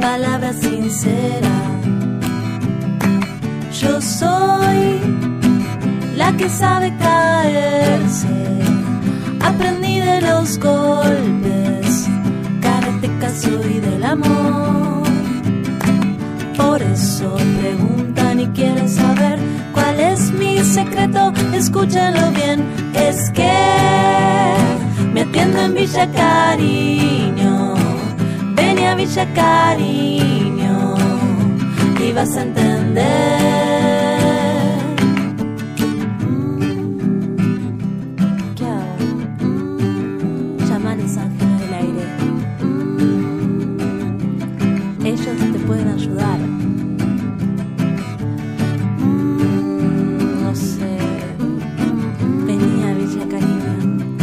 palabra sincera. Yo soy la que sabe caerse, aprendí de los golpes, karateca soy del amor. Por eso preguntan y quieren saber cuál es mi secreto, escúchenlo bien, es que me atiendo en Villa Cariño. Vení a Villa Cariño y vas a entender. ¿Qué hago? Llamar a los ángeles del aire. Ellos te pueden ayudar. No sé. Vení a Villa Cariño.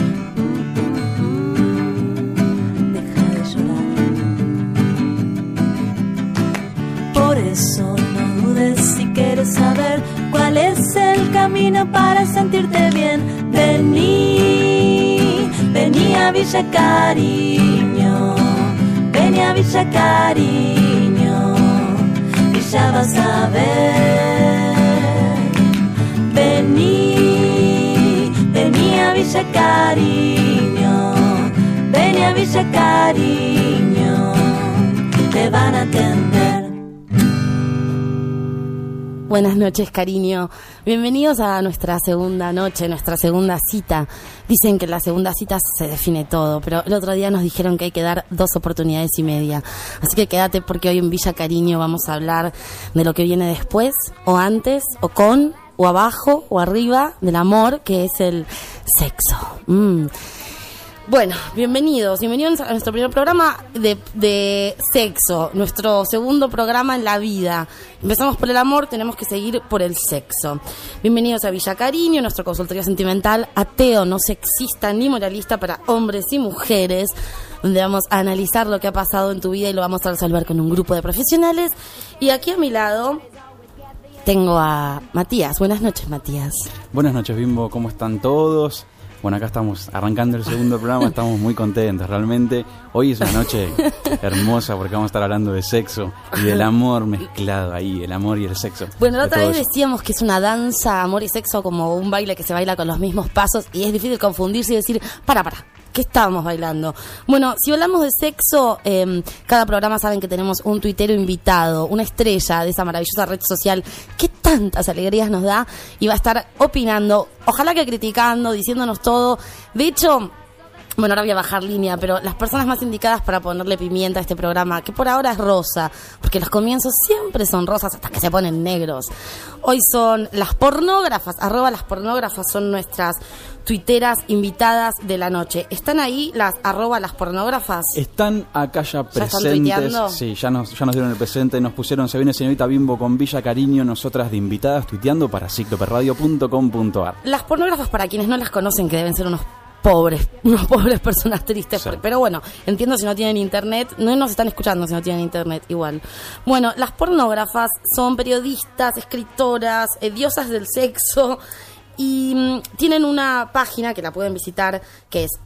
Deja de llorar. Por eso no dudes si quieres saber cuál es el camino para sentirte bien. Vení, vení a Villa Cariño. Vení a Villa Cariño y ya vas a ver. Vení, vení a Villa Cariño. Vení a Villa Cariño, te van a atender. Buenas noches, cariño. Bienvenidos a nuestra segunda noche, nuestra segunda cita. Dicen que en la segunda cita se define todo, pero el otro día nos dijeron que hay que dar 2 oportunidades y media. Así que quédate porque hoy en Villa Cariño vamos a hablar de lo que viene después, o antes, o con, o abajo, o arriba del amor, que es el sexo. Bueno, bienvenidos a nuestro primer programa de sexo, nuestro segundo programa en la vida. Empezamos por el amor, tenemos que seguir por el sexo. Bienvenidos a Villa Cariño, nuestro consultorio sentimental ateo, no sexista ni moralista para hombres y mujeres, donde vamos a analizar lo que ha pasado en tu vida y lo vamos a resolver con un grupo de profesionales. Y aquí a mi lado tengo a Matías. Buenas noches, Matías. Buenas noches, Bimbo, ¿cómo están todos? Bueno, acá estamos arrancando el segundo programa, estamos muy contentos, realmente. Hoy es una noche hermosa porque vamos a estar hablando de sexo y del amor mezclado ahí, el amor y el sexo. Bueno, la otra vez decíamos que es una danza, amor y sexo, como un baile que se baila con los mismos pasos y es difícil confundirse y decir, para, ¿qué estábamos bailando? Bueno, si hablamos de sexo, cada programa saben que tenemos un tuitero invitado, una estrella de esa maravillosa red social que tantas alegrías nos da y va a estar opinando, ojalá que criticando, diciéndonos todo. De hecho, bueno, ahora voy a bajar línea, pero las personas más indicadas para ponerle pimienta a este programa, que por ahora es rosa, porque los comienzos siempre son rosas hasta que se ponen negros. Hoy son las pornógrafas, @las pornógrafas son nuestras tuiteras invitadas de la noche. ¿Están ahí las @las pornógrafas? Están acá ya presentes. ¿Están tuiteando? Sí, ya nos dieron el presente, nos pusieron, se viene señorita Bimbo con Villa Cariño, nosotras de invitadas tuiteando para cicloperradio.com.ar. Las pornógrafas, para quienes no las conocen, que deben ser unos pobres personas tristes, sí. Pero bueno, entiendo si no tienen internet, no nos están escuchando si no tienen internet igual. Bueno, las pornógrafas son periodistas, escritoras, diosas del sexo y tienen una página que la pueden visitar que es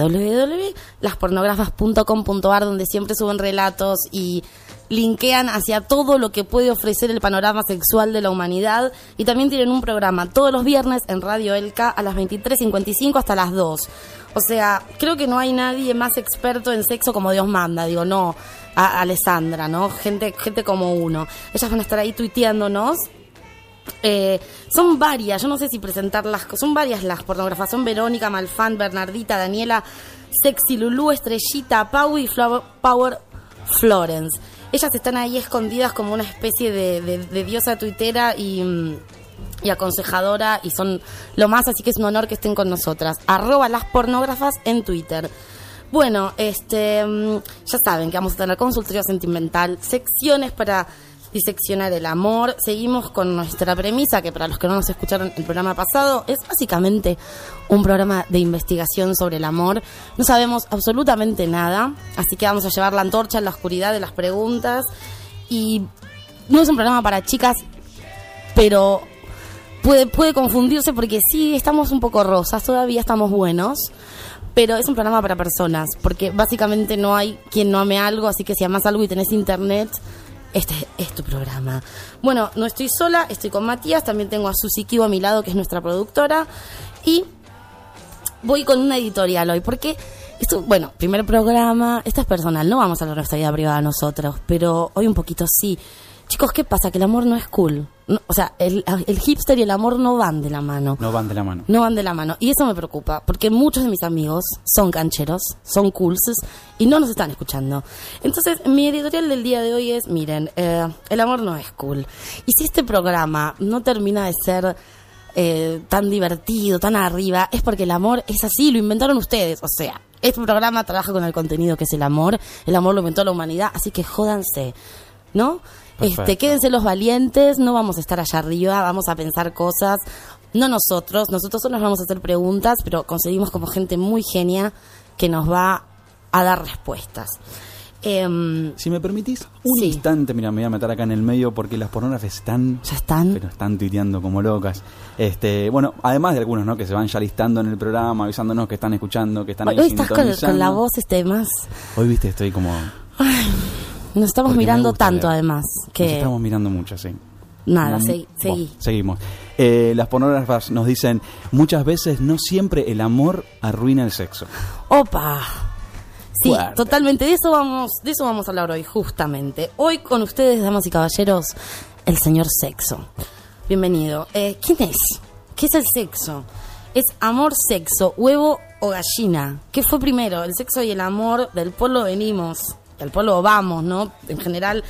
www.laspornografas.com.ar, donde siempre suben relatos y linkean hacia todo lo que puede ofrecer el panorama sexual de la humanidad. Y también tienen un programa todos los viernes en Radio Elca a las 23:55 hasta las 2. O sea, creo que no hay nadie más experto en sexo como Dios manda. Digo, no, a Alessandra, ¿no? Gente como uno. Ellas van a estar ahí tuiteándonos. Son varias, yo no sé si presentarlas, son varias las pornógrafas. Son Verónica, Malfán, Bernardita, Daniela, Sexy Lulú, Estrellita, Pau y Power Florence. Ellas están ahí escondidas como una especie de diosa tuitera y aconsejadora, y son lo más, así que es un honor que estén con nosotras. @las pornógrafas en Twitter. Bueno, ya saben que vamos a tener consultorio sentimental, secciones para diseccionar el amor. Seguimos con nuestra premisa, que para los que no nos escucharon el programa pasado, es básicamente un programa de investigación sobre el amor. No sabemos absolutamente nada, así que vamos a llevar la antorcha en la oscuridad de las preguntas. Y no es un programa para chicas, pero puede confundirse porque sí, estamos un poco rosas, todavía estamos buenos, pero es un programa para personas, porque básicamente no hay quien no ame algo, así que si amas algo y tenés internet, este es tu programa. Bueno, no estoy sola, estoy con Matías, también tengo a Susi Kibo a mi lado, que es nuestra productora, y voy con una editorial hoy, porque esto, bueno, primer programa, esto es personal, no vamos a hablar de nuestra vida privada nosotros, pero hoy un poquito sí. Chicos, ¿qué pasa? Que el amor no es cool. No, o sea, el hipster y el amor no van de la mano. No van de la mano. No van de la mano. Y eso me preocupa, porque muchos de mis amigos son cancheros, son cools, y no nos están escuchando. Entonces, mi editorial del día de hoy es, miren, el amor no es cool. Y si este programa no termina de ser tan divertido, tan arriba, es porque el amor es así, lo inventaron ustedes. O sea, este programa trabaja con el contenido que es el amor lo inventó la humanidad, así que jódanse, ¿no? Quédense los valientes, no vamos a estar allá arriba, vamos a pensar cosas, no nosotros solo nos vamos a hacer preguntas, pero conseguimos como gente muy genia que nos va a dar respuestas. Si me permitís un instante, mira, me voy a meter acá en el medio porque las pornógrafas están tuiteando como locas. Bueno, además de algunos, ¿no?, que se van ya listando en el programa, avisándonos que están escuchando, que están ahí hoy sintonizando. Estás con la voz más. Hoy, viste, estoy como... Nos estamos mirando tanto, además. Que... Nos estamos mirando mucho, sí. Nada, seguí. Bueno, seguimos. Las pornógrafas nos dicen, muchas veces no siempre el amor arruina el sexo. ¡Opa! Sí, Fuerte. Totalmente. De eso vamos a hablar hoy, justamente. Hoy con ustedes, damas y caballeros, el señor sexo. Bienvenido. ¿Quién es? ¿Qué es el sexo? ¿Es amor, sexo, huevo o gallina? ¿Qué fue primero? El sexo y el amor. Del pueblo venimos, del pueblo vamos, ¿no? En general,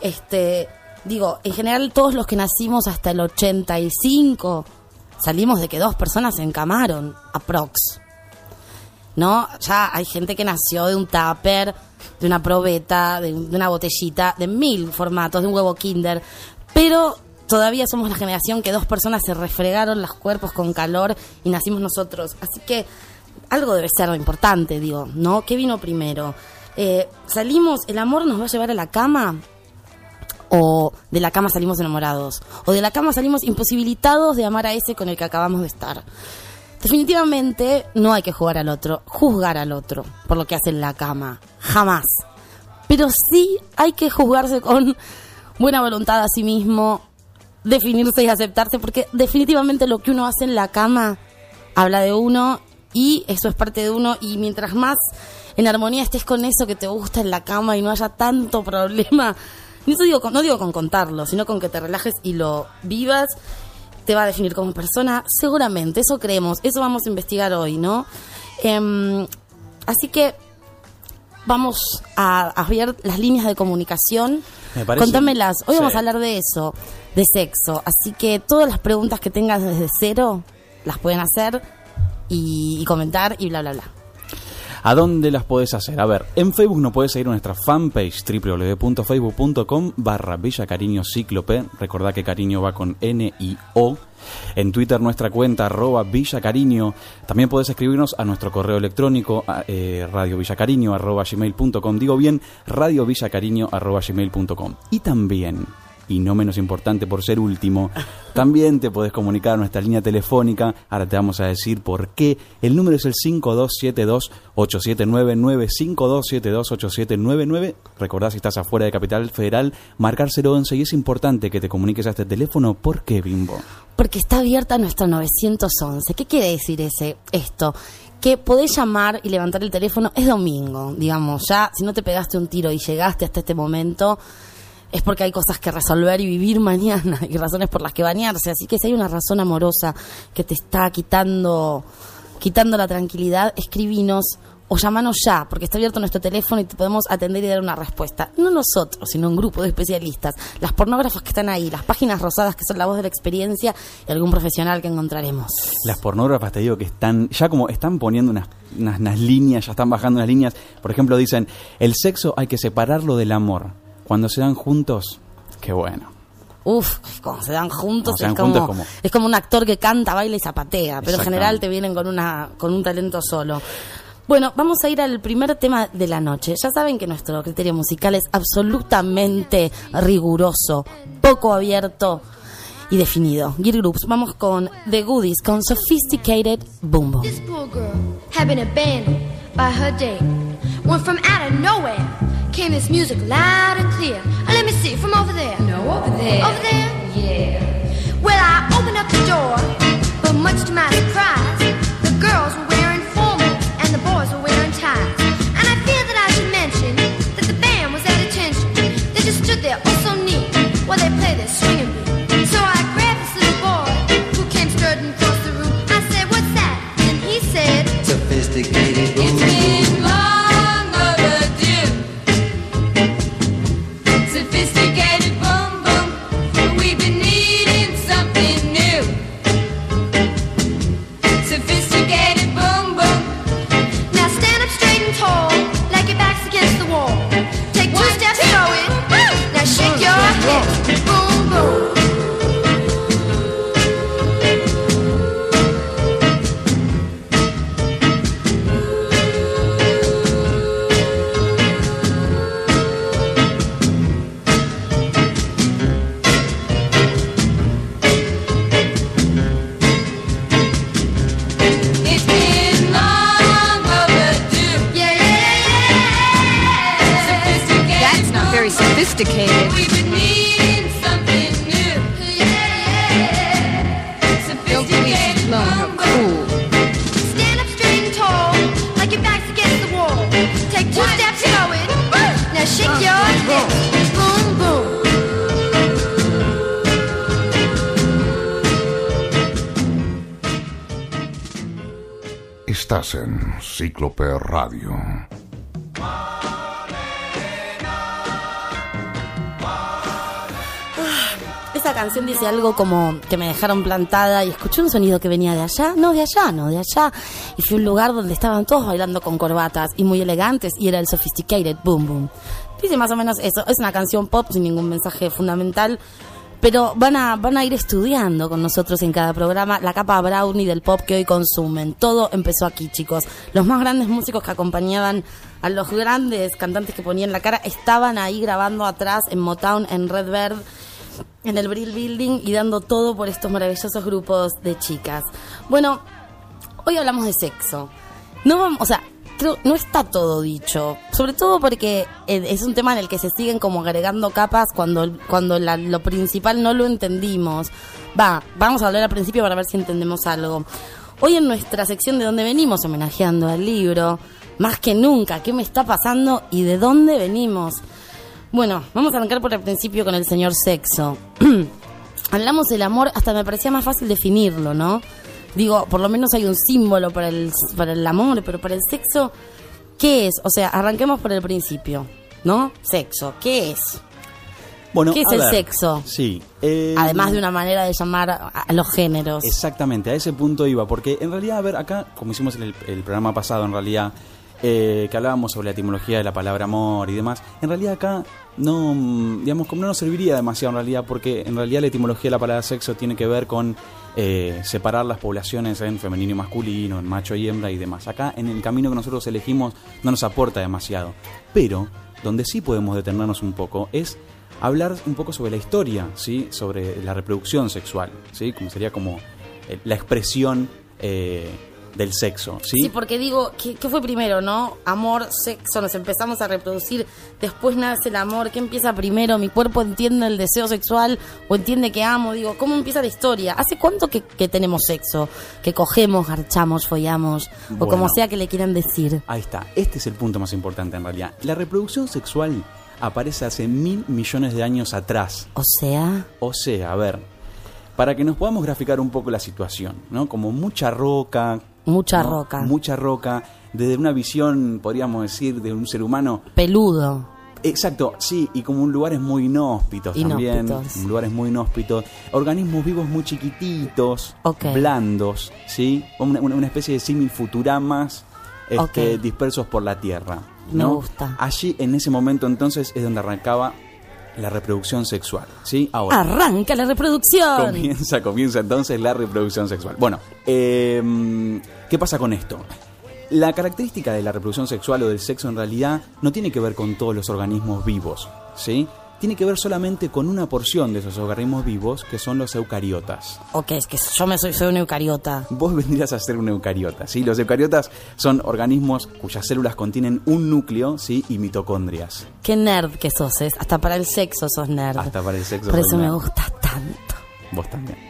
en general todos los que nacimos hasta el 85 salimos de que 2 personas se encamaron, aprox. ¿No? Ya hay gente que nació de un tupper, de una probeta, de una botellita, de 1000 formatos, de un huevo Kinder, pero todavía somos la generación que 2 personas se refregaron los cuerpos con calor y nacimos nosotros. Así que algo debe ser importante, digo, ¿no? ¿Qué vino primero? ¿Salimos, el amor nos va a llevar a la cama? ¿O de la cama salimos enamorados? ¿O de la cama salimos imposibilitados de amar a ese con el que acabamos de estar? Definitivamente no hay que juzgar al otro por lo que hace en la cama, jamás. Pero sí hay que juzgarse con buena voluntad a sí mismo, definirse y aceptarse, porque definitivamente lo que uno hace en la cama habla de uno y eso es parte de uno, y mientras más en armonía estés con eso que te gusta en la cama y no haya tanto problema, no digo con contarlo, sino con que te relajes y lo vivas, te va a definir como persona, seguramente, eso creemos, eso vamos a investigar hoy, ¿no? Así que vamos a ver las líneas de comunicación. Me parece. Contámelas, hoy Sí. vamos a hablar de eso, de sexo, así que todas las preguntas que tengas desde cero las pueden hacer y comentar y bla, bla, bla. ¿A dónde las podés hacer? A ver, en Facebook nos podés seguir en nuestra fanpage www.facebook.com/Villa Cariño Cíclope. Recordá que cariño va con N y O. En Twitter nuestra cuenta @Villa Cariño. También podés escribirnos a nuestro correo electrónico radiovillacariño@gmail.com. Digo bien, radiovillacariño@gmail.com. Y también, y no menos importante por ser último, también te podés comunicar a nuestra línea telefónica. Ahora te vamos a decir por qué. El número es el 5272-8799, 5272-8799. Recordá, si estás afuera de Capital Federal, marcar 011, y es importante que te comuniques a este teléfono. ¿Por qué, Bimbo? Porque está abierta nuestra 911. ¿Qué quiere decir esto? Que podés llamar y levantar el teléfono. Es domingo, digamos, ya si no te pegaste un tiro y llegaste hasta este momento, es porque hay cosas que resolver y vivir mañana y razones por las que bañarse. Así que si hay una razón amorosa que te está quitando la tranquilidad, escribinos o llamanos ya, porque está abierto nuestro teléfono y te podemos atender y dar una respuesta. No nosotros, sino un grupo de especialistas, las pornógrafas que están ahí, las páginas rosadas que son la voz de la experiencia y algún profesional que encontraremos. Las pornógrafas, te digo que están poniendo unas líneas, ya están bajando unas líneas. Por ejemplo, dicen, el sexo hay que separarlo del amor. Cuando se dan juntos, qué bueno. Uf, cuando se dan juntos, como... es como un actor que canta, baila y zapatea, pero en general te vienen con un talento solo. Bueno, vamos a ir al primer tema de la noche. Ya saben que nuestro criterio musical es absolutamente riguroso, poco abierto y definido. Girl Groups, vamos con The Goodies, con Sophisticated Boom Boom. This poor girl had been abandoned by her date. When from out of nowhere came this music loud and clear. Let me see, from over there. No, over there. Over there? Yeah. Well, I opened up the door, but much to my surprise, the girls were wearing formals and the boys were wearing ties. And I fear that I should mention that the band was at attention. They just stood there, oh so neat, while they played their swinging beat. So I grabbed this little boy who came strutting across the room. I said, what's that? And he said, Sophisticated boom It's been long overdue. Sophisticated boom boom. We've been needing something new. Sophisticated boom boom. now stand up straight and tall, like your back's against the wall. Take two steps forward, now shake your head, boom, boom. It's been long overdue. Yeah, yeah, yeah. Sophisticated. That's not very sophisticated. We've been needing something new. Don't believe she's Sophisticated blowing her boom boom. cool. Stand up straight and tall, like your back's against the wall. Take two steps forward, now shake your head, boom, boom. Estás en Cíclope Radio. Esa canción dice algo como que me dejaron plantada y escuché un sonido que venía de allá, no de allá, no de allá. Y fui a un lugar donde estaban todos bailando con corbatas y muy elegantes y era el Sophisticated Boom Boom. Dice más o menos eso, es una canción pop sin ningún mensaje fundamental, pero van a ir estudiando con nosotros en cada programa la capa brownie del pop que hoy consumen. Todo empezó aquí, chicos. Los más grandes músicos que acompañaban a los grandes cantantes que ponían la cara estaban ahí grabando atrás en Motown, en Redbird, en el Brill Building y dando todo por estos maravillosos grupos de chicas. Bueno, hoy hablamos de sexo. No vamos, o sea, creo, no está todo dicho, sobre todo porque es un tema en el que se siguen como agregando capas cuando lo principal no lo entendimos. Vamos a hablar al principio para ver si entendemos algo. Hoy en nuestra sección de donde venimos, homenajeando al libro, más que nunca, ¿qué me está pasando y de dónde venimos? Bueno, vamos a arrancar por el principio con el señor sexo. Hablamos del amor, hasta me parecía más fácil definirlo, ¿no? Digo, por lo menos hay un símbolo para el amor, pero para el sexo, ¿qué es? O sea, arranquemos por el principio, ¿no? Sexo, ¿qué es? Bueno, ¿Qué es el sexo? Sí. Además de una manera de llamar a los géneros. Exactamente, a ese punto iba, porque en realidad, a ver, acá, como hicimos en el programa pasado, en realidad, que hablábamos sobre la etimología de la palabra amor y demás, en realidad acá no, digamos, como no nos serviría demasiado en realidad, porque en realidad la etimología de la palabra sexo tiene que ver con separar las poblaciones en femenino y masculino, en macho y hembra y demás. Acá, en el camino que nosotros elegimos, no nos aporta demasiado. Pero, donde sí podemos detenernos un poco, es hablar un poco sobre la historia, ¿sí? Sobre la reproducción sexual, ¿sí? Como sería como la expresión del sexo, ¿sí? Sí, porque digo, ¿qué fue primero, no? Amor, sexo, nos empezamos a reproducir, después nace el amor, ¿qué empieza primero? ¿Mi cuerpo entiende el deseo sexual o entiende que amo? Digo, ¿cómo empieza la historia? ¿Hace cuánto que tenemos sexo? Que cogemos, garchamos, follamos, o como sea que le quieran decir. Ahí está, este es el punto más importante en realidad. La reproducción sexual aparece hace 1.000 millones de años atrás. O sea, a ver, para que nos podamos graficar un poco la situación, ¿no? Como mucha roca, desde una visión, podríamos decir, de un ser humano peludo. Exacto, sí, y como lugares muy inhóspitos también, lugares muy inhóspitos, organismos vivos muy chiquititos, blandos, ¿sí? Una especie de símil Futuramas dispersos por la Tierra, ¿no? Me gusta. Allí, en ese momento, entonces, es donde arrancaba la reproducción sexual, ¿sí? Ahora, ¡arranca la reproducción! Comienza entonces la reproducción sexual. Bueno, ¿qué pasa con esto? La característica de la reproducción sexual o del sexo en realidad no tiene que ver con todos los organismos vivos, ¿sí? tiene que ver solamente con una porción de esos organismos vivos, que son los eucariotas. Ok, es que yo soy una eucariota. Vos vendrías a ser un eucariota, ¿sí? Los eucariotas son organismos cuyas células contienen un núcleo, ¿sí? Y mitocondrias. Qué nerd que sos, hasta para el sexo sos nerd. Hasta para el sexo. Por sos eso me nerd. gusta tanto. Vos también.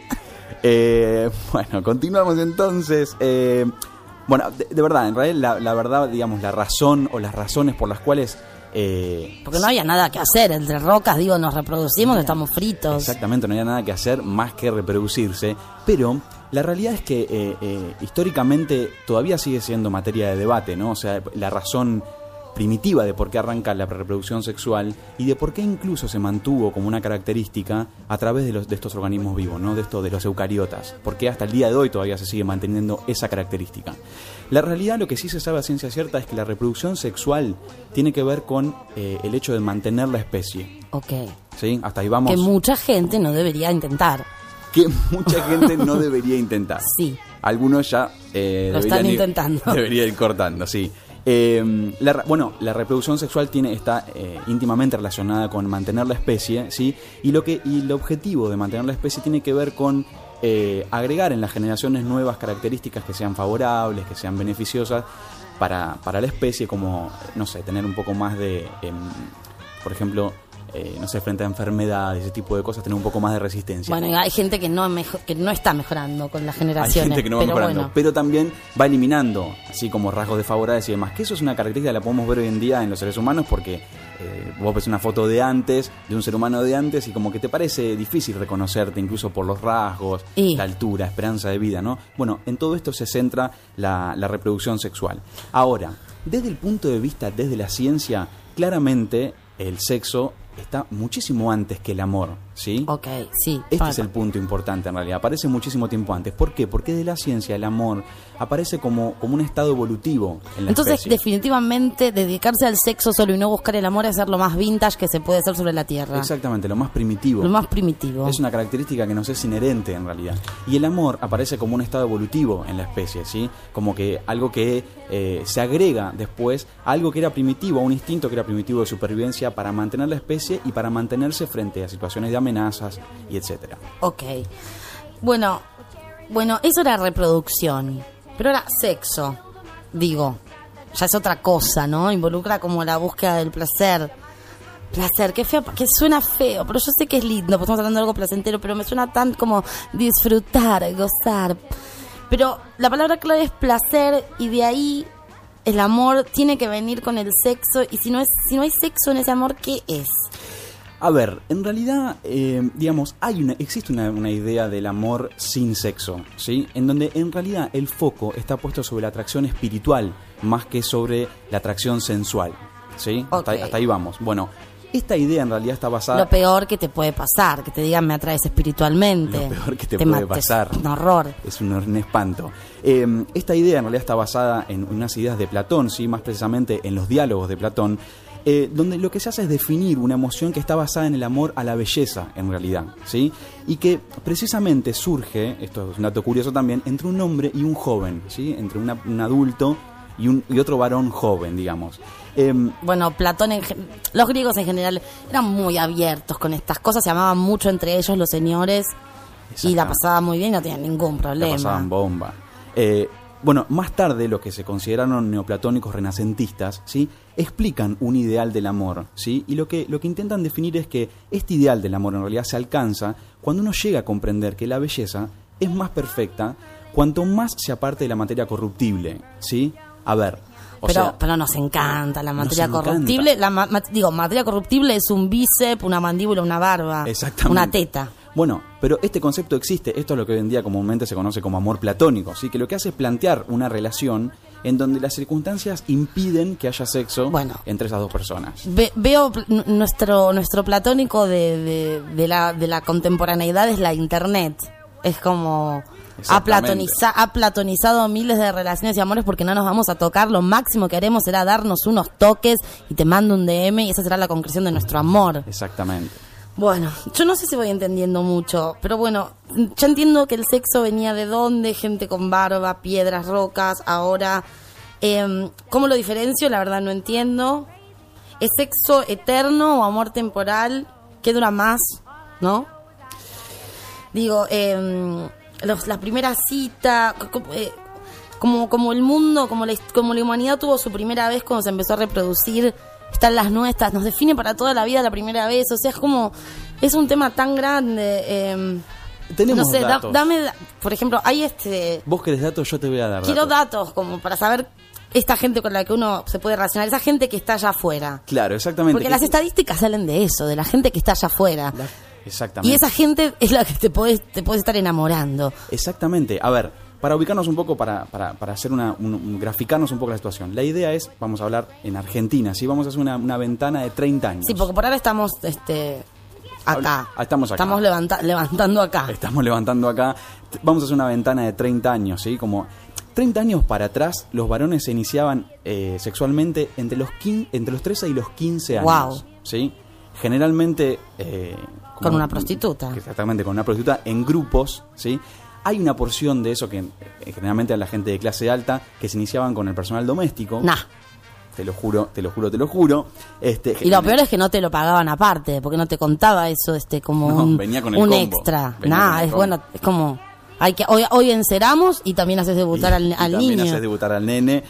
Bueno, continuamos entonces. Bueno, de verdad, en realidad, la verdad, digamos, la razón o las razones por las cuales... Porque no había nada que hacer, entre rocas, nos reproducimos, estamos fritos. Exactamente, no había nada que hacer más que reproducirse, pero la realidad es que históricamente todavía sigue siendo materia de debate, ¿no? O sea, la razón primitiva de por qué arranca la reproducción sexual y de por qué incluso se mantuvo como una característica a través de estos organismos vivos, ¿no? De los eucariotas, porque hasta el día de hoy todavía se sigue manteniendo esa característica. La realidad, lo que sí se sabe a ciencia cierta es que la reproducción sexual tiene que ver con el hecho de mantener la especie. Ok. ¿Sí? Hasta ahí vamos. Que mucha gente no debería intentar. Que mucha gente no debería intentar. Sí. Algunos ya lo están intentando. Debería ir cortando, sí. La reproducción sexual está íntimamente relacionada con mantener la especie, ¿sí? Y el objetivo de mantener la especie tiene que ver con agregar en las generaciones nuevas características que sean favorables, que sean beneficiosas para la especie, como, no sé, tener un poco más de, por ejemplo, no sé, frente a enfermedades, ese tipo de cosas, tener un poco más de resistencia. Bueno, hay gente que no está mejorando con las generaciones. Hay gente que no va mejorando, bueno. pero también va eliminando, así como rasgos desfavorables y demás, que eso es una característica que la podemos ver hoy en día en los seres humanos, porque vos ves una foto de antes, de un ser humano de antes, y como que te parece difícil reconocerte, incluso por los rasgos, la altura, esperanza de vida, ¿no? Bueno, en todo esto se centra la reproducción sexual. Ahora, desde el punto de vista, desde la ciencia, claramente el sexo está muchísimo antes que el amor, ¿sí? Ok, sí. Este es el punto importante en realidad, aparece muchísimo tiempo antes. ¿Por qué? Porque de la ciencia el amor aparece como un estado evolutivo en la Entonces, especie. definitivamente, dedicarse al sexo solo y no buscar el amor es ser lo más vintage que se puede hacer sobre la Tierra. Exactamente, lo más primitivo. Lo más primitivo. Es una característica que nos es inherente en realidad. Y el amor aparece como un estado evolutivo en la especie, ¿sí? Como que algo que se agrega después a algo que era primitivo, a un instinto que era primitivo de supervivencia para mantener la especie y para mantenerse frente a situaciones de amenazas y etcétera. Ok. Bueno, eso era reproducción. Pero ahora sexo, digo, ya es otra cosa, ¿no? Involucra como la búsqueda del placer. Placer, qué feo, que suena feo, pero yo sé que es lindo, porque estamos hablando de algo placentero, pero me suena tan como disfrutar, gozar. Pero la palabra clave es placer, y de ahí el amor tiene que venir con el sexo, y si no hay sexo en ese amor, ¿qué es? A ver, en realidad, digamos, existe una idea del amor sin sexo, ¿sí? En donde en realidad el foco está puesto sobre la atracción espiritual más que sobre la atracción sensual, ¿sí? Okay. Hasta ahí vamos. Bueno, esta idea en realidad está basada... Lo peor que te puede pasar, que te digan me atraes espiritualmente. Lo peor que te puede pasar. Es un horror. Es un espanto. Esta idea en realidad está basada en unas ideas de Platón, ¿sí? Más precisamente en los diálogos de Platón, donde lo que se hace es definir una emoción que está basada en el amor a la belleza, en realidad, ¿sí? Y que precisamente surge, esto es un dato curioso también, entre un hombre y un joven, ¿sí? Entre un adulto y otro varón joven, digamos. Bueno, Platón, los griegos en general eran muy abiertos con estas cosas, se amaban mucho entre ellos los señores y la pasaban muy bien, no tenían ningún problema. La pasaban bomba. Bueno, más tarde los que se consideraron neoplatónicos renacentistas, ¿sí? Explican un ideal del amor, ¿sí? Y lo que intentan definir es que este ideal del amor en realidad se alcanza cuando uno llega a comprender que la belleza es más perfecta cuanto más se aparte de la materia corruptible, ¿sí? A ver, pero nos encanta la materia corruptible. Materia corruptible es un bíceps, una mandíbula, una barba, una teta. Bueno, pero este concepto existe, esto es lo que hoy en día comúnmente se conoce como amor platónico, ¿sí? Que lo que hace es plantear una relación en donde las circunstancias impiden que haya sexo entre esas dos personas. Veo nuestro platónico de la contemporaneidad es la internet. Es como ha platonizado miles de relaciones y amores porque no nos vamos a tocar. Lo máximo que haremos será darnos unos toques y te mando un DM y esa será la concreción de nuestro amor. Exactamente. Bueno, yo no sé si voy entendiendo mucho, pero bueno, ya entiendo que el sexo venía de dónde, gente con barba, piedras, rocas, ahora, ¿cómo lo diferencio? La verdad no entiendo. ¿Es sexo eterno o amor temporal? ¿qué dura más? ¿No? Digo, la primera cita, como el mundo, como la humanidad tuvo su primera vez cuando se empezó a reproducir, están las nuestras, nos define para toda la vida la primera vez, o sea, es un tema tan grande. Tenemos no sé, datos. dame, por ejemplo, hay Vos querés datos, yo te voy a dar quiero datos. datos como para saber esta gente con la que uno se puede relacionar, esa gente que está allá afuera. Claro, exactamente. Porque las estadísticas salen de eso, de la gente que está allá afuera. Exactamente. Y esa gente es la que te puedes estar enamorando. Exactamente. A ver, para ubicarnos un poco, para hacer graficarnos un poco la situación. La idea es, vamos a hablar en Argentina, ¿sí? Vamos a hacer una ventana de 30 años. Sí, porque por ahora estamos acá. Estamos acá. Estamos levantando acá. Estamos levantando acá. Vamos a hacer una ventana de 30 años, ¿sí? Como 30 años para atrás, los varones se iniciaban sexualmente entre los 13 y los 15 años. Wow. ¿Sí? Generalmente... con una prostituta. Exactamente, con una prostituta en grupos, ¿sí? Hay una porción de eso que generalmente a la gente de clase alta que se iniciaban con el personal doméstico. Nah. Te lo juro. Y lo peor es que no te lo pagaban aparte, porque no te contaba eso como No, un venía con el un combo. extra. Venía con el Es combo. bueno, es como hoy enceramos y también haces debutar al También niño. haces debutar al nene.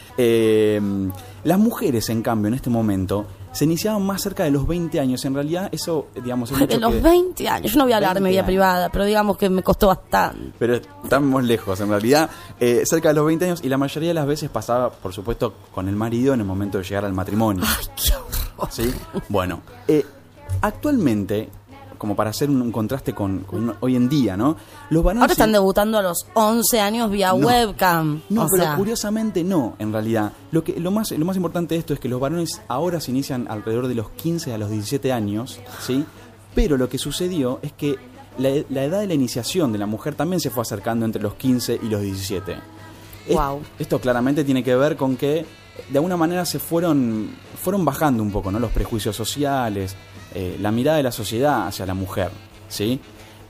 Las mujeres, en cambio, en este momento se iniciaban más cerca de los 20 años. En realidad, eso, digamos, es Ay, mucho de los que... 20 años. Yo no voy a hablar de mi 20 vida años. privada, pero digamos que me costó bastante. Pero estamos lejos, en realidad, cerca de los 20 años, y la mayoría de las veces pasaba, por supuesto, con el marido en el momento de llegar al matrimonio. Ay, qué horror. ¿Sí? Bueno, actualmente, como para hacer un contraste con hoy en día, ¿no? Los varones... Ahora están debutando a los 11 años vía No. webcam. No, o pero sea, curiosamente no, en realidad. Lo más importante de esto es que los varones ahora se inician alrededor de los 15 a los 17 años, ¿sí? Pero lo que sucedió es que la edad de la iniciación de la mujer también se fue acercando entre los 15 y los 17. Wow. Esto claramente tiene que ver con que de alguna manera se fueron bajando un poco, ¿no? Los prejuicios sociales, la mirada de la sociedad hacia la mujer, ¿sí?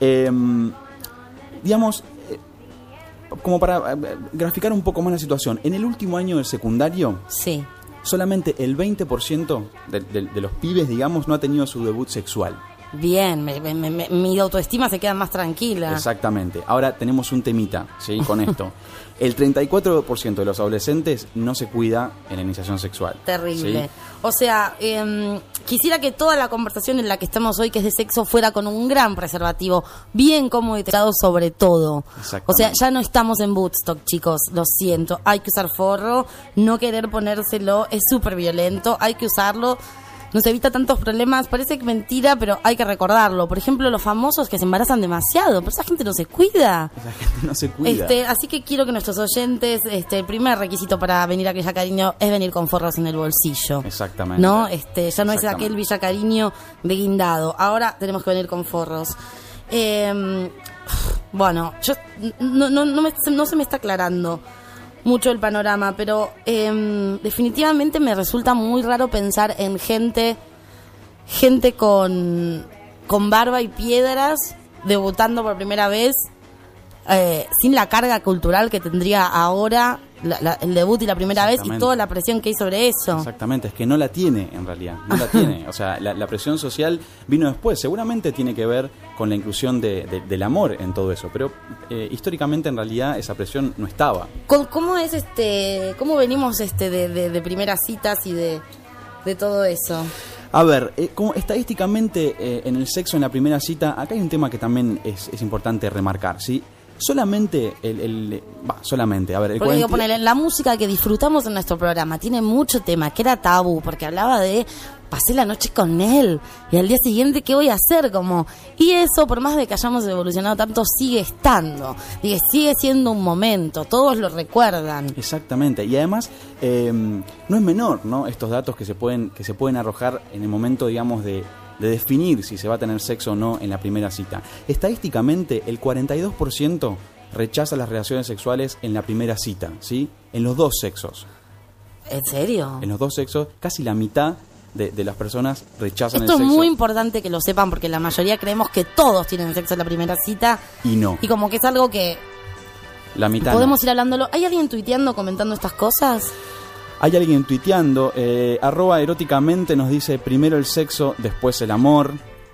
Digamos, como para graficar un poco más la situación, en el último año del secundario, sí. solamente el 20% de los pibes, digamos, no ha tenido su debut sexual. Bien, mi autoestima se queda más tranquila. Exactamente. Ahora tenemos un temita, ¿sí? Con esto. El 34% de los adolescentes no se cuida en la iniciación sexual. Terrible. ¿Sí? O sea, quisiera que toda la conversación en la que estamos hoy, que es de sexo, fuera con un gran preservativo, bien cómodo y tratado sobre todo. O sea, ya no estamos en Woodstock, chicos, lo siento. Hay que usar forro, no querer ponérselo es súper violento, hay que usarlo. Nos evita tantos problemas, parece que mentira, pero hay que recordarlo. Por ejemplo, los famosos que se embarazan demasiado, pero esa gente no se cuida. Esa gente no se cuida. Así que quiero que nuestros oyentes, el primer requisito para venir a Villa Cariño es venir con forros en el bolsillo. Exactamente. ¿No? Ya no es Exactamente. aquel Villa Cariño de guindado. Ahora tenemos que venir con forros. Bueno, yo no se me está aclarando mucho el panorama, pero definitivamente me resulta muy raro pensar en gente con barba y piedras debutando por primera vez, sin la carga cultural que tendría ahora el debut y la primera vez y toda la presión que hay sobre eso. Exactamente, es que no la tiene en realidad, no la tiene. O sea, la presión social vino después, seguramente tiene que ver con la inclusión del amor en todo eso, pero históricamente en realidad esa presión no estaba. ¿Cómo es cómo venimos de primeras citas y de todo eso? A ver, como estadísticamente en el sexo en la primera cita, acá hay un tema que también es importante remarcar, ¿sí? Solamente solamente, a ver, Porque digo, ponele, la música que disfrutamos en nuestro programa tiene mucho tema, que era tabú, porque hablaba de pasé la noche con él y al día siguiente ¿qué voy a hacer? Y eso, por más de que hayamos evolucionado tanto, sigue estando, sigue siendo un momento, todos lo recuerdan. Exactamente, y además no es menor, ¿no? Estos datos que se pueden arrojar en el momento, digamos, de definir si se va a tener sexo o no en la primera cita. Estadísticamente, el 42% rechaza las relaciones sexuales en la primera cita, ¿sí? En los dos sexos. ¿En serio? En los dos sexos, casi la mitad de las personas rechazan Esto el sexo. es muy importante que lo sepan, porque la mayoría creemos que todos tienen sexo en la primera cita. Y no. Y como que es algo que La mitad podemos no. ir hablándolo. ¿Hay alguien tuiteando, comentando estas cosas? Hay alguien tuiteando, @eróticamente nos dice primero el sexo, después el amor.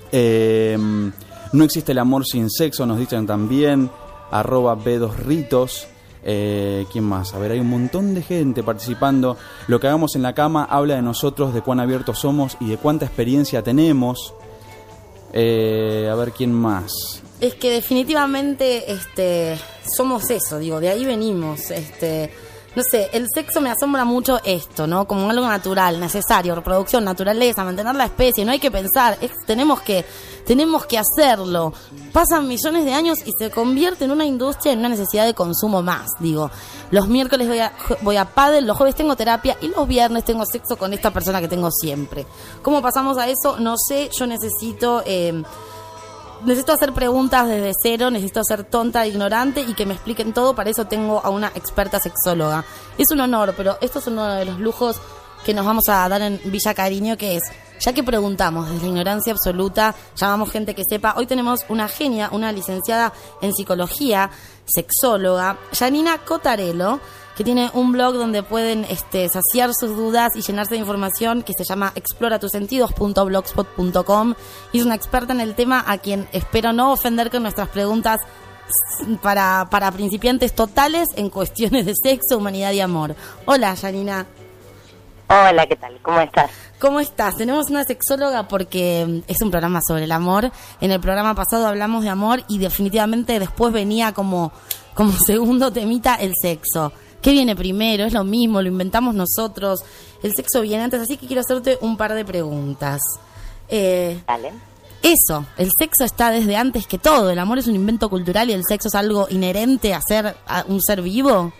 No existe el amor sin sexo, nos dicen también. @B2Ritos. ¿Quién más? A ver, hay un montón de gente participando. Lo que hagamos en la cama habla de nosotros, de cuán abiertos somos y de cuánta experiencia tenemos. A ver, ¿quién más? Es que definitivamente somos eso, digo, de ahí venimos. No sé, el sexo me asombra mucho esto, ¿no? Como algo natural, necesario, reproducción, naturaleza, mantener la especie, no hay que pensar, tenemos que hacerlo. Pasan millones de años y se convierte en una industria, en una necesidad de consumo más, digo. Los miércoles voy a pádel, los jueves tengo terapia y los viernes tengo sexo con esta persona que tengo siempre. ¿Cómo pasamos a eso? No sé, yo necesito hacer preguntas desde cero, necesito ser tonta e ignorante y que me expliquen todo, para eso tengo a una experta sexóloga. Es un honor, pero esto es uno de los lujos que nos vamos a dar en Villa Cariño, que es, ya que preguntamos desde la ignorancia absoluta, llamamos gente que sepa, hoy tenemos una genia, una licenciada en psicología, sexóloga, Janina Cotarello, que tiene un blog donde pueden saciar sus dudas y llenarse de información, que se llama exploratusentidos.blogspot.com, y es una experta en el tema a quien espero no ofender con nuestras preguntas para principiantes totales en cuestiones de sexo, humanidad y amor. Hola, Janina. Hola, ¿qué tal? ¿Cómo estás? ¿Cómo estás? Tenemos una sexóloga porque es un programa sobre el amor. En el programa pasado hablamos de amor y definitivamente después venía como segundo temita el sexo. ¿Qué viene primero? ¿Es lo mismo? ¿Lo inventamos nosotros? El sexo viene antes, así que quiero hacerte un par de preguntas. Dale. Eso, el sexo está desde antes que todo. ¿El amor es un invento cultural y el sexo es algo inherente a un ser vivo?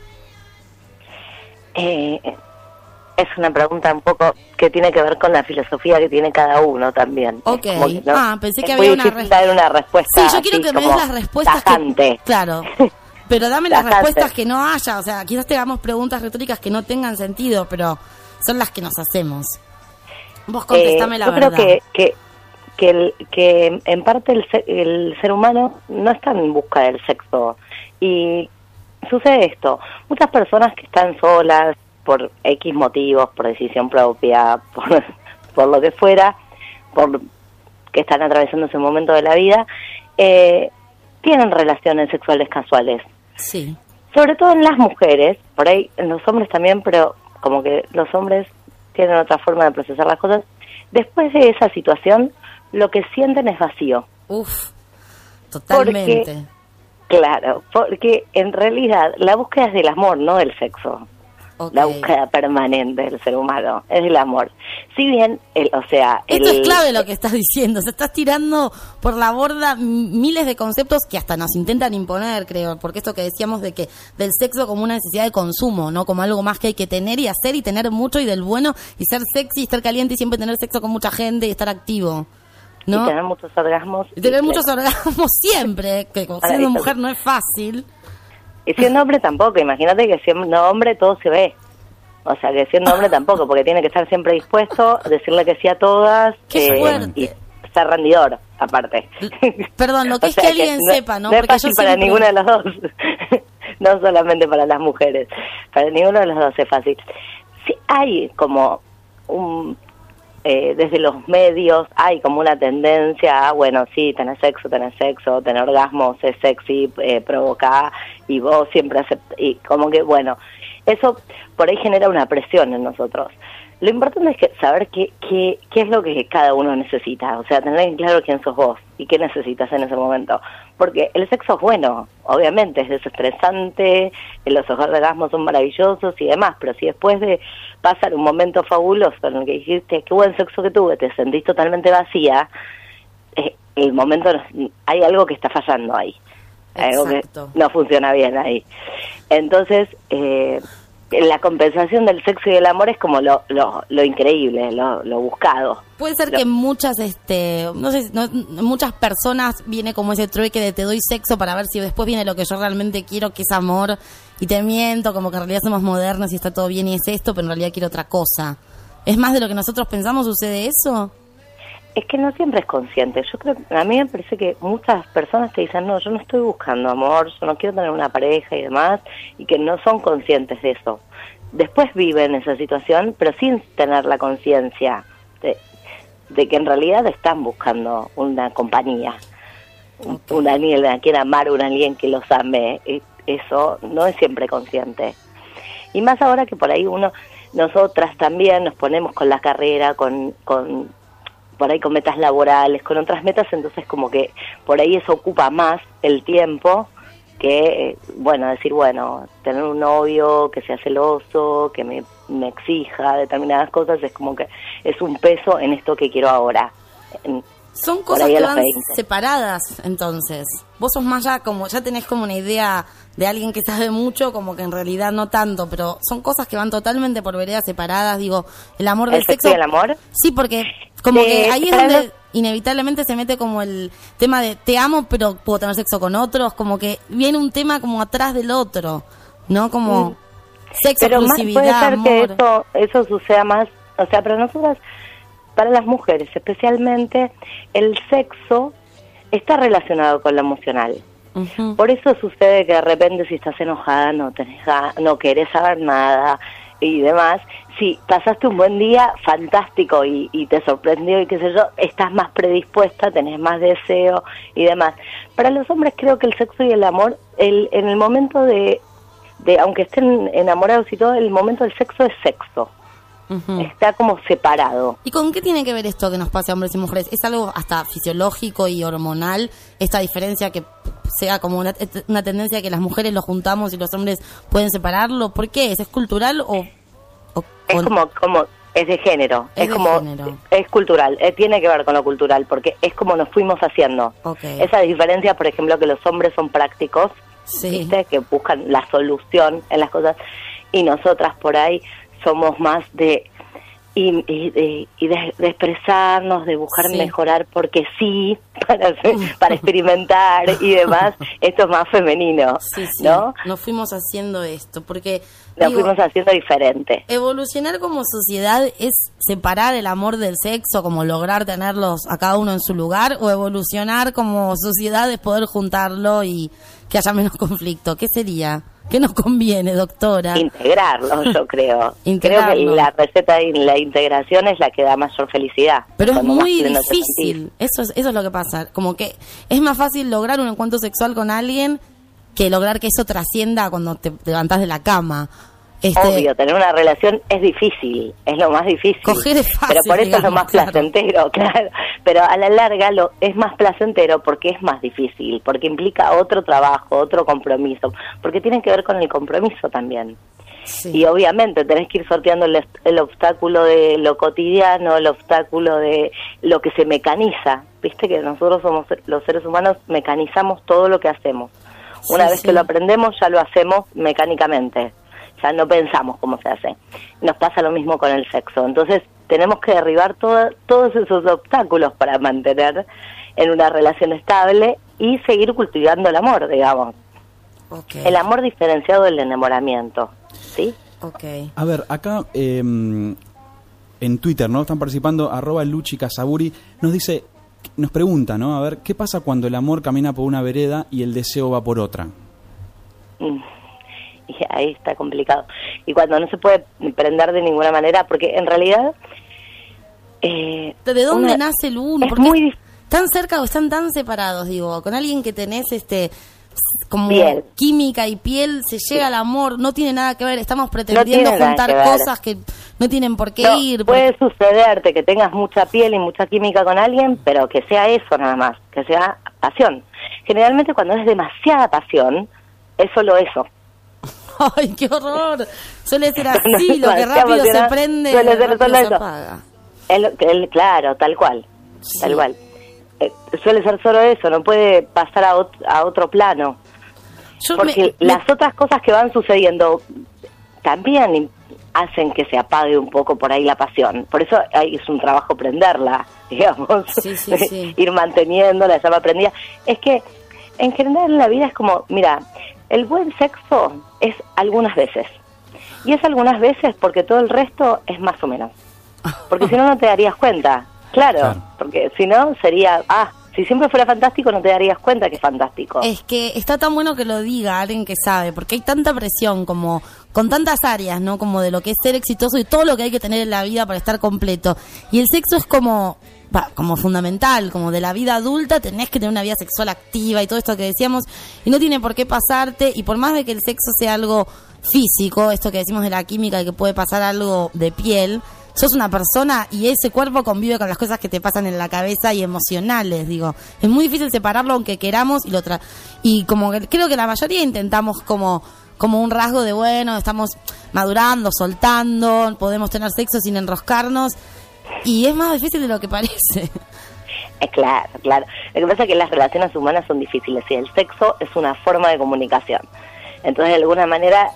Es una pregunta un poco que tiene que ver con la filosofía que tiene cada uno también. Ok. Pensé que es había muy difícil dar una respuesta. Sí, yo quiero que me des las respuestas tajante. Claro. Pero dame las respuestas que no haya, o sea, quizás te hagamos preguntas retóricas que no tengan sentido, pero son las que nos hacemos. Vos contestame la verdad. Yo creo que en parte el ser humano no está en busca del sexo. Y sucede esto, muchas personas que están solas por X motivos, por decisión propia, por lo que fuera, por que están atravesando ese momento de la vida, tienen relaciones sexuales casuales. Sí. Sobre todo en las mujeres, por ahí en los hombres también, pero como que los hombres tienen otra forma de procesar las cosas. Después de esa situación, lo que sienten es vacío. Uf, totalmente. Porque en realidad la búsqueda es del amor, no del sexo. Okay. La búsqueda permanente del ser humano es el amor. Si bien, esto es clave lo que estás diciendo. Se estás tirando por la borda miles de conceptos que hasta nos intentan imponer, creo. Porque esto que decíamos del sexo como una necesidad de consumo, ¿no? Como algo más que hay que tener y hacer y tener mucho y del bueno y ser sexy y estar caliente y siempre tener sexo con mucha gente y estar activo, ¿no? Y tener muchos orgasmos. Y tener muchos orgasmos siempre, que siendo mujer no es fácil. Y siendo hombre tampoco, imagínate que siendo hombre todo se ve. O sea, que siendo hombre tampoco, porque tiene que estar siempre dispuesto, decirle que sí a todas. ¡Qué fuerte! Y ser rendidor, aparte. Perdón, lo que es que alguien sepa, ¿no? No es fácil para ninguno de los dos. No solamente para las mujeres. Para ninguno de los dos es fácil. Sí, hay como desde los medios hay como una tendencia a, bueno, sí, tener sexo, tener orgasmos, es sexy, provoca, y vos siempre aceptás, y como que, bueno, eso por ahí genera una presión en nosotros. Lo importante es saber qué es lo que cada uno necesita, o sea, tener claro quién sos vos y qué necesitas en ese momento, porque el sexo es bueno, obviamente, es desestresante, los orgasmos son maravillosos y demás, pero si después de pasar un momento fabuloso en el que dijiste, qué buen sexo que tuve, te sentís totalmente vacía, el momento, hay algo que está fallando ahí. Algo que no funciona bien ahí. Entonces, la compensación del sexo y del amor es como lo increíble, lo buscado. Puede ser que muchas, muchas personas viene como ese trueque de te doy sexo para ver si después viene lo que yo realmente quiero, que es amor, y te miento, como que en realidad somos modernos y está todo bien y es esto, pero en realidad quiero otra cosa. ¿Es más de lo que nosotros pensamos? ¿Sucede eso? Es que no siempre es consciente. Yo creo, a mí me parece que muchas personas te dicen, no, yo no estoy buscando amor, yo no quiero tener una pareja y demás, y que no son conscientes de eso. Después viven esa situación, pero sin tener la conciencia. de que en realidad están buscando una compañía, un alguien a quien amar, un alguien que los ame. Eso no es siempre consciente. Y más ahora que por ahí nosotras también nos ponemos con la carrera, con por ahí con metas laborales, con otras metas, entonces como que por ahí eso ocupa más el tiempo que, decir, tener un novio que sea celoso, que me exija determinadas cosas, es como que es un peso en esto que quiero ahora. Son cosas que van separadas, entonces. Vos sos más ya tenés como una idea de alguien que sabe mucho, como que en realidad no tanto, pero son cosas que van totalmente por veredas separadas, digo, el amor del sexo. ¿El amor? Sí, porque como que ahí es donde inevitablemente se mete como el tema de te amo, pero puedo tener sexo con otros, como que viene un tema como atrás del otro, ¿no? Como sexo, pero exclusividad, puede ser amor. Que eso suceda más, o sea, para nosotras, para las mujeres especialmente, el sexo está relacionado con lo emocional. Uh-huh. Por eso sucede que de repente si estás enojada no querés saber nada y demás. Si pasaste un buen día, fantástico, y te sorprendió y qué sé yo, estás más predispuesta, tenés más deseo y demás. Para los hombres creo que el sexo y el amor, en el momento de aunque estén enamorados y todo, el momento del sexo es sexo. Uh-huh. Está como separado. ¿Y con qué tiene que ver esto que nos pase a hombres y mujeres? ¿Es algo hasta fisiológico y hormonal? ¿Esta diferencia que sea como una tendencia que las mujeres lo juntamos y los hombres pueden separarlo? ¿Por qué? ¿Es cultural o es como es de género? Es como género. Es cultural, tiene que ver con lo cultural, porque es como nos fuimos haciendo. Okay. Esa diferencia, por ejemplo, que los hombres son prácticos, sí, ¿viste? Que buscan la solución en las cosas, y nosotras por ahí somos más de expresarnos, de buscar mejorar porque sí, para experimentar y demás. Esto es más femenino, sí, ¿no? Nos fuimos haciendo esto, porque fuimos haciendo diferente. Evolucionar como sociedad es separar el amor del sexo, como lograr tenerlos a cada uno en su lugar, o evolucionar como sociedad es poder juntarlo y que haya menos conflicto. ¿Qué sería? ¿Qué nos conviene, doctora? Integrarlo, yo creo. Integrarlo. Creo que la receta de la integración es la que da mayor felicidad. Pero es muy difícil. Eso es lo que pasa. Como que es más fácil lograr un encuentro sexual con alguien que lograr que eso trascienda cuando te levantás de la cama. Obvio, tener una relación es difícil, es lo más difícil. Coger es fácil, pero por eso digamos, es lo más placentero, claro. Pero a la larga es más placentero porque es más difícil, porque implica otro trabajo, otro compromiso, porque tiene que ver con el compromiso también. Sí. Y obviamente tenés que ir sorteando el obstáculo de lo cotidiano, el obstáculo de lo que se mecaniza. Viste que nosotros somos los seres humanos, mecanizamos todo lo que hacemos. Una vez que lo aprendemos, ya lo hacemos mecánicamente. Ya no pensamos cómo se hace. Nos pasa lo mismo con el sexo. Entonces tenemos que derribar todos esos obstáculos para mantener en una relación estable y seguir cultivando el amor, digamos. Okay. El amor diferenciado del enamoramiento, ¿sí? Okay. A ver, acá en Twitter, ¿no? Están participando @LuchiCasaburi, nos pregunta, ¿no? A ver, ¿qué pasa cuando el amor camina por una vereda y el deseo va por otra? Y ahí está complicado. Y cuando no se puede prender de ninguna manera, porque en realidad... ¿De dónde nace el uno? Es muy ¿Tan cerca o están tan separados, digo? Con alguien que tenés como piel. Química y piel, se llega al amor, no tiene nada que ver, estamos pretendiendo juntar cosas que no tienen por qué ir. Puede sucederte que tengas mucha piel y mucha química con alguien, pero que sea eso nada más, que sea pasión. Generalmente cuando es demasiada pasión, es solo eso. ¡Ay, qué horror! Suele ser así, lo que rápido se prende, suele ser rápido solo se eso. apaga. Claro, tal cual, Sí. tal cual. Suele ser solo eso, no puede pasar a otro plano. Porque las otras cosas que van sucediendo también hacen que se apague un poco por ahí la pasión. Por eso es un trabajo prenderla, digamos. Sí. Ir manteniendo la llama prendida. Es que en general en la vida es como, mira, el buen sexo es algunas veces. Y es algunas veces porque todo el resto es más o menos. Porque si no, no te darías cuenta. Claro, porque si no sería, Si siempre fuera fantástico, no te darías cuenta que es fantástico. Es que está tan bueno que lo diga alguien que sabe, porque hay tanta presión como con tantas áreas, ¿no? Como de lo que es ser exitoso y todo lo que hay que tener en la vida para estar completo. Y el sexo es como fundamental, como de la vida adulta tenés que tener una vida sexual activa y todo esto que decíamos, y no tiene por qué pasarte, y por más de que el sexo sea algo físico, esto que decimos de la química y que puede pasar algo de piel, sos una persona y ese cuerpo convive con las cosas que te pasan en la cabeza y emocionales, digo. Es muy difícil separarlo aunque queramos y como que creo que la mayoría intentamos como un rasgo de bueno, estamos madurando, soltando, podemos tener sexo sin enroscarnos y es más difícil de lo que parece. Claro. Lo que pasa es que las relaciones humanas son difíciles y el sexo es una forma de comunicación. Entonces, de alguna manera,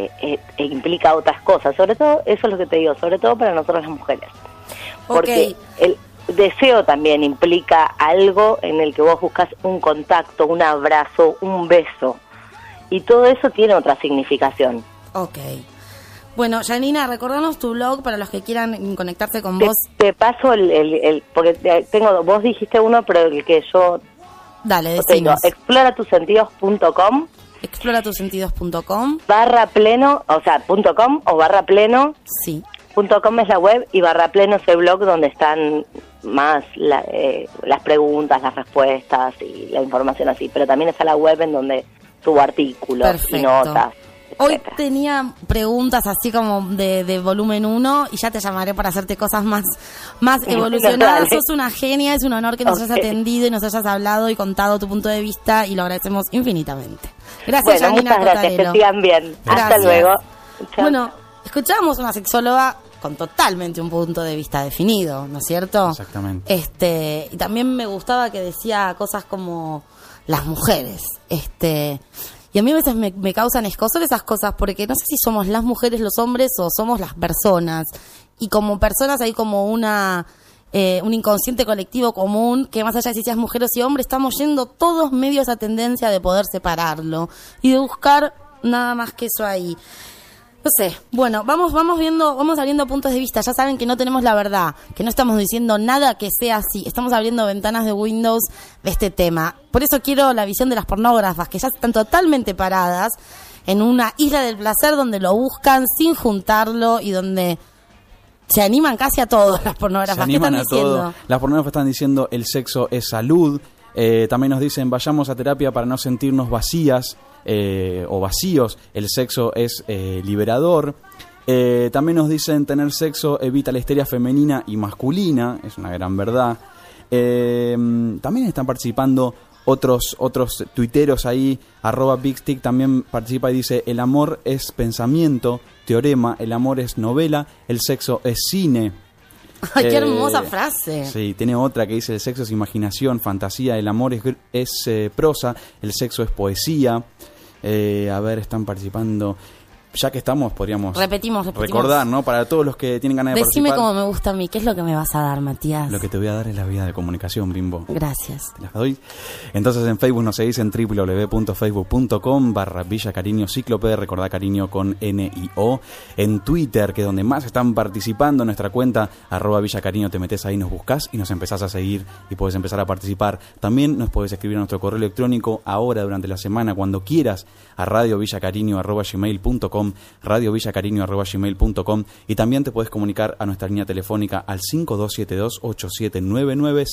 implica otras cosas. Sobre todo, eso es lo que te digo, sobre todo para nosotros las mujeres. Porque el deseo también implica algo en el que vos buscas un contacto, un abrazo, un beso. Y todo eso tiene otra significación. Ok. Bueno, Janina, recordanos tu blog para los que quieran conectarse con vos. Te paso porque vos dijiste uno, pero el que yo... Dale, decinos. Exploratusentidos.com Exploratusentidos.com /pleno, o sea, .com o /pleno. Sí. .com es la web y /pleno es el blog donde están más las preguntas, las respuestas y la información así. Pero también está la web en donde subo artículos Perfecto. Y notas. Hoy tenía preguntas así como de volumen 1 y ya te llamaré para hacerte cosas más evolucionadas. Sos una genia, es un honor que nos hayas atendido y nos hayas hablado y contado tu punto de vista y lo agradecemos infinitamente. Gracias, Janina muchas gracias, Cotarelo. que sigan bien. Gracias. Hasta luego. Chao. Bueno, escuchábamos una sexóloga con totalmente un punto de vista definido, ¿no es cierto? Exactamente. Y también me gustaba que decía cosas como las mujeres, y a mí a veces me causan escozor esas cosas porque no sé si somos las mujeres los hombres o somos las personas. Y como personas hay como un inconsciente colectivo común que más allá de si seas mujer o si hombre, estamos yendo todos medio a esa tendencia de poder separarlo y de buscar nada más que eso ahí. No sé, bueno, vamos abriendo puntos de vista. Ya saben que no tenemos la verdad, que no estamos diciendo nada que sea así. Estamos abriendo ventanas de Windows de este tema. Por eso quiero la visión de las pornógrafas, que ya están totalmente paradas en una isla del placer donde lo buscan sin juntarlo y donde se animan casi a todo las pornógrafas. Se animan ¿Qué están diciendo? todo. Las pornógrafas están diciendo el sexo es salud. También nos dicen vayamos a terapia para no sentirnos vacías. O vacíos, el sexo es liberador. También nos dicen tener sexo evita la histeria femenina y masculina, es una gran verdad. También están participando otros tuiteros ahí, @BigStick también participa y dice el amor es pensamiento, teorema, el amor es novela, el sexo es cine. ¡Ay, qué hermosa frase! Sí, tiene otra que dice el sexo es imaginación, fantasía, el amor es prosa, el sexo es poesía. A ver, están participando. Ya que estamos, podríamos repetimos. recordar, ¿no? Para todos los que tienen ganas de Decime participar. cómo me gusta a mí. ¿Qué es lo que me vas a dar, Matías? Lo que te voy a dar es la vía de comunicación, Bimbo. Gracias. Te las doy. Entonces en Facebook nos seguís en www.facebook.com/Villa Cariño Cíclope, recordá Cariño con N y O. En Twitter, que es donde más están participando, nuestra cuenta @Villa Cariño, te metés ahí, nos buscás y nos empezás a seguir y podés empezar a participar. También nos podés escribir a nuestro correo electrónico ahora, durante la semana, cuando quieras, a radiovillacariño@gmail.com, radiovillacariño@gmail.com, y también te podés comunicar a nuestra línea telefónica al 5272-8799,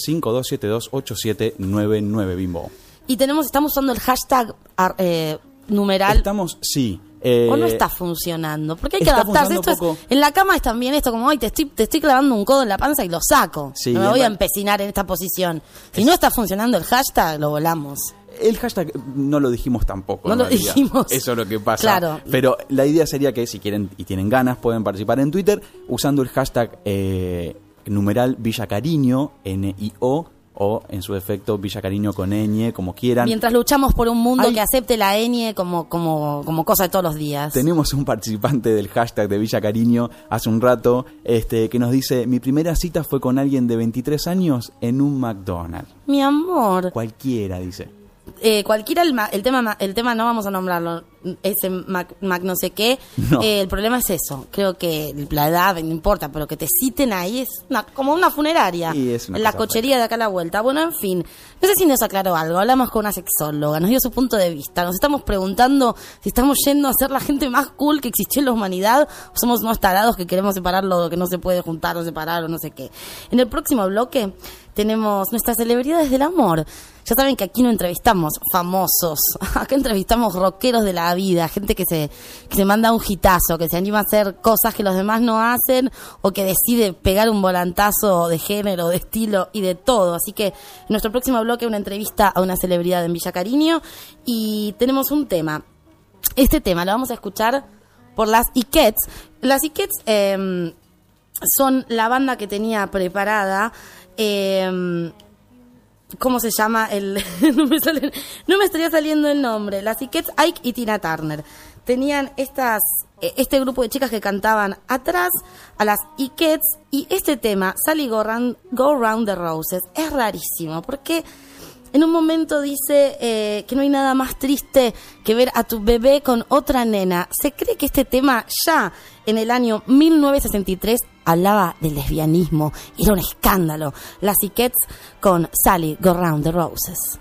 5272-8799, Bimbo. Y estamos usando el hashtag numeral. Sí. ¿O no está funcionando? Porque hay que adaptarse. En la cama es también esto, como, te estoy clavando un codo en la panza y lo saco. Sí, no me voy a empecinar en esta posición. Si no está funcionando el hashtag, lo volamos. El hashtag no lo dijimos tampoco. No lo dijimos. Eso es lo que pasa. Claro. Pero la idea sería que si quieren y tienen ganas, pueden participar en Twitter usando el hashtag numeral Villa Cariño, NIO, o en su defecto Villa Cariño con ñ, como quieran. Mientras luchamos por un mundo que acepte la ñ como cosa de todos los días. Tenemos un participante del hashtag de Villa Cariño hace un rato que nos dice: mi primera cita fue con alguien de 23 años en un McDonald's. Mi amor. Cualquiera, dice. cualquiera el tema no vamos a nombrarlo, ese Mac no sé qué, No. el problema es eso, creo que la edad no importa, pero que te citen ahí es como una funeraria, Sí, es una en la cosa cochería de acá a la vuelta. Bueno, en fin, no sé si nos aclaró algo, hablamos con una sexóloga, nos dio su punto de vista, nos estamos preguntando si estamos yendo a ser la gente más cool que existió en la humanidad o somos unos tarados que queremos separar lo que no se puede juntar o separar o no sé qué. En el próximo bloque tenemos nuestras celebridades del amor. Ya saben que aquí no entrevistamos famosos, acá entrevistamos rockeros de la vida, gente que se manda un hitazo, que se anima a hacer cosas que los demás no hacen o que decide pegar un volantazo de género, de estilo y de todo. Así que en nuestro próximo bloque una entrevista a una celebridad en Villa Cariño y tenemos un tema. Este tema lo vamos a escuchar por las Ikets. Las Ikets son la banda que tenía preparada... ¿cómo se llama? No me estaría saliendo el nombre. Las Ikets, Ike y Tina Turner. Tenían este grupo de chicas que cantaban atrás a las Ikets y este tema, Sally Go Round the Roses, es rarísimo porque en un momento dice que no hay nada más triste que ver a tu bebé con otra nena. Se cree que este tema ya en el año 1963 hablaba del lesbianismo y era un escándalo. Las Ikets con Sally Go Round the Roses.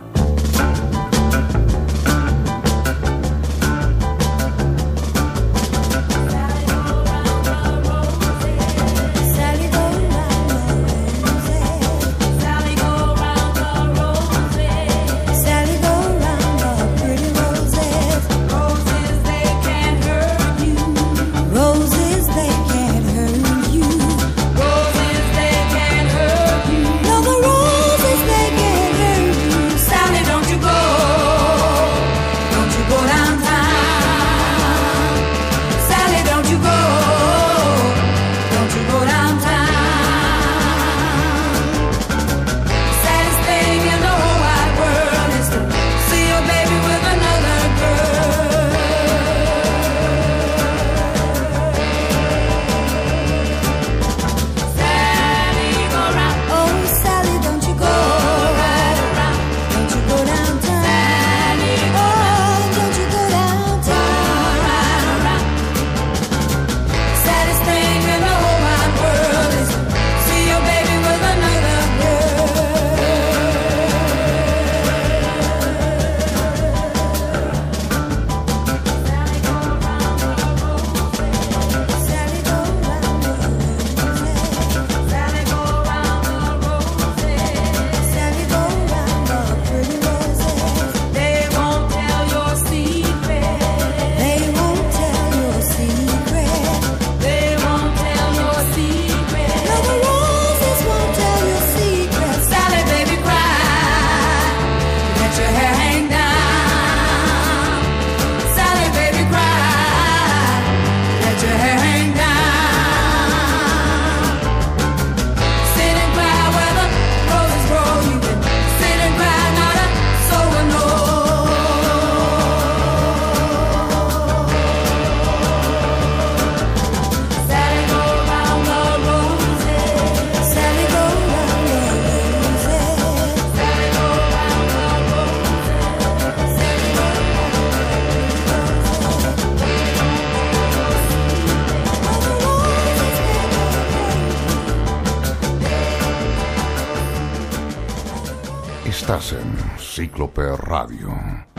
Estás en Cíclope Radio.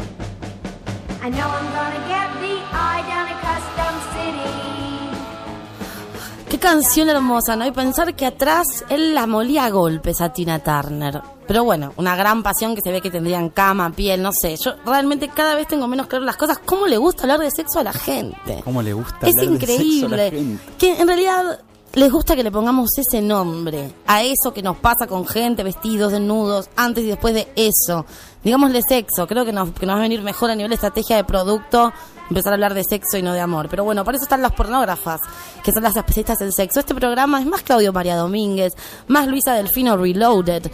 I know I'm gonna get the eye down at Custom City. Qué canción hermosa, ¿no? Y pensar que atrás él la molía a golpes a Tina Turner. Pero bueno, una gran pasión que se ve que tendrían cama, piel, no sé. Yo realmente cada vez tengo menos claro las cosas. ¿Cómo le gusta hablar de sexo a la gente? ¿Cómo le gusta Es hablar de sexo a la increíble. gente? Que en realidad les gusta que le pongamos ese nombre a eso que nos pasa con gente, vestidos, desnudos, antes y después de eso. Digámosle sexo, creo que nos va a venir mejor a nivel de estrategia de producto empezar a hablar de sexo y no de amor. Pero bueno, para eso están las pornógrafas, que son las especialistas en sexo. Este programa es más Claudio María Domínguez, más Luisa Delfino Reloaded.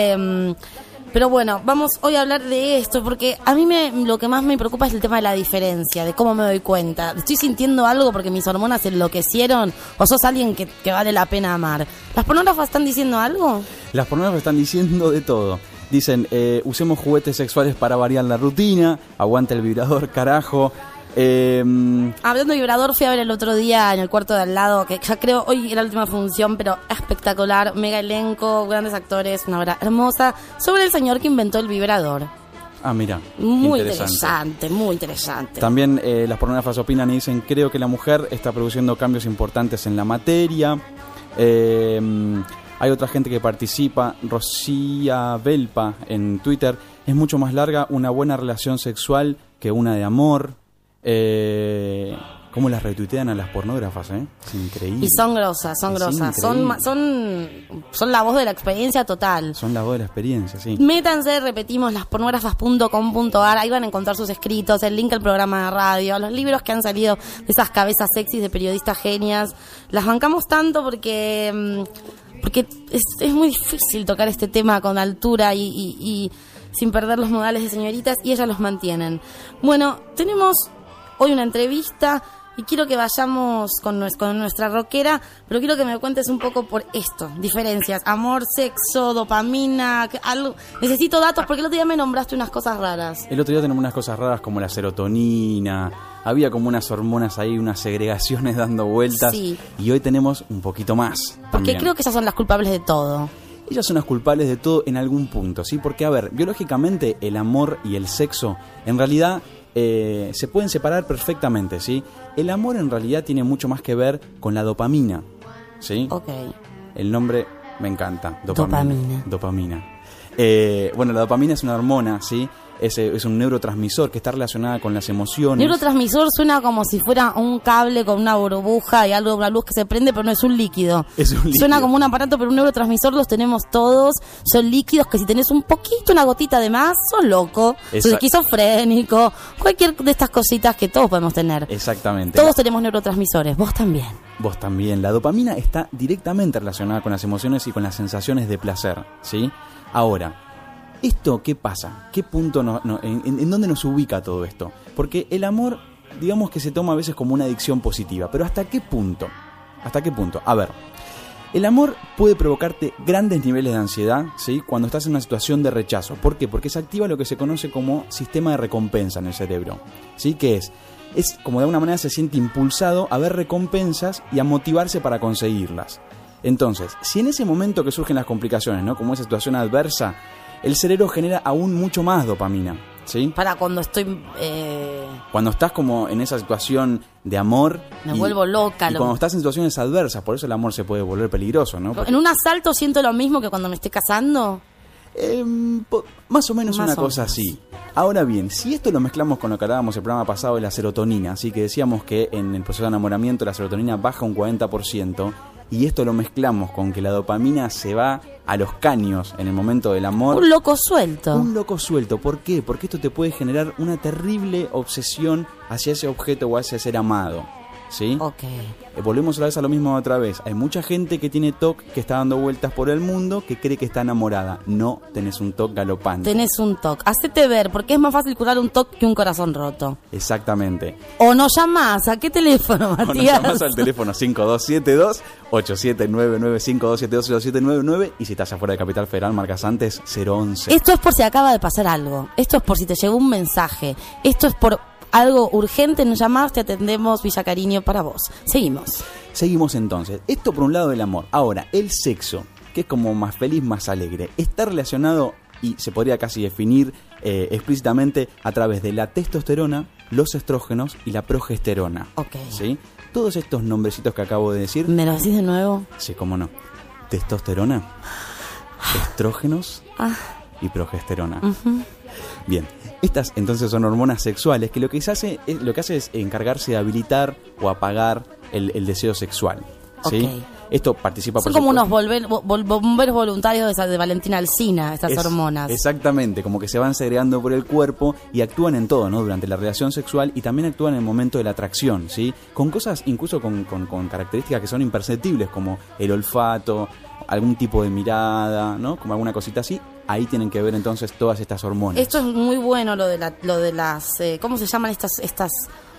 Pero bueno, vamos hoy a hablar de esto porque a mí lo que más me preocupa es el tema de la diferencia, de cómo me doy cuenta. ¿Estoy sintiendo algo porque mis hormonas se enloquecieron o sos alguien que vale la pena amar? ¿Las pornógrafas están diciendo algo? Las pornógrafas están diciendo de todo. Dicen, usemos juguetes sexuales para variar la rutina, aguanta el vibrador, carajo. Hablando de vibrador, fui a ver el otro día en el cuarto de al lado, que ya creo hoy era la última función, pero espectacular, mega elenco, grandes actores, una obra hermosa, sobre el señor que inventó el vibrador. Ah, mira, muy interesante, muy interesante. También las pornógrafas opinan y dicen, creo que la mujer está produciendo cambios importantes en la materia. Hay otra gente que participa, Rocía Belpa en Twitter, es mucho más larga una buena relación sexual que una de amor. ¿Cómo las retuitean a las pornógrafas? Es increíble. Y son grosas, son la voz de la experiencia total. Son la voz de la experiencia, sí. Métanse, repetimos, laspornógrafas.com.ar, ahí van a encontrar sus escritos, el link al programa de radio, los libros que han salido de esas cabezas sexys de periodistas genias. Las bancamos tanto porque es muy difícil tocar este tema con altura y sin perder los modales de señoritas, y ellas los mantienen. Bueno, tenemos hoy una entrevista y quiero que vayamos con nuestra rockera, pero quiero que me cuentes un poco por esto, diferencias, amor, sexo, dopamina, algo. Necesito datos porque el otro día me nombraste unas cosas raras. El otro día tenemos unas cosas raras como la serotonina, había como unas hormonas ahí, unas segregaciones dando vueltas, sí. Y hoy tenemos un poquito más. Porque también. Creo que ellas son las culpables de todo. Ellas son las culpables de todo en algún punto, ¿sí? Porque, a ver, biológicamente el amor y el sexo en realidad se pueden separar perfectamente, ¿sí? El amor en realidad tiene mucho más que ver con la dopamina, ¿sí? Ok. El nombre me encanta, Dopamina. Bueno, la dopamina es una hormona, ¿sí? Es un neurotransmisor que está relacionada con las emociones. Neurotransmisor suena como si fuera un cable con una burbuja y algo, una luz que se prende, pero no es un líquido. Es un líquido. Suena como un aparato, pero un neurotransmisor los tenemos todos. Son líquidos que si tenés un poquito, una gotita de más, sos loco, sos esquizofrénico, cualquier de estas cositas que todos podemos tener. Exactamente. Todos tenemos neurotransmisores, vos también. Vos también. La dopamina está directamente relacionada con las emociones y con las sensaciones de placer, ¿sí? Ahora, ¿esto qué pasa? ¿Qué punto en dónde nos ubica todo esto? Porque el amor, digamos que se toma a veces como una adicción positiva, pero ¿hasta qué punto? ¿Hasta qué punto? A ver, el amor puede provocarte grandes niveles de ansiedad, ¿sí? Cuando estás en una situación de rechazo. ¿Por qué? Porque se activa lo que se conoce como sistema de recompensa en el cerebro, ¿sí? ¿Qué es? Es como de alguna manera se siente impulsado a ver recompensas y a motivarse para conseguirlas. Entonces, si en ese momento que surgen las complicaciones, ¿no? Como esa situación adversa, el cerebro genera aún mucho más dopamina, ¿sí? Para cuando estoy... Cuando estás como en esa situación de amor... Me vuelvo loca. Y cuando estás en situaciones adversas, por eso el amor se puede volver peligroso, ¿no? Porque ¿en un asalto siento lo mismo que cuando me estoy casando? Más o menos una cosa así. Ahora bien, si esto lo mezclamos con lo que hablábamos el programa pasado de la serotonina, así que decíamos que en el proceso de enamoramiento la serotonina baja un 40%, y esto lo mezclamos con que la dopamina se va a los caños en el momento del amor. Un loco suelto. Un loco suelto. ¿Por qué? Porque esto te puede generar una terrible obsesión hacia ese objeto o hacia ser amado, ¿sí? Ok. Volvemos a la vez a lo mismo otra vez. Hay mucha gente que tiene TOC que está dando vueltas por el mundo que cree que está enamorada. No tenés un TOC galopante. Tenés un TOC. Hacete ver, porque es más fácil curar un TOC que un corazón roto. Exactamente. O nos llamás. ¿A qué teléfono, Matías? O nos llamás al teléfono 5272-8799-5272-8799 y si estás afuera de Capital Federal marcas antes 011. Esto es por si acaba de pasar algo. Esto es por si te llegó un mensaje. Esto es por algo urgente, nos llamás, te atendemos, Villa Cariño para vos. Seguimos entonces. Esto por un lado del amor. Ahora, el sexo, que es como más feliz, más alegre, está relacionado y se podría casi definir explícitamente a través de la testosterona, los estrógenos y la progesterona. Ok. ¿Sí? Todos estos nombrecitos que acabo de decir. ¿Me lo decís de nuevo? Sí, cómo no. Testosterona, estrógenos y progesterona. Uh-huh. Bien, estas entonces son hormonas sexuales que lo que hace es encargarse de habilitar o apagar el deseo sexual, ¿sí? Okay. Esto participa son como unos bomberos voluntarios de Valentina Alsina, estas hormonas. Exactamente, como que se van segregando por el cuerpo y actúan en todo, ¿no? Durante la relación sexual y también actúan en el momento de la atracción, ¿sí? Con cosas, incluso con características que son imperceptibles, como el olfato, algún tipo de mirada, ¿no? Como alguna cosita así. Ahí tienen que ver entonces todas estas hormonas. Esto es muy bueno, lo de las ¿cómo se llaman estas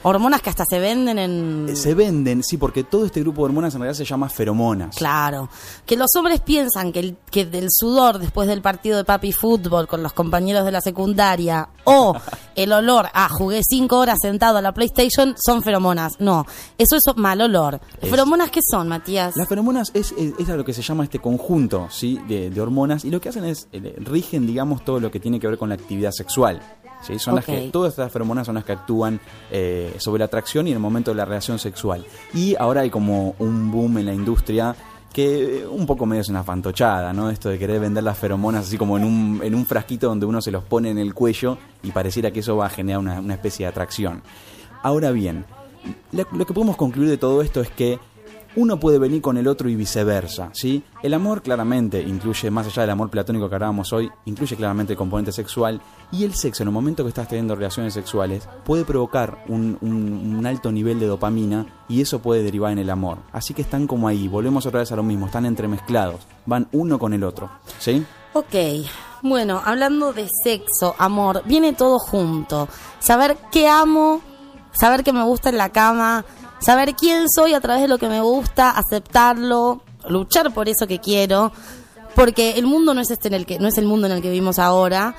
Hormonas que hasta se venden en... Se venden, sí, porque todo este grupo de hormonas en realidad se llama feromonas. Claro. Que los hombres piensan que del sudor después del partido de papi fútbol con los compañeros de la secundaria o el olor a jugué 5 horas sentado a la PlayStation son feromonas. No, eso es mal olor. ¿Feromonas qué son, Matías? Las feromonas es a lo que se llama este conjunto, ¿sí? de hormonas, y lo que hacen es rigen, digamos, todo lo que tiene que ver con la actividad sexual. ¿Sí? Son las que, todas estas feromonas son las que actúan sobre la atracción y en el momento de la relación sexual. Y ahora hay como un boom en la industria que un poco medio es una fantochada, ¿no? Esto de querer vender las feromonas así como en un frasquito donde uno se los pone en el cuello y pareciera que eso va a generar una especie de atracción. Ahora bien, lo que podemos concluir de todo esto es que uno puede venir con el otro y viceversa, ¿sí? El amor claramente incluye, más allá del amor platónico que hablábamos hoy, incluye claramente el componente sexual, y el sexo, en el momento que estás teniendo relaciones sexuales, puede provocar un alto nivel de dopamina, y eso puede derivar en el amor. Así que están como ahí, volvemos otra vez a lo mismo, están entremezclados, van uno con el otro, ¿sí? Ok, bueno, hablando de sexo, amor, viene todo junto. Saber qué amo, saber qué me gusta en la cama, saber quién soy a través de lo que me gusta, aceptarlo, luchar por eso que quiero, porque el mundo no es no es el mundo en el que vivimos ahora.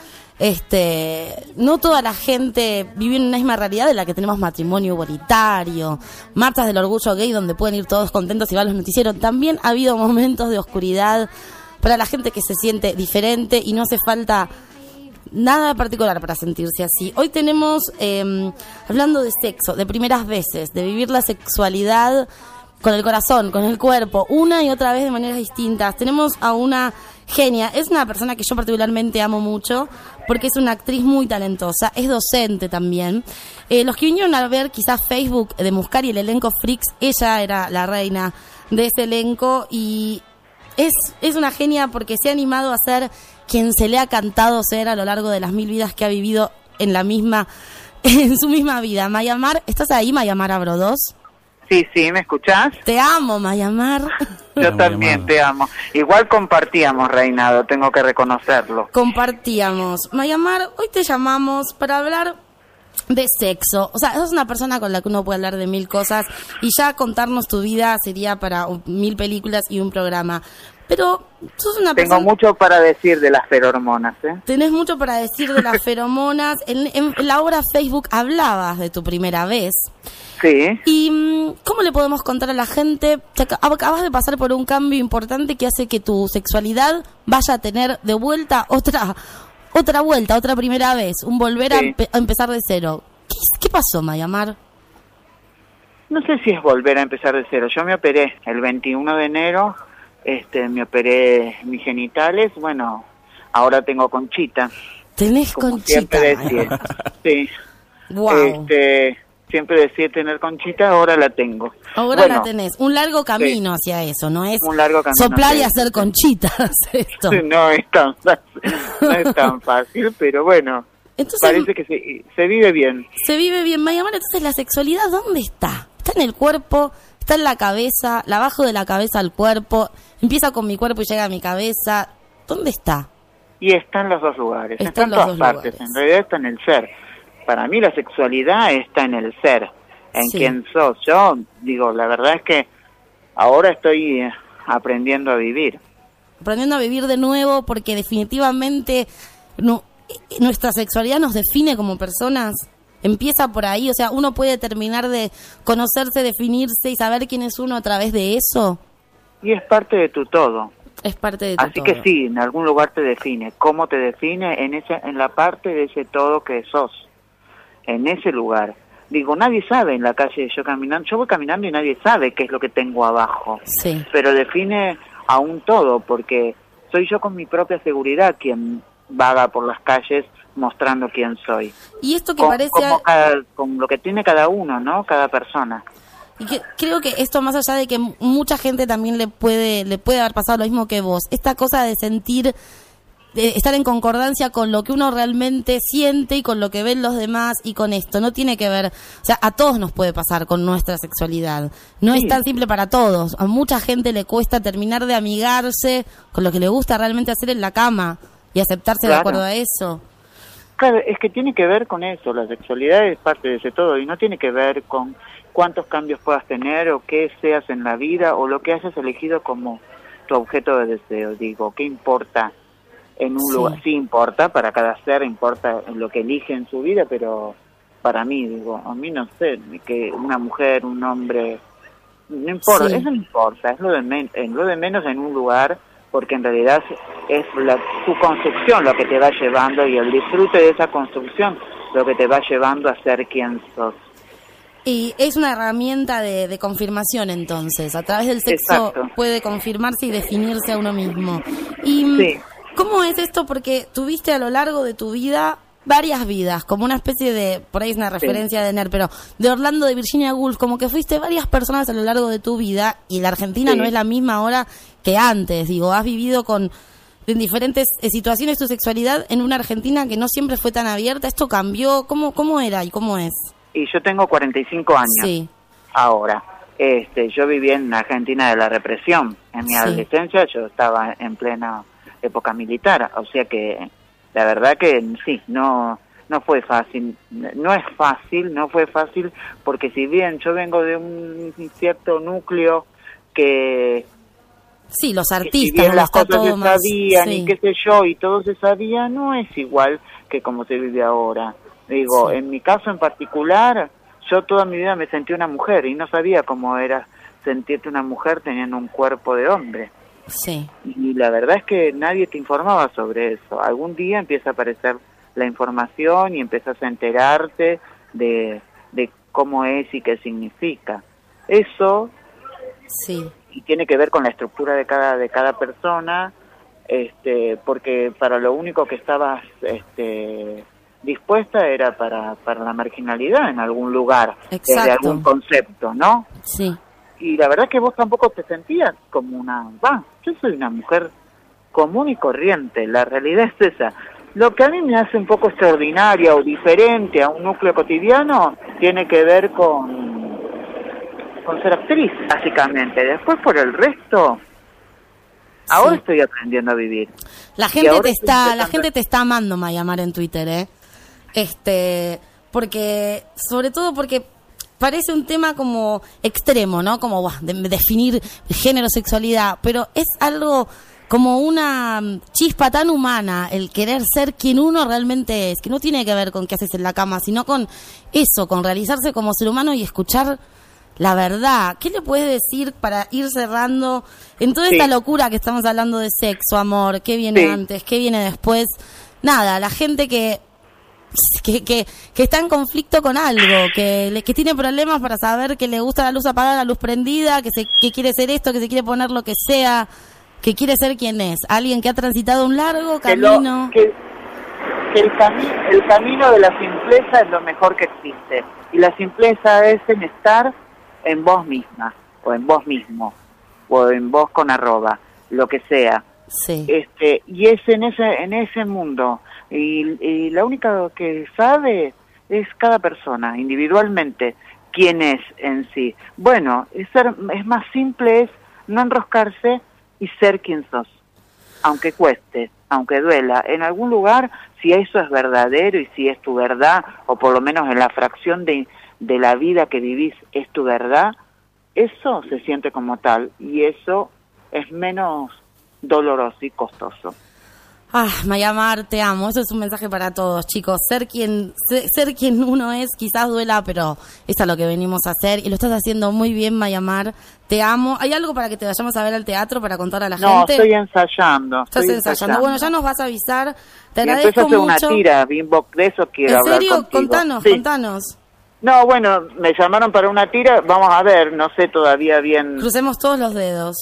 No toda la gente vive en una misma realidad de la que tenemos matrimonio igualitario, marchas del orgullo gay donde pueden ir todos contentos y van los noticieros. También ha habido momentos de oscuridad para la gente que se siente diferente y no hace falta nada particular para sentirse así. Hoy tenemos, hablando de sexo, de primeras veces, de vivir la sexualidad con el corazón, con el cuerpo, una y otra vez de maneras distintas. Tenemos a una genia, es una persona que yo particularmente amo mucho, porque es una actriz muy talentosa, es docente también. Los que vinieron a ver quizás Facebook de Muscari, el elenco Freaks, ella era la reina de ese elenco y es una genia porque se ha animado a ser quien se le ha cantado ser a lo largo de las 1000 vidas que ha vivido en su misma vida. Mayamar, ¿estás ahí, Mayamar Abrodós? Sí, ¿me escuchás? Te amo, Mayamar. Yo también te amo. Igual compartíamos reinado, tengo que reconocerlo. Compartíamos. Mayamar, hoy te llamamos para hablar de sexo. O sea, sos una persona con la que uno puede hablar de 1000 cosas y ya contarnos tu vida sería para 1000 películas y un programa. Pero sos una persona... Tengo mucho para decir de las feromonas, ¿eh? Tenés mucho para decir de las feromonas. En la obra Facebook hablabas de tu primera vez. Sí. ¿Y cómo le podemos contar a la gente? Acabas de pasar por un cambio importante que hace que tu sexualidad vaya a tener de vuelta otra vuelta, otra primera vez, un volver a empezar de cero. ¿Qué pasó, Mayamar? No sé si es volver a empezar de cero. Yo me operé el 21 de enero, me operé mis genitales, bueno, ahora tengo conchita. ¿Tenés como conchita? Siempre decía. Sí. Wow. Siempre decía tener conchita, ahora la tengo. Ahora la tenés. Un largo camino hacia eso, ¿no es? Un largo camino. Soplar y hacer conchitas esto. No es tan fácil, pero bueno. Entonces, parece que se vive bien. Se vive bien, Mayamar. Entonces, ¿la sexualidad dónde está? Está en el cuerpo, está en la cabeza, la bajo de la cabeza al cuerpo, empieza con mi cuerpo y llega a mi cabeza. ¿Dónde está? Y está en los dos lugares. Está en todas partes. En realidad está en el ser. Para mí la sexualidad está en el ser, en quién sos. Yo digo, la verdad es que ahora estoy aprendiendo a vivir. Aprendiendo a vivir de nuevo porque definitivamente nuestra sexualidad nos define como personas. Empieza por ahí, o sea, uno puede terminar de conocerse, definirse y saber quién es uno a través de eso. Y es parte de tu todo. Es parte de tu todo. Así que sí, en algún lugar te define. ¿Cómo te define? En la parte de ese todo que sos. En ese lugar. Digo, nadie sabe en la calle, yo voy caminando y nadie sabe qué es lo que tengo abajo. Sí. Pero define a un todo, porque soy yo con mi propia seguridad quien vaga por las calles mostrando quién soy. Y esto que parece... con lo que tiene cada uno, ¿no? Cada persona. Y creo que esto, más allá de que mucha gente también le puede haber pasado lo mismo que vos, esta cosa de sentir... de estar en concordancia con lo que uno realmente siente y con lo que ven los demás y con esto, no tiene que ver, o sea, a todos nos puede pasar con nuestra sexualidad, no es tan simple para todos, a mucha gente le cuesta terminar de amigarse con lo que le gusta realmente hacer en la cama y aceptarse de acuerdo a eso. Claro, es que tiene que ver con eso, la sexualidad es parte de ese todo y no tiene que ver con cuántos cambios puedas tener o qué seas en la vida o lo que hayas elegido como tu objeto de deseo. Digo, ¿qué importa en un lugar? Sí importa, para cada ser importa lo que elige en su vida, pero para mí, digo, a mí no sé, que una mujer, un hombre, no importa, eso no importa, es lo de menos en un lugar, porque en realidad es tu construcción lo que te va llevando y el disfrute de esa construcción lo que te va llevando a ser quien sos. Y es una herramienta de confirmación, entonces. A través del sexo puede confirmarse y definirse a uno mismo. Y ¿cómo es esto? Porque tuviste a lo largo de tu vida varias vidas, como una especie de, por ahí es una referencia de Ner, pero de Orlando, de Virginia Woolf, como que fuiste varias personas a lo largo de tu vida y la Argentina no es la misma ahora que antes. Digo, has vivido en diferentes situaciones tu sexualidad en una Argentina que no siempre fue tan abierta. ¿Esto cambió? ¿Cómo era y cómo es? Y yo tengo 45 años ahora. Yo viví en Argentina de la represión. En mi adolescencia yo estaba en plena época militar, o sea que la verdad que no fue fácil. No fue fácil porque si bien yo vengo de un cierto núcleo que... Sí, los artistas, si bien las cosas se sabían y qué sé yo, y todo se sabía, no es igual que como se vive ahora. Digo, en mi caso en particular, yo toda mi vida me sentí una mujer y no sabía cómo era sentirte una mujer teniendo un cuerpo de hombre. Sí. Y la verdad es que nadie te informaba sobre eso. Algún día empieza a aparecer la información y empiezas a enterarte de cómo es y qué significa. Eso y tiene que ver con la estructura de cada persona, porque para lo único que estabas dispuesta era para la marginalidad en algún lugar, de algún concepto, ¿no? Sí. Y la verdad que vos tampoco te sentías como yo soy una mujer común y corriente, la realidad es esa. Lo que a mí me hace un poco extraordinaria o diferente a un núcleo cotidiano tiene que ver con ser actriz, básicamente. Después por el resto, ahora estoy aprendiendo a vivir. La gente te está amando, Mayamar, en Twitter, porque, sobre todo porque parece un tema como extremo, ¿no? Como definir género, sexualidad, pero es algo como una chispa tan humana, el querer ser quien uno realmente es, que no tiene que ver con qué haces en la cama, sino con eso, con realizarse como ser humano y escuchar la verdad. ¿Qué le puedes decir para ir cerrando en toda esta locura que estamos hablando de sexo, amor? ¿Qué viene antes? ¿Qué viene después? Nada, la gente que está en conflicto con algo, que tiene problemas para saber que le gusta la luz apagada, la luz prendida, que quiere ser esto, que se quiere poner lo que sea, que quiere ser quien es. Alguien que ha transitado un largo camino. Que el camino de la simpleza es lo mejor que existe. Y la simpleza es en estar en vos misma, o en vos mismo, o en vos con @ lo que sea. Sí. Y es en ese mundo. Y la única que sabe es cada persona, individualmente, quién es en sí. Bueno, es más simple, es no enroscarse y ser quien sos. Aunque cueste, aunque duela. En algún lugar, si eso es verdadero y si es tu verdad, o por lo menos en la fracción de la vida que vivís es tu verdad, eso se siente como tal. Y eso es menos doloroso y costoso. Mayamar, te amo. Eso es un mensaje para todos, chicos. Ser quien uno es, quizás duela, pero es a lo que venimos a hacer. Y lo estás haciendo muy bien, Mayamar. Te amo. ¿Hay algo para que te vayamos a ver al teatro para contar a la gente? No, estoy ensayando. Estás ensayando. Bueno, ya nos vas a avisar. Te agradezco mucho. Una tira, Bimbo, de eso quiero hablar contigo. ¿En serio? Contanos. No, bueno, me llamaron para una tira. Vamos a ver, no sé todavía bien. Crucemos todos los dedos.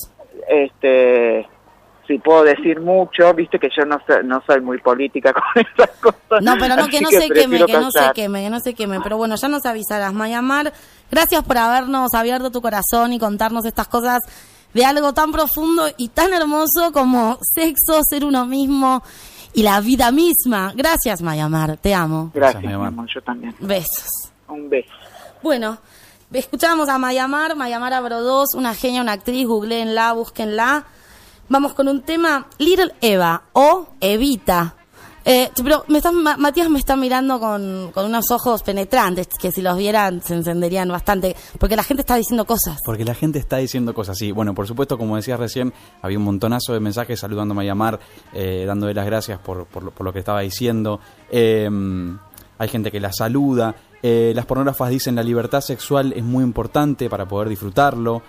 Si puedo decir mucho, viste que yo no soy muy política con esas cosas. No, pero que no se queme. Pero bueno, ya nos avisarás, Mayamar. Gracias por habernos abierto tu corazón y contarnos estas cosas de algo tan profundo y tan hermoso como sexo, ser uno mismo y la vida misma. Gracias, Mayamar. Te amo. Gracias, Mayamar. Yo también. Besos. Un beso. Bueno, escuchábamos a Mayamar Abrodós, una genia, una actriz. Googleenla, búsquenla. Vamos con un tema, Little Eva o Evita. Pero Matías me está mirando con unos ojos penetrantes que si los vieran se encenderían bastante, porque la gente está diciendo cosas. Porque la gente está diciendo cosas, sí. Bueno, por supuesto, como decías recién, había un montonazo de mensajes saludándome a Mayamar, dándole las gracias por lo que estaba diciendo. Hay gente que la saluda. Las pornógrafas dicen la libertad sexual es muy importante para poder disfrutarlo.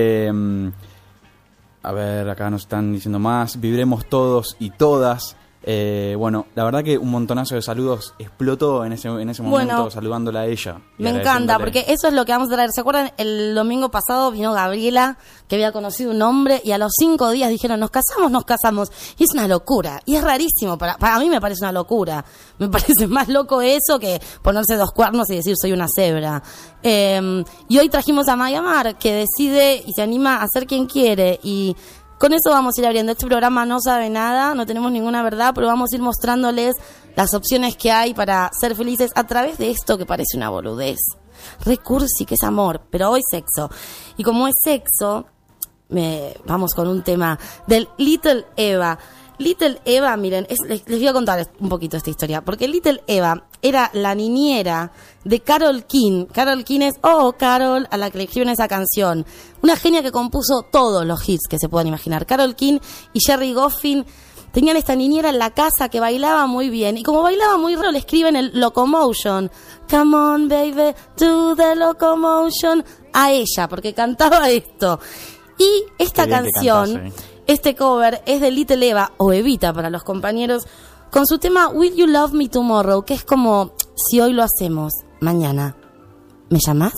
A ver, acá nos están diciendo más. Vibremos todos y todas. Bueno, la verdad que un montonazo de saludos explotó en ese momento, saludándola a ella. Me encanta, porque eso es lo que vamos a traer. ¿Se acuerdan? El domingo pasado vino Gabriela, que había conocido un hombre, y a los 5 días dijeron, nos casamos. Y es una locura, y es rarísimo. Para mí me parece una locura. Me parece más loco eso que ponerse 2 cuernos y decir soy una cebra. Y hoy trajimos a Mayamar, que decide y se anima a ser quien quiere, y con eso vamos a ir abriendo. Este programa no sabe nada, no tenemos ninguna verdad, pero vamos a ir mostrándoles las opciones que hay para ser felices a través de esto que parece una boludez. Recursi, que es amor, pero hoy sexo. Y como es sexo, vamos con un tema del Little Eva. Little Eva, miren, les voy a contar un poquito esta historia, porque Little Eva era la niñera de Carole King. Carole King es Carol, a la que le escriben esa canción. Una genia que compuso todos los hits que se puedan imaginar. Carole King y Jerry Goffin tenían esta niñera en la casa que bailaba muy bien. Y como bailaba muy raro, le escriben el Locomotion. Come on, baby, do the locomotion. A ella, porque cantaba esto. Y esta canción, este cover, es de Little Eva, o Evita para los compañeros, con su tema Will You Love Me Tomorrow, que es como, si hoy lo hacemos, mañana, ¿me llamás?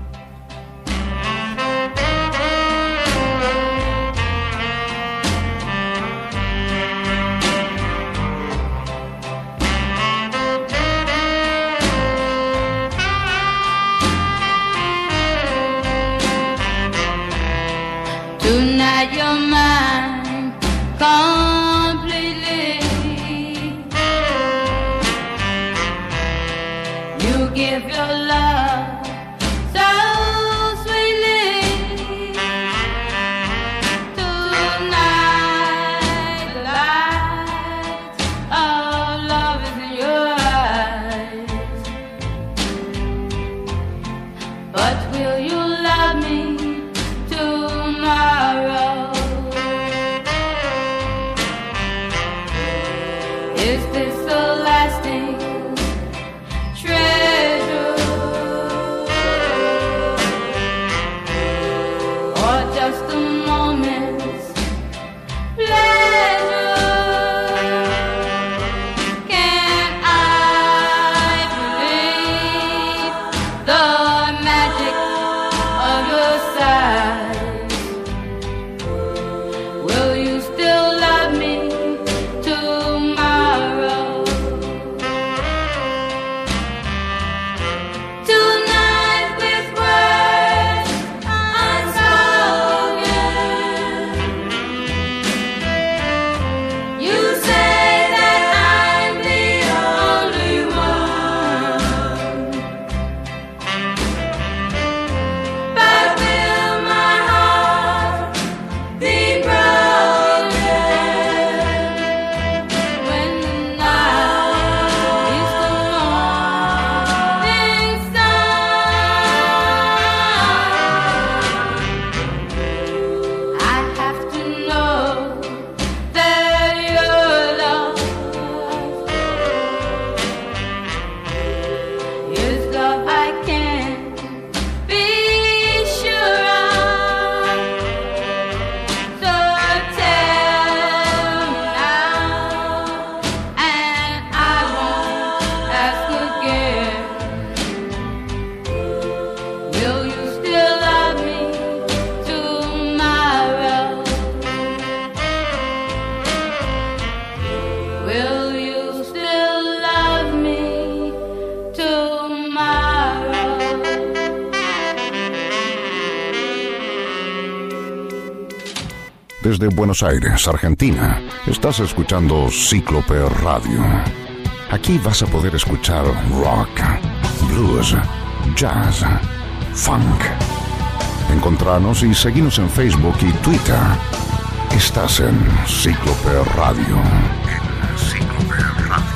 Tonight you're mine completely. You give your love so sweetly. Tonight the light of love is in your eyes. But will you love me tomorrow? Is this a lasting treasure, or just a moment's pleasure? Can I believe the magic of your sight? Will you still love me tomorrow? Tonight with words unspoken, you say that I'm the only one. But will my heart be broken when the night is the morning sun? I have to know that your love is love I can't be sure of. So tell me now, and I won't ask again. Will you still love me tomorrow? Will you still love me tomorrow? Desde Buenos Aires, Argentina, estás escuchando Cíclope Radio. Aquí vas a poder escuchar rock, blues, jazz, funk. Encontranos y seguinos en Facebook y Twitter. Estás en Cíclope Radio. En Cíclope Radio.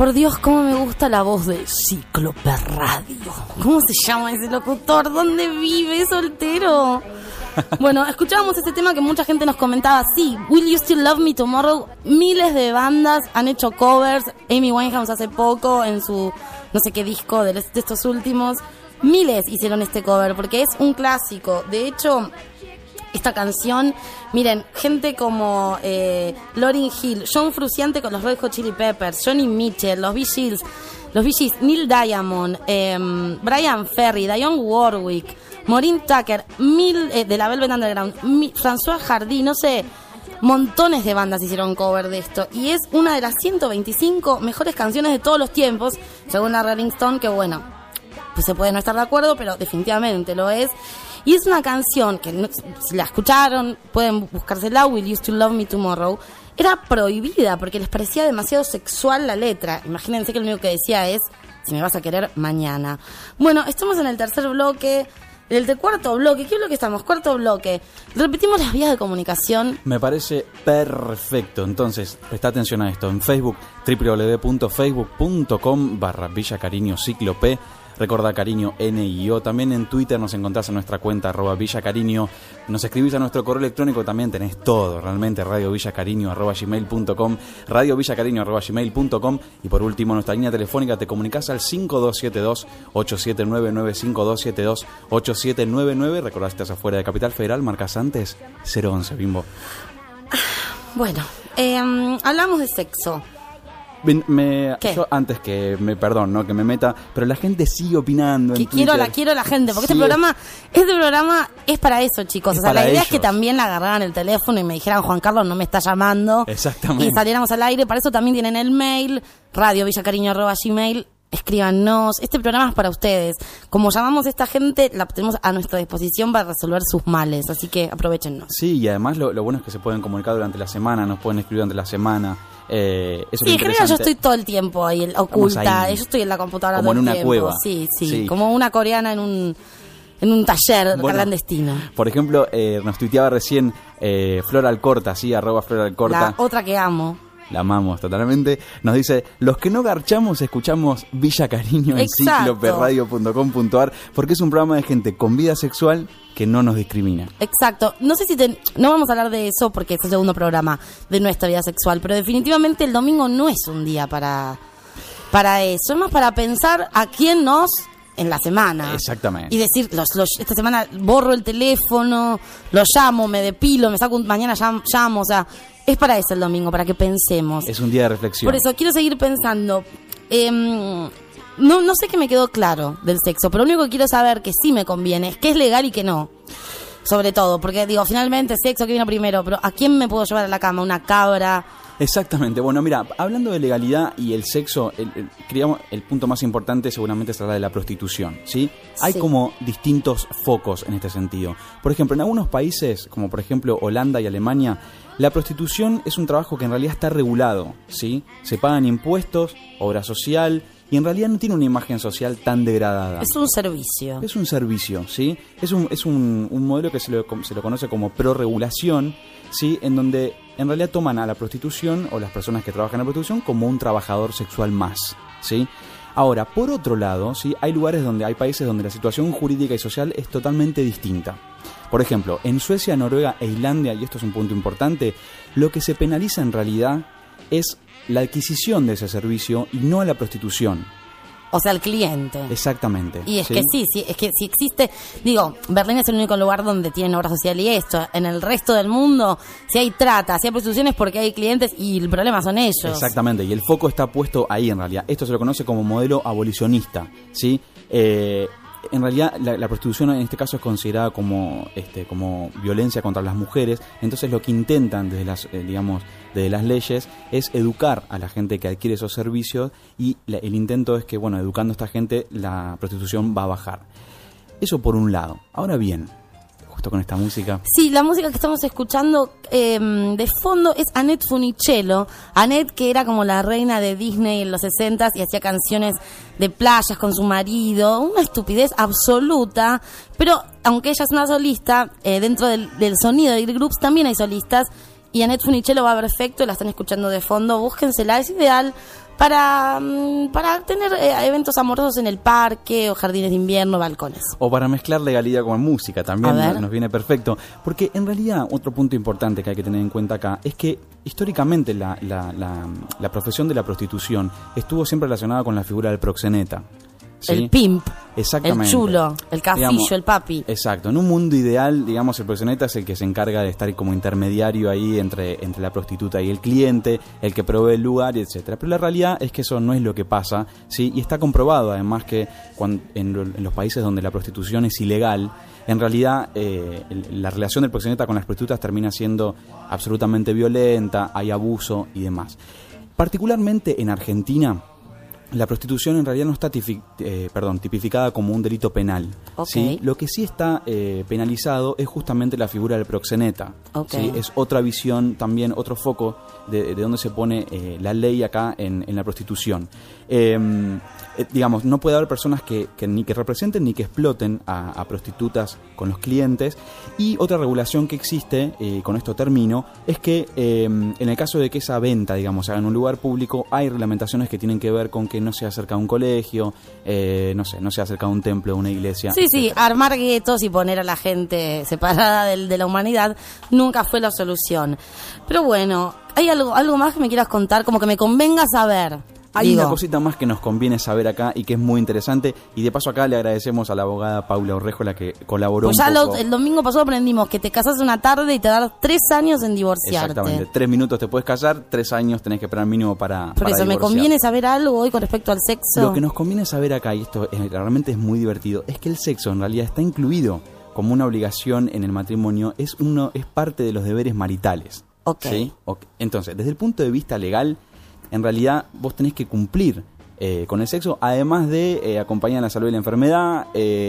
por Dios, cómo me gusta la voz de Cíclope Radio. ¿Cómo se llama ese locutor? ¿Dónde vive? ¿Soltero? Bueno, escuchábamos este tema que mucha gente nos comentaba. Sí, Will You Still Love Me Tomorrow. Miles de bandas han hecho covers. Amy Winehouse hace poco en su no sé qué disco de estos últimos. Miles hicieron este cover porque es un clásico. De hecho, esta canción, miren, gente como Lauryn Hill, John Frusciante con los Red Hot Chili Peppers, Johnny Mitchell, los Bee Gees, Neil Diamond, Brian Ferry, Dionne Warwick, Maureen Tucker, de la Velvet Underground, François Hardy, no sé, montones de bandas hicieron cover de esto. Y es una de las 125 mejores canciones de todos los tiempos, según la Rolling Stone, que bueno, pues se puede no estar de acuerdo, pero definitivamente lo es. Y es una canción que, si la escucharon, pueden buscársela, Will You Still Love Me Tomorrow. Era prohibida porque les parecía demasiado sexual la letra. Imagínense que lo único que decía es, si me vas a querer mañana. Bueno, estamos en el tercer bloque. El cuarto bloque, ¿qué bloque estamos? Cuarto bloque. Repetimos las vías de comunicación. Me parece perfecto. Entonces, presta atención a esto. En Facebook, www.facebook.com/Villa Cariño Cíclope. Recordá Cariño N-I-O. También en Twitter nos encontrás en nuestra cuenta @Villa Cariño. Nos escribís a nuestro correo electrónico, también tenés todo, realmente, radiovillacariño@gmail.com, radiovillacariño@gmail.com. Y por último, nuestra línea telefónica, te comunicás al 5272-8799, 5272-8799. Recordá, si estás afuera de Capital Federal, marcas antes 011, Bimbo. Bueno, hablamos de sexo. Yo antes que me meta, pero la gente sigue opinando en Twitter. Quiero la gente, porque este programa es para eso, chicos. O sea, la idea es que también la agarraran el teléfono y me dijeran, Juan Carlos no me está llamando. Exactamente. Y saliéramos al aire. Para eso también tienen el mail, radiovillacariño@gmail. Escríbanos, este programa es para ustedes. Como llamamos a esta gente, la tenemos a nuestra disposición para resolver sus males, así que aprovechennos. Sí, y además lo bueno es que se pueden comunicar durante la semana, nos pueden escribir durante la semana. Eso sí, en general yo estoy todo el tiempo ahí oculta, yo estoy en la computadora como todo el tiempo. Como en una cueva. Sí, como una coreana en un taller clandestino. Por ejemplo, nos tuiteaba recién Flor Alcorta, sí, @Flor Alcorta. La otra que amo. La amamos totalmente. Nos dice, los que no garchamos escuchamos Villa Cariño en cicloperradio.com.ar, porque es un programa de gente con vida sexual que no nos discrimina. Exacto. No sé si no vamos a hablar de eso porque es el segundo programa de nuestra vida sexual, pero definitivamente el domingo no es un día para eso. Es más para pensar a quién nos en la semana. Exactamente. Y decir, esta semana borro el teléfono, lo llamo, me depilo, me saco mañana llamo, o sea, es para eso el domingo, para que pensemos. Es un día de reflexión. Por eso quiero seguir pensando. No sé qué me quedó claro del sexo, pero lo único que quiero saber que sí me conviene es qué es legal y qué no. Sobre todo, porque digo, finalmente sexo que vino primero, pero ¿a quién me puedo llevar a la cama? ¿Una cabra? Exactamente. Bueno, mira, hablando de legalidad y el sexo, el punto más importante seguramente será de la prostitución, ¿sí? Hay como distintos focos en este sentido. Por ejemplo, en algunos países, como por ejemplo Holanda y Alemania, la prostitución es un trabajo que en realidad está regulado, ¿sí? Se pagan impuestos, obra social, y en realidad no tiene una imagen social tan degradada. Es un servicio. Es un servicio, ¿sí? Es un modelo que se lo conoce como prorregulación, ¿sí? En donde en realidad toman a la prostitución o las personas que trabajan en la prostitución como un trabajador sexual más, ¿sí? Ahora, por otro lado, ¿sí? Hay países donde la situación jurídica y social es totalmente distinta. Por ejemplo, en Suecia, Noruega e Islandia, y esto es un punto importante, lo que se penaliza en realidad es la adquisición de ese servicio y no a la prostitución. O sea, el cliente. Exactamente. Y es que sí, es que si existe, digo, Berlín es el único lugar donde tienen obra social y esto. En el resto del mundo, si hay trata, si hay prostitución es porque hay clientes y el problema son ellos. Exactamente, y el foco está puesto ahí en realidad. Esto se lo conoce como modelo abolicionista, ¿sí? En realidad la prostitución en este caso es considerada como violencia contra las mujeres. Entonces lo que intentan desde las leyes es educar a la gente que adquiere esos servicios, y el intento es que, bueno, educando a esta gente la prostitución va a bajar. Eso por un lado. Ahora bien, justo con esta música. Sí, la música que estamos escuchando de fondo es Annette Funicello. Annette, que era como la reina de Disney en los 60s y hacía canciones de playas con su marido. Una estupidez absoluta. Pero aunque ella es una solista, dentro del sonido de Groups también hay solistas. y Annette Funicello va perfecto, la están escuchando de fondo, búsquensela, es ideal para tener eventos amorosos en el parque o jardines de invierno, balcones. O para mezclar legalidad con música también nos viene perfecto. Porque en realidad otro punto importante que hay que tener en cuenta acá es que históricamente la profesión de la prostitución estuvo siempre relacionada con la figura del proxeneta. ¿Sí? El pimp, exactamente, el chulo, el cafillo, digamos, el papi. Exacto, en un mundo ideal, digamos, el proxeneta es el que se encarga de estar como intermediario ahí entre la prostituta y el cliente, el que provee el lugar, etcétera. Pero la realidad es que eso no es lo que pasa, ¿sí? Y está comprobado además que en los países donde la prostitución es ilegal, en realidad la relación del proxeneta con las prostitutas termina siendo absolutamente violenta, hay abuso y demás. Particularmente en Argentina, la prostitución en realidad no está tipificada como un delito penal. Okay. ¿Sí? Lo que sí está penalizado es justamente la figura del proxeneta. Okay. ¿Sí? Es otra visión, también otro foco de donde se pone la ley acá en la prostitución. Digamos, no puede haber personas que ni que representen ni que exploten a prostitutas con los clientes. Y otra regulación que existe, con esto termino, es que en el caso de que esa venta, digamos, se haga en un lugar público, hay reglamentaciones que tienen que ver con que no sea cerca de un colegio, no sea cerca de un templo o una iglesia. Sí, sí, armar guetos y poner a la gente separada de la humanidad nunca fue la solución. Pero bueno, ¿hay algo más que me quieras contar? Como que me convenga saber. Hay una cosita más que nos conviene saber acá y que es muy interesante, y de paso acá le agradecemos a la abogada Paula Orrejo, la que colaboró pues un poco. El domingo pasado aprendimos que te casas una tarde y te das 3 años en divorciarte. Exactamente, 3 minutos te puedes casar, 3 años tenés que esperar mínimo para Por eso, ¿me conviene saber algo hoy con respecto al sexo? Lo que nos conviene saber acá, y esto realmente es muy divertido, es que el sexo en realidad está incluido como una obligación en el matrimonio, es parte de los deberes maritales. Ok. ¿Sí? Okay. Entonces, desde el punto de vista legal, en realidad vos tenés que cumplir con el sexo, además de acompañar en la salud y la enfermedad,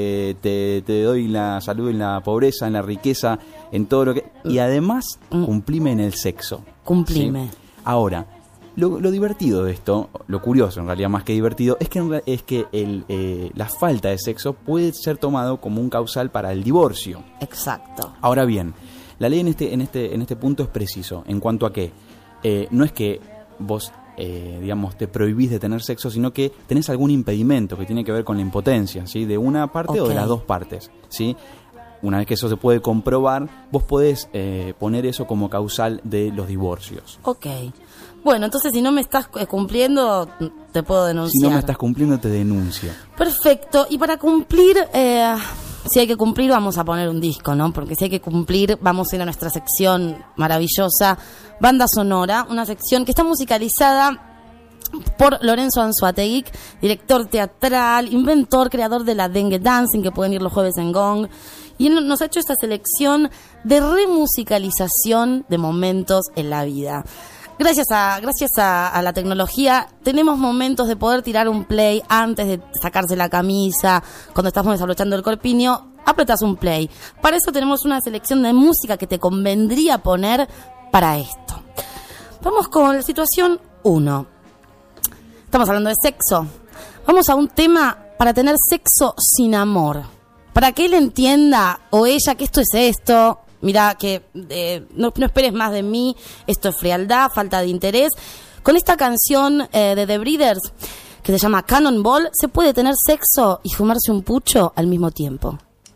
te doy la salud en la pobreza, en la riqueza, en todo lo que... Y además, cumplime en el sexo. Cumplime. ¿Sí? Ahora, lo divertido de esto, lo curioso en realidad más que divertido, es que la falta de sexo puede ser tomado como un causal para el divorcio. Exacto. Ahora bien, la ley en este punto es preciso, en cuanto a que no es que vos digamos, te prohibís de tener sexo, sino que tenés algún impedimento que tiene que ver con la impotencia, ¿sí? De una parte o de las dos partes, ¿sí? Una vez que eso se puede comprobar, vos podés poner eso como causal de los divorcios. Ok. Bueno, entonces si no me estás cumpliendo, te puedo denunciar. Si no me estás cumpliendo, te denuncio. Perfecto. Y para cumplir, si hay que cumplir, vamos a poner un disco, ¿no? Porque si hay que cumplir, vamos a ir a nuestra sección maravillosa, Banda Sonora, una sección que está musicalizada por Lorenzo Anzoátegui, director teatral, inventor, creador de la Dengue Dancing, que pueden ir los jueves en Gong. Y él nos ha hecho esta selección de remusicalización de momentos en la vida. Gracias a la tecnología tenemos momentos de poder tirar un play antes de sacarse la camisa, cuando estamos desabrochando el corpiño, apretas un play. Para eso tenemos una selección de música que te convendría poner para esto. Vamos con la situación 1. Estamos hablando de sexo. Vamos a un tema para tener sexo sin amor. Para que él entienda, o ella, que esto es esto... Mira, que no esperes más de mí, esto es frialdad, falta de interés. Con esta canción de The Breeders, que se llama Cannonball, se puede tener sexo y fumarse un pucho al mismo tiempo.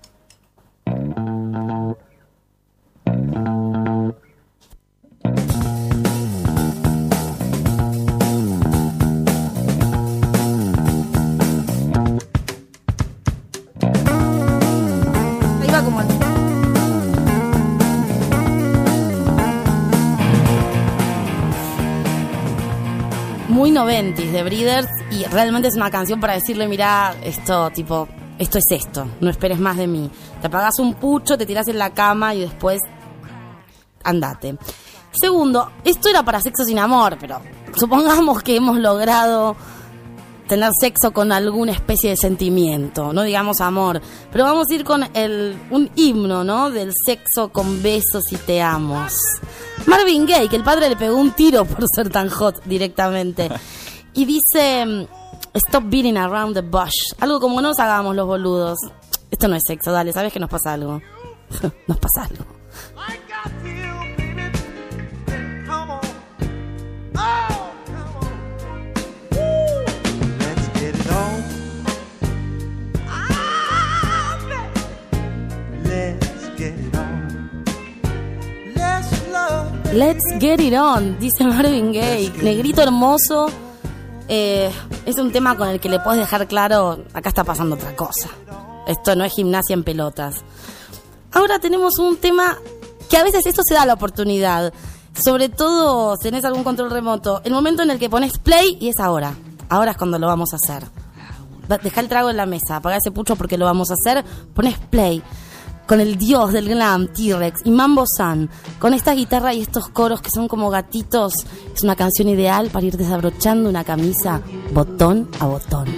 Ahí va como el... Muy 90s de Breeders, y realmente es una canción para decirle, mirá, esto es esto, no esperes más de mí. Te apagás un pucho, te tirás en la cama y después andate. Segundo, esto era para sexo sin amor, pero supongamos que hemos logrado tener sexo con alguna especie de sentimiento, no digamos amor, pero vamos a ir con un himno, ¿no? Del sexo con besos y te amos. Marvin Gaye, que el padre le pegó un tiro por ser tan hot directamente. Y dice, stop beating around the bush. Algo como no nos hagamos los boludos. Esto no es sexo, dale, ¿sabes que nos pasa algo? Nos pasa algo. Let's get it on, dice Marvin Gaye. Negrito hermoso. Es un tema con el que le puedes dejar claro, acá está pasando otra cosa. Esto no es gimnasia en pelotas. Ahora tenemos un tema que a veces esto se da la oportunidad. Sobre todo si tenés algún control remoto. El momento en el que pones play y es ahora. Ahora es cuando lo vamos a hacer. Dejá el trago en la mesa, apagá ese pucho porque lo vamos a hacer. Pones play con el dios del glam, T-Rex y Mambo Sun, con esta guitarra y estos coros que son como gatitos. Es una canción ideal para ir desabrochando una camisa botón a botón.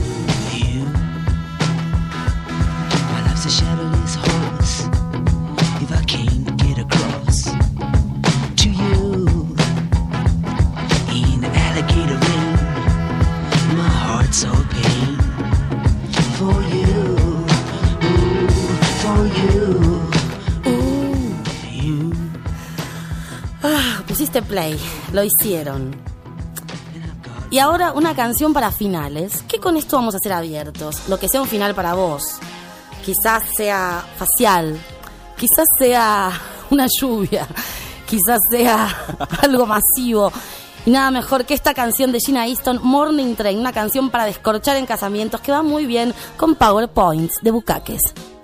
Pusiste play, lo hicieron. Y ahora una canción para finales. ¿Qué con esto vamos a hacer abiertos? Lo que sea un final para vos. Quizás sea facial, quizás sea una lluvia, quizás sea algo masivo. Y nada mejor que esta canción de Gina Easton, Morning Train, una canción para descorchar en casamientos que va muy bien con PowerPoints de bucaques.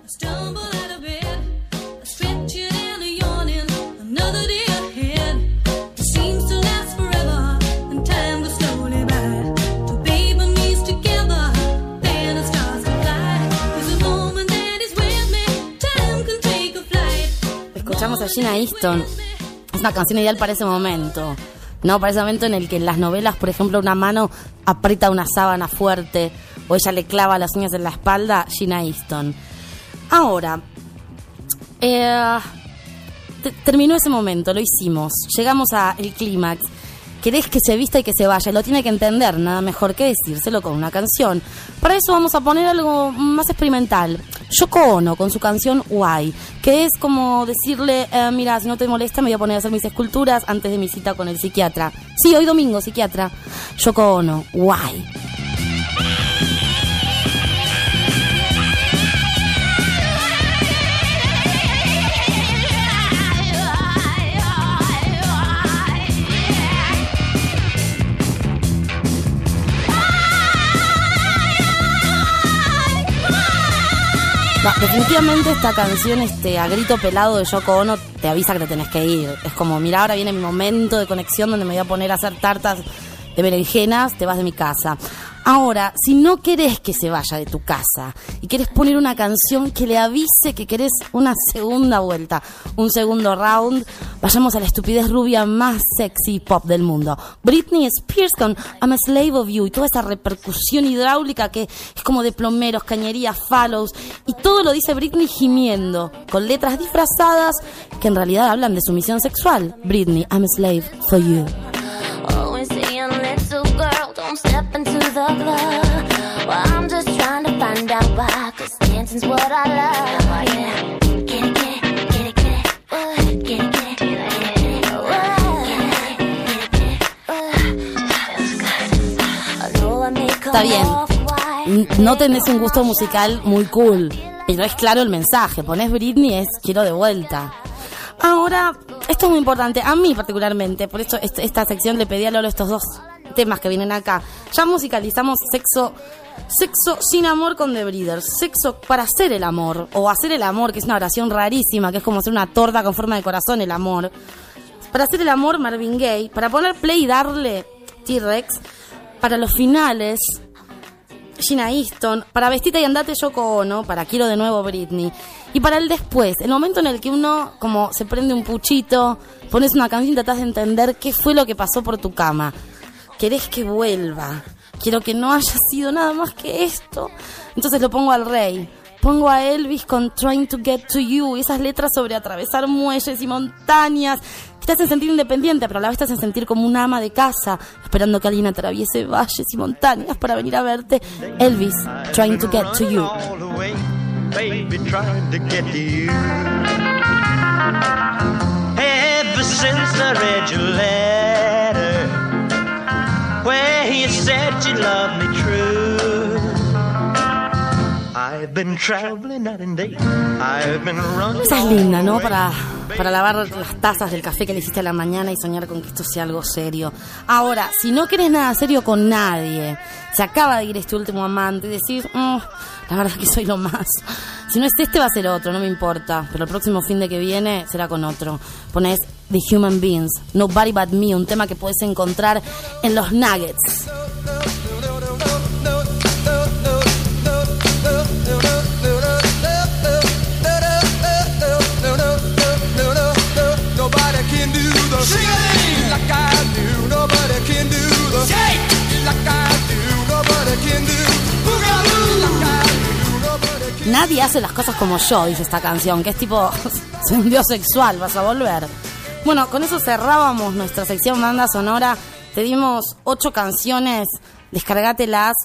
Escuchamos a Gina Easton. Es una canción ideal para ese momento, ¿no? Para ese momento en el que en las novelas, por ejemplo, una mano aprieta una sábana fuerte o ella le clava las uñas en la espalda. Gina Easton. Ahora, terminó ese momento, lo hicimos. Llegamos al clímax. Querés que se vista y que se vaya, lo tiene que entender, nada mejor que decírselo con una canción. Para eso vamos a poner algo más experimental. Yoko Ono con su canción Why, que es como decirle, mira, si no te molesta me voy a poner a hacer mis esculturas antes de mi cita con el psiquiatra. Sí, hoy domingo, psiquiatra. Yoko Ono, Why. No, definitivamente esta canción a grito pelado de Yoko Ono te avisa que te tenés que ir. Es como, mira, ahora viene mi momento de conexión donde me voy a poner a hacer tartas de berenjenas, te vas de mi casa. Ahora, si no querés que se vaya de tu casa y querés poner una canción que le avise que querés una segunda vuelta, un segundo round, vayamos a la estupidez rubia más sexy pop del mundo. Britney Spears con I'm a Slave of You y toda esa repercusión hidráulica que es como de plomeros, cañerías, follows, y todo lo dice Britney gimiendo, con letras disfrazadas que en realidad hablan de su misión sexual. Britney, I'm a slave for you. Always saying, little girl, don't step into the club. Well, I'm just trying to find out why, 'cause dancing's what I love. Oh, yeah. Get it, get it, get it, get it. Get it, get it, get it, get it. Está bien, no tenés un gusto musical muy cool, pero es claro el mensaje. Ponés Britney, es quiero de vuelta. Ahora, esto es muy importante, a mí particularmente, por eso esta sección le pedí a Lolo estos dos temas que vienen acá. Ya musicalizamos sexo sin amor con The Breeders, sexo para hacer el amor, o hacer el amor, que es una oración rarísima, que es como hacer una torta con forma de corazón, el amor. Para hacer el amor, Marvin Gaye, para poner play y darle T-Rex, para los finales, Gina Easton, para Vestite y Andate Yoko Ono, para Quiero de nuevo Britney, y para el después, el momento en el que uno como se prende un puchito, pones una canción y tratás de entender qué fue lo que pasó por tu cama. Querés que vuelva, quiero que no haya sido nada más que esto. Entonces lo pongo al rey, pongo a Elvis con Trying to Get to You, y esas letras sobre atravesar muelles y montañas que te hacen sentir independiente, pero a la vez te hacen sentir como una ama de casa, esperando que alguien atraviese valles y montañas para venir a verte. Elvis, Trying to Get to You. Baby, trying to get to you. Ever since I read your letter, where you said you loved me true, I I've been traveling night and day. I've been running. Esa es linda, ¿no? Para lavar las tazas del café que le hiciste a la mañana y soñar con que esto sea algo serio. Ahora, si no querés nada serio con nadie, se acaba de ir este último amante y decís, la verdad que soy lo más. Si no es este, va a ser otro, no me importa. Pero el próximo fin de que viene será con otro. Ponés The Human Beings, Nobody But Me, un tema que podés encontrar en los Nuggets. Nadie hace las cosas como yo, dice esta canción, que es tipo, soy un dios sexual, vas a volver. Bueno, con eso cerrábamos nuestra sección banda sonora. Te dimos 8 canciones, descargátelas.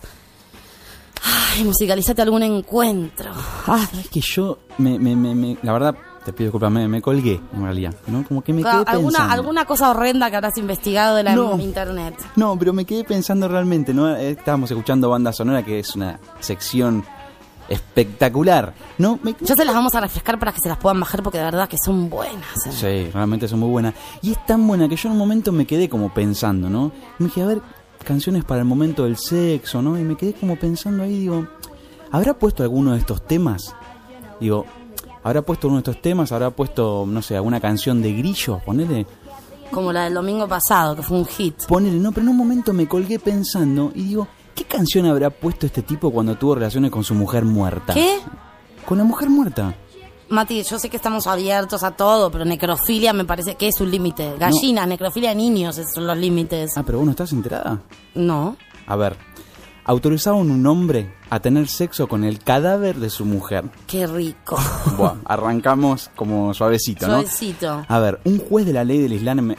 Ay, musicalizate algún encuentro. Ay. Es que yo, la verdad, te pido disculpas, me colgué en realidad, ¿no? Como que me quedé pensando. Alguna cosa horrenda que habrás investigado de la internet. No, pero me quedé pensando realmente, ¿no? Estábamos escuchando banda sonora, que es una sección espectacular, ¿no? Ya se las vamos a refrescar para que se las puedan bajar porque de verdad que son buenas, ¿eh? Sí, realmente son muy buenas. Y es tan buena que yo en un momento me quedé como pensando, ¿no? Me dije, a ver, canciones para el momento del sexo, ¿no? Y me quedé como pensando ahí, digo, ¿habrá puesto alguno de estos temas? Digo, ¿habrá puesto uno de estos temas? ¿Habrá puesto, no sé, alguna canción de Grillo? Ponele. Como la del domingo pasado, que fue un hit. Ponele, no, pero en un momento me colgué pensando y digo, ¿qué canción habrá puesto este tipo cuando tuvo relaciones con su mujer muerta? ¿Qué? Con la mujer muerta. Mati, yo sé que estamos abiertos a todo, pero necrofilia me parece que es un límite. Gallinas, no. Necrofilia de niños, esos son los límites. Ah, pero vos no estás enterada. No. A ver, autorizaron a un hombre a tener sexo con el cadáver de su mujer. Qué rico. Bueno, arrancamos como suavecito, ¿no? Suavecito. A ver, un juez de la ley del Islam,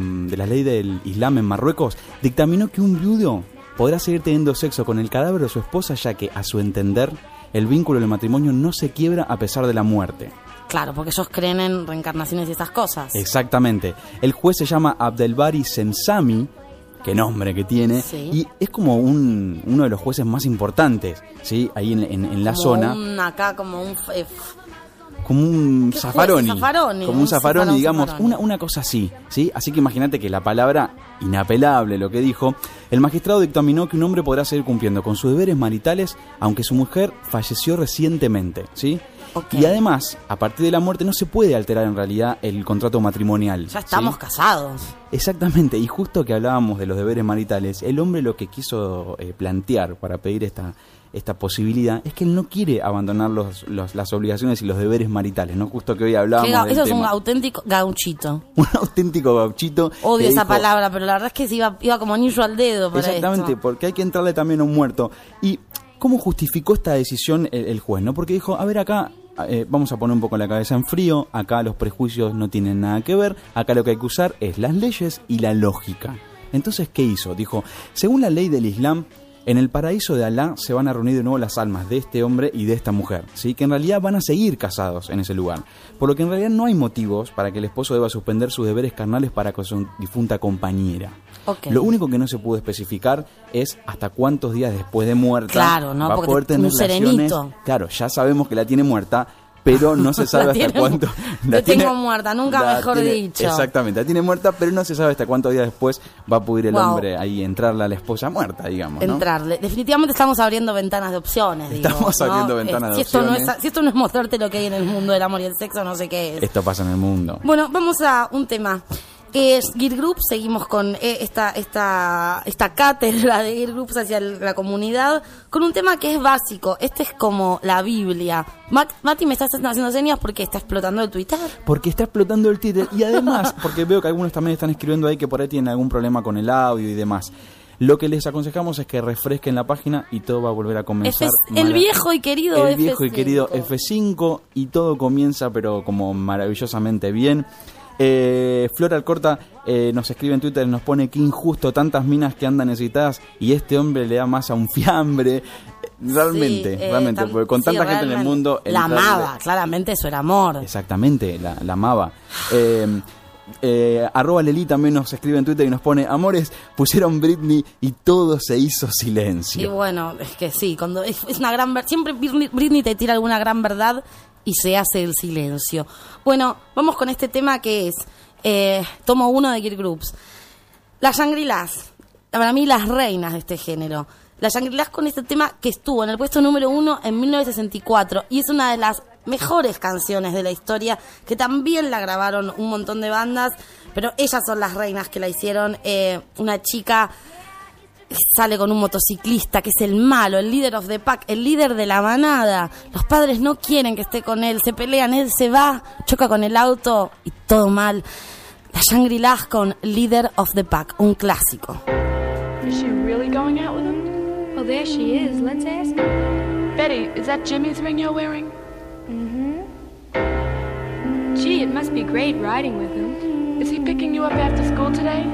en Marruecos dictaminó que un viudo podrá seguir teniendo sexo con el cadáver de su esposa, ya que, a su entender, el vínculo del matrimonio no se quiebra a pesar de la muerte. Claro, porque ellos creen en reencarnaciones y esas cosas. Exactamente. El juez se llama Abdelbari Sensami, qué nombre que tiene, sí. Y es como uno de los jueces más importantes, ¿sí? Ahí en la zona. Como un Zaffaroni, como un Zaffaroni, digamos, una cosa así, ¿sí? Así que imagínate que la palabra inapelable, lo que dijo, el magistrado dictaminó que un hombre podrá seguir cumpliendo con sus deberes maritales aunque su mujer falleció recientemente, ¿sí? Okay. Y además, a partir de la muerte no se puede alterar en realidad el contrato matrimonial. Ya estamos casados. Exactamente, y justo que hablábamos de los deberes maritales, el hombre lo que quiso plantear para pedir esta posibilidad es que él no quiere abandonar las obligaciones y los deberes maritales, ¿no? Justo que hoy hablábamos del eso tema. Es un auténtico gauchito. Un auténtico gauchito. Odio esa palabra, pero la verdad es que se iba como anillo al dedo para exactamente, esto. Porque hay que entrarle también a un muerto. ¿Y cómo justificó esta decisión el juez, no? Porque dijo, a ver, acá vamos a poner un poco la cabeza en frío, acá los prejuicios no tienen nada que ver, acá lo que hay que usar es las leyes y la lógica. Entonces, ¿qué hizo? Dijo, según la ley del Islam, en el paraíso de Alá se van a reunir de nuevo las almas de este hombre y de esta mujer, ¿sí? Que en realidad van a seguir casados en ese lugar. Por lo que en realidad no hay motivos para que el esposo deba suspender sus deberes carnales para con su difunta compañera. Okay. Lo único que no se pudo especificar es hasta cuántos días después de muerta, claro, ¿no? Va a poder tener relaciones. Serenito. Claro, ya sabemos que la tiene muerta, pero no se sabe hasta cuánto. Tengo muerta, nunca mejor dicho. Exactamente, la tiene muerta, pero no se sabe hasta cuántos días después va a poder el hombre ahí entrarle a la esposa muerta, digamos, ¿no? Entrarle. Definitivamente estamos abriendo ventanas de opciones. Estamos abriendo ventanas de opciones. Si esto no es mostrarte lo que hay en el mundo del amor y el sexo, no sé qué es. Esto pasa en el mundo. Bueno, vamos a un tema. Gear Group, seguimos con esta cátedra de Gear Groups hacia la comunidad, con un tema que es básico. Este es como la Biblia. Mati, me estás haciendo señas porque está explotando el Twitter. Porque está explotando el Twitter y además, porque veo que algunos también están escribiendo ahí que por ahí tienen algún problema con el audio y demás. Lo que les aconsejamos es que refresquen la página y todo va a volver a comenzar. El viejo y querido F5 y todo comienza pero como maravillosamente bien. Flora Alcorta nos escribe en Twitter, nos pone que injusto, tantas minas que andan necesitadas y este hombre le da más a un fiambre. Realmente, porque con tanta gente en el mundo la amaba, claramente eso era amor. Exactamente, la amaba. @Leli también nos escribe en Twitter y nos pone: amores, pusieron Britney y todo se hizo silencio. Y bueno, es que sí, cuando es una gran siempre Britney te tira alguna gran verdad y se hace el silencio. Bueno, vamos con este tema que es tomo 1 de Girl Groups. Las Shangri-Las, para mí las reinas de este género. Las Shangri-Las con este tema que estuvo en el puesto número 1 en 1964 y es una de las mejores canciones de la historia, que también la grabaron un montón de bandas, pero ellas son las reinas que la hicieron. Una chica sale con un motociclista que es el malo, el líder of the pack, el líder de la manada. Los padres no quieren que esté con él, se pelean, él se va, choca con el auto y todo mal. Las Shangri-Las con Leader of the Pack, un clásico. Is she really going out with him? Well, there she is. Let's ask her. Betty, is that Jimmy's ring you're wearing? Gee, it must be great riding with him. Is he picking you up after school today?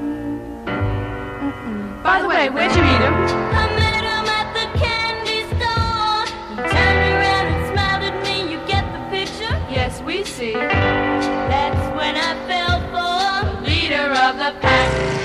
By the way, where'd you meet him? I met him at the candy store. He turned around and smiled at me. You get the picture? Yes, we see. That's when I fell for the leader of the pack.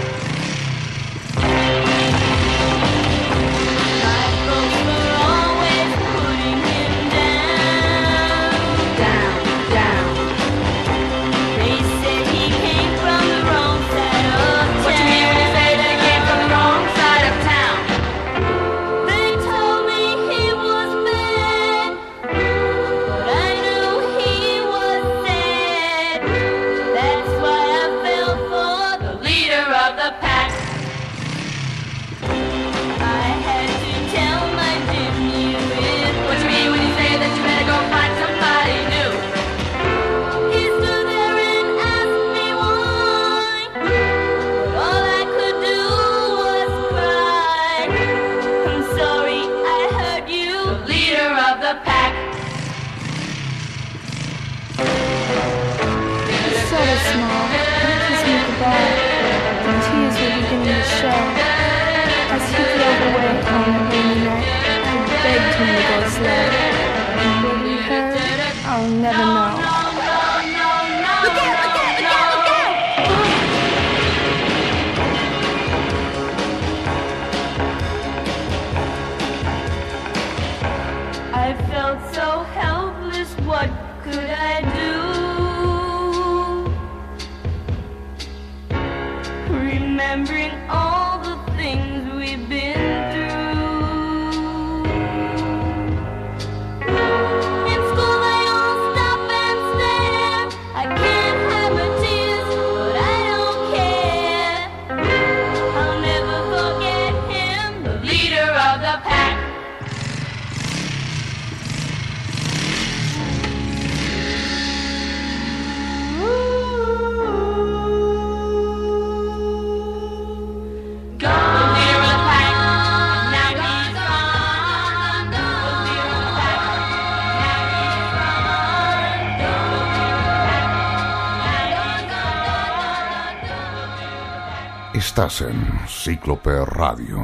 My folks were always putting him down. Down, down. They said he came from the wrong side of town. What you mean when you say that he came from the wrong side of town? They told me he was bad, but I knew he was sad. That's why I fell for the leader of the pack. I had to tell my Jimmy with What you mean when you say that you better go find somebody new? he stood there and asked me why, but all I could do was cry. I'm sorry I hurt you, the leader of the pack. He's sort of small. He kissed me at the bar. And tears were beginning to show. As he drove away on that rainy night, I begged him to go slow. And what he heard, I'll never know. Look out, look out, look out, look out! I felt so helpless, what could I do? Remembering all the things we've been through. In school they all stop and stare. I can't hide my tears, but I don't care. I'll never forget him, the leader of the pack. Estás en Cíclope Radio.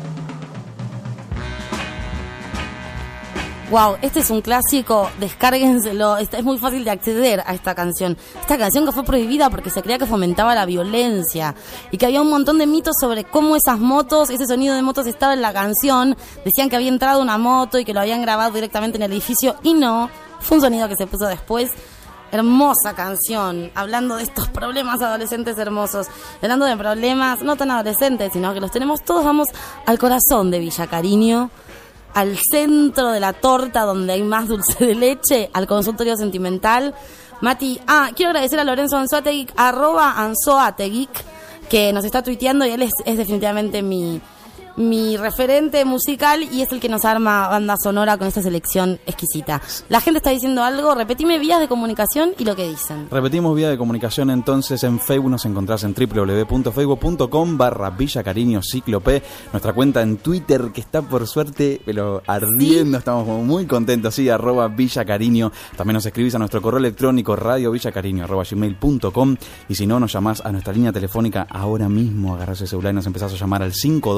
Wow, este es un clásico, descárguenselo, es muy fácil de acceder a esta canción. Esta canción que fue prohibida porque se creía que fomentaba la violencia y que había un montón de mitos sobre cómo esas motos, ese sonido de motos estaba en la canción. Decían que había entrado una moto y que lo habían grabado directamente en el edificio y no, fue un sonido que se puso después. Hermosa canción, hablando de estos problemas adolescentes hermosos, hablando de problemas no tan adolescentes, sino que los tenemos todos. Vamos al corazón de Villa Cariño, al centro de la torta donde hay más dulce de leche, al consultorio sentimental. Mati, quiero agradecer a Lorenzo Anzoategui, @Anzoategui, que nos está tuiteando y él es definitivamente mi referente musical y es el que nos arma banda sonora con esta selección exquisita. La gente está diciendo algo, repetime vías de comunicación y lo que dicen. Repetimos vía de comunicación entonces. En Facebook nos encontrás en www.facebook.com/Villa Cariño Cíclope. Nuestra cuenta en Twitter que está por suerte pero ardiendo, ¿sí? Estamos como muy contentos, sí, @Villa Cariño. También nos escribís a nuestro correo electrónico radiovillacariño@gmail.com y si no nos llamás a nuestra línea telefónica ahora mismo, agarrás el celular y nos empezás a llamar al 527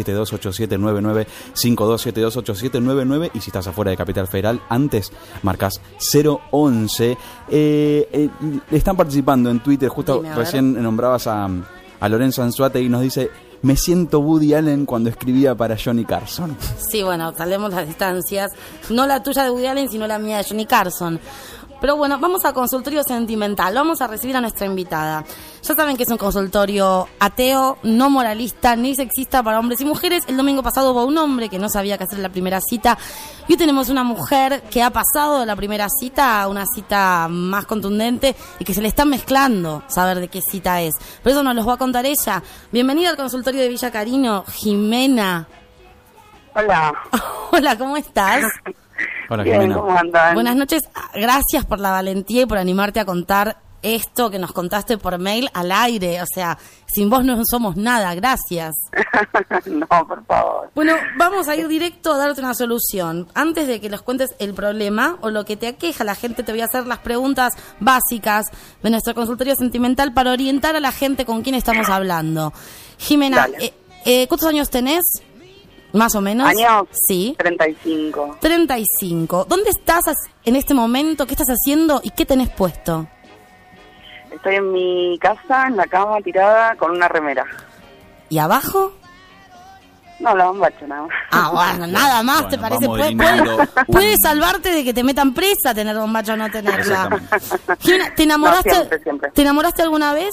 52728799, 52728799, y si estás afuera de Capital Federal, antes marcas 011. Están participando en Twitter, justo recién nombrabas a Lorenzo Anzuate y nos dice: me siento Woody Allen cuando escribía para Johnny Carson. Sí, bueno, salvemos las distancias. No la tuya de Woody Allen, sino la mía de Johnny Carson. Pero bueno, vamos a consultorio sentimental. Vamos a recibir a nuestra invitada. Ya saben que es un consultorio ateo, no moralista, ni sexista para hombres y mujeres. El domingo pasado hubo un hombre que no sabía qué hacer en la primera cita. Y hoy tenemos una mujer que ha pasado de la primera cita a una cita más contundente y que se le está mezclando saber de qué cita es. Por eso nos los va a contar ella. Bienvenida al consultorio de Villa Carino, Jimena. Hola. Hola, ¿cómo estás? Hola, bien, Jimena. ¿cómo andan? Buenas noches. Gracias por la valentía y por animarte a contar esto que nos contaste por mail al aire. O sea, sin vos no somos nada. Gracias. No, por favor. Bueno, vamos a ir directo a darte una solución. Antes de que les cuentes el problema o lo que te aqueja, la gente te voy a hacer las preguntas básicas de nuestro consultorio sentimental para orientar a la gente con quién estamos hablando. Jimena, ¿cuántos años tenés? Más o menos. ¿Años? Sí. 35. 35. ¿Dónde estás en este momento? ¿Qué estás haciendo y qué tenés puesto? Estoy en mi casa, en la cama, tirada, con una remera. ¿Y abajo? No, la bombacha nada más. Ah, bueno, nada más, bueno, ¿te parece? Puede salvarte de que te metan presa tener bombacha o no tenerla. Jimena, ¿te enamoraste, no, siempre. ¿te enamoraste alguna vez?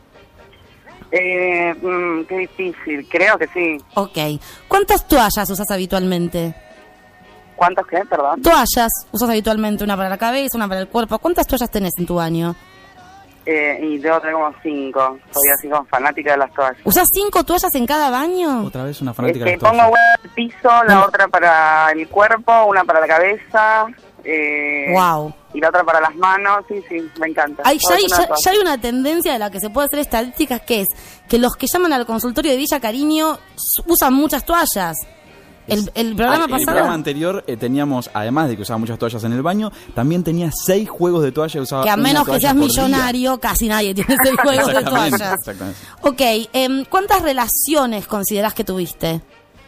Qué difícil, creo que sí. Ok. ¿Cuántas toallas usas habitualmente? ¿Cuántas qué, perdón? Toallas usas habitualmente, una para la cabeza, una para el cuerpo. ¿Cuántas toallas tenés en tu baño? Y debo tener como 5. Soy así como fanática de las toallas. ¿Usás 5 toallas en cada baño? Otra vez una fanática de las toallas. Pongo una en el piso, la otra para el cuerpo, una para la cabeza. Wow. Y la otra para las manos, sí, me encanta. Ya hay una tendencia de la que se puede hacer estadísticas, que es que los que llaman al consultorio de Villa Carino usan muchas toallas. El programa pasado... El programa anterior teníamos, además de que usaba muchas toallas en el baño, también tenía 6 juegos de toallas. Usaba que a menos que seas millonario, casi nadie tiene 6 juegos de toallas. Exactamente. Ok, ¿cuántas relaciones considerás que tuviste?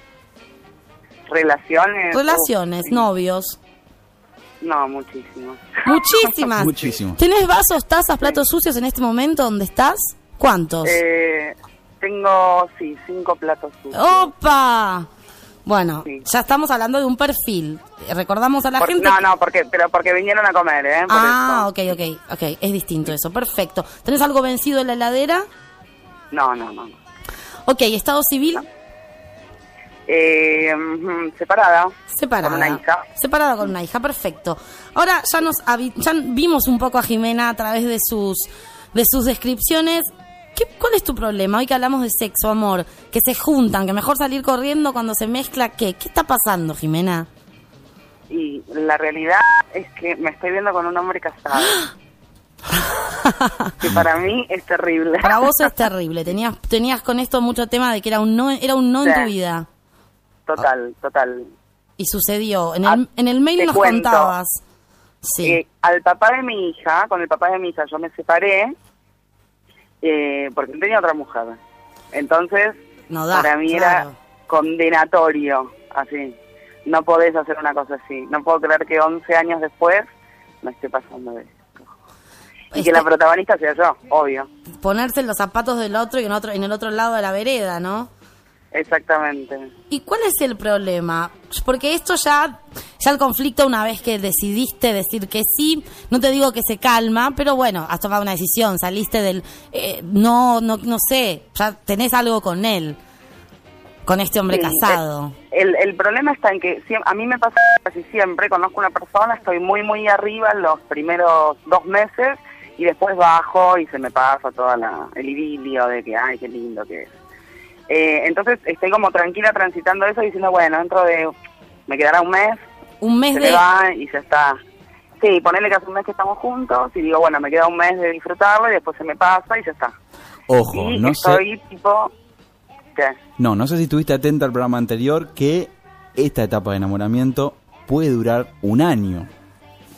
Relaciones, sí. Novios. No, muchísimas. ¿Muchísimas? Muchísimo. ¿Tenés vasos, tazas, platos sucios en este momento donde estás? ¿Cuántos? Tengo, 5 platos sucios. ¡Opa! Bueno, ya estamos hablando de un perfil. Recordamos a la gente... No, porque vinieron a comer, por eso. Ok, es distinto eso, perfecto. ¿Tenés algo vencido en la heladera? No. Ok, ¿estado civil? No. Separada. Con una hija. Separada con una hija, perfecto. Ahora ya vimos un poco a Jimena a través de sus descripciones. ¿Cuál es tu problema? Hoy que hablamos de sexo, amor, que se juntan, que mejor salir corriendo cuando se mezcla, ¿qué está pasando, Jimena? Y la realidad es que me estoy viendo con un hombre casado. Que para mí es terrible. Para vos es terrible. Tenías con esto mucho tema de que era un no en tu vida. Total. Y sucedió. En el mail nos contabas. Sí. Con el papá de mi hija yo me separé porque tenía otra mujer. Entonces, para mí era condenatorio, así. No podés hacer una cosa así. No puedo creer que 11 años después me esté pasando de esto. Y que la protagonista sea yo, obvio. Ponerse en los zapatos del otro y en el otro lado de la vereda, ¿no? Exactamente. ¿Y cuál es el problema? Porque esto ya el conflicto, una vez que decidiste decir que sí, no te digo que se calma, pero bueno, has tomado una decisión, saliste del... no sé, ya tenés algo con él, con este hombre casado. El problema está en que a mí me pasa casi siempre, conozco una persona, estoy muy, muy arriba en los primeros 2 meses y después bajo y se me pasa todo el idilio de que, ay, qué lindo que es. Entonces estoy como tranquila transitando eso, diciendo, bueno, dentro de... me quedará un mes se me va y ya está. Sí, ponele que hace un mes que estamos juntos y digo, bueno, me queda un mes de disfrutarlo y después se me pasa y ya está. Ojo, y no estoy sé... tipo... ¿Qué? No sé si estuviste atenta al programa anterior, que esta etapa de enamoramiento puede durar 1 año.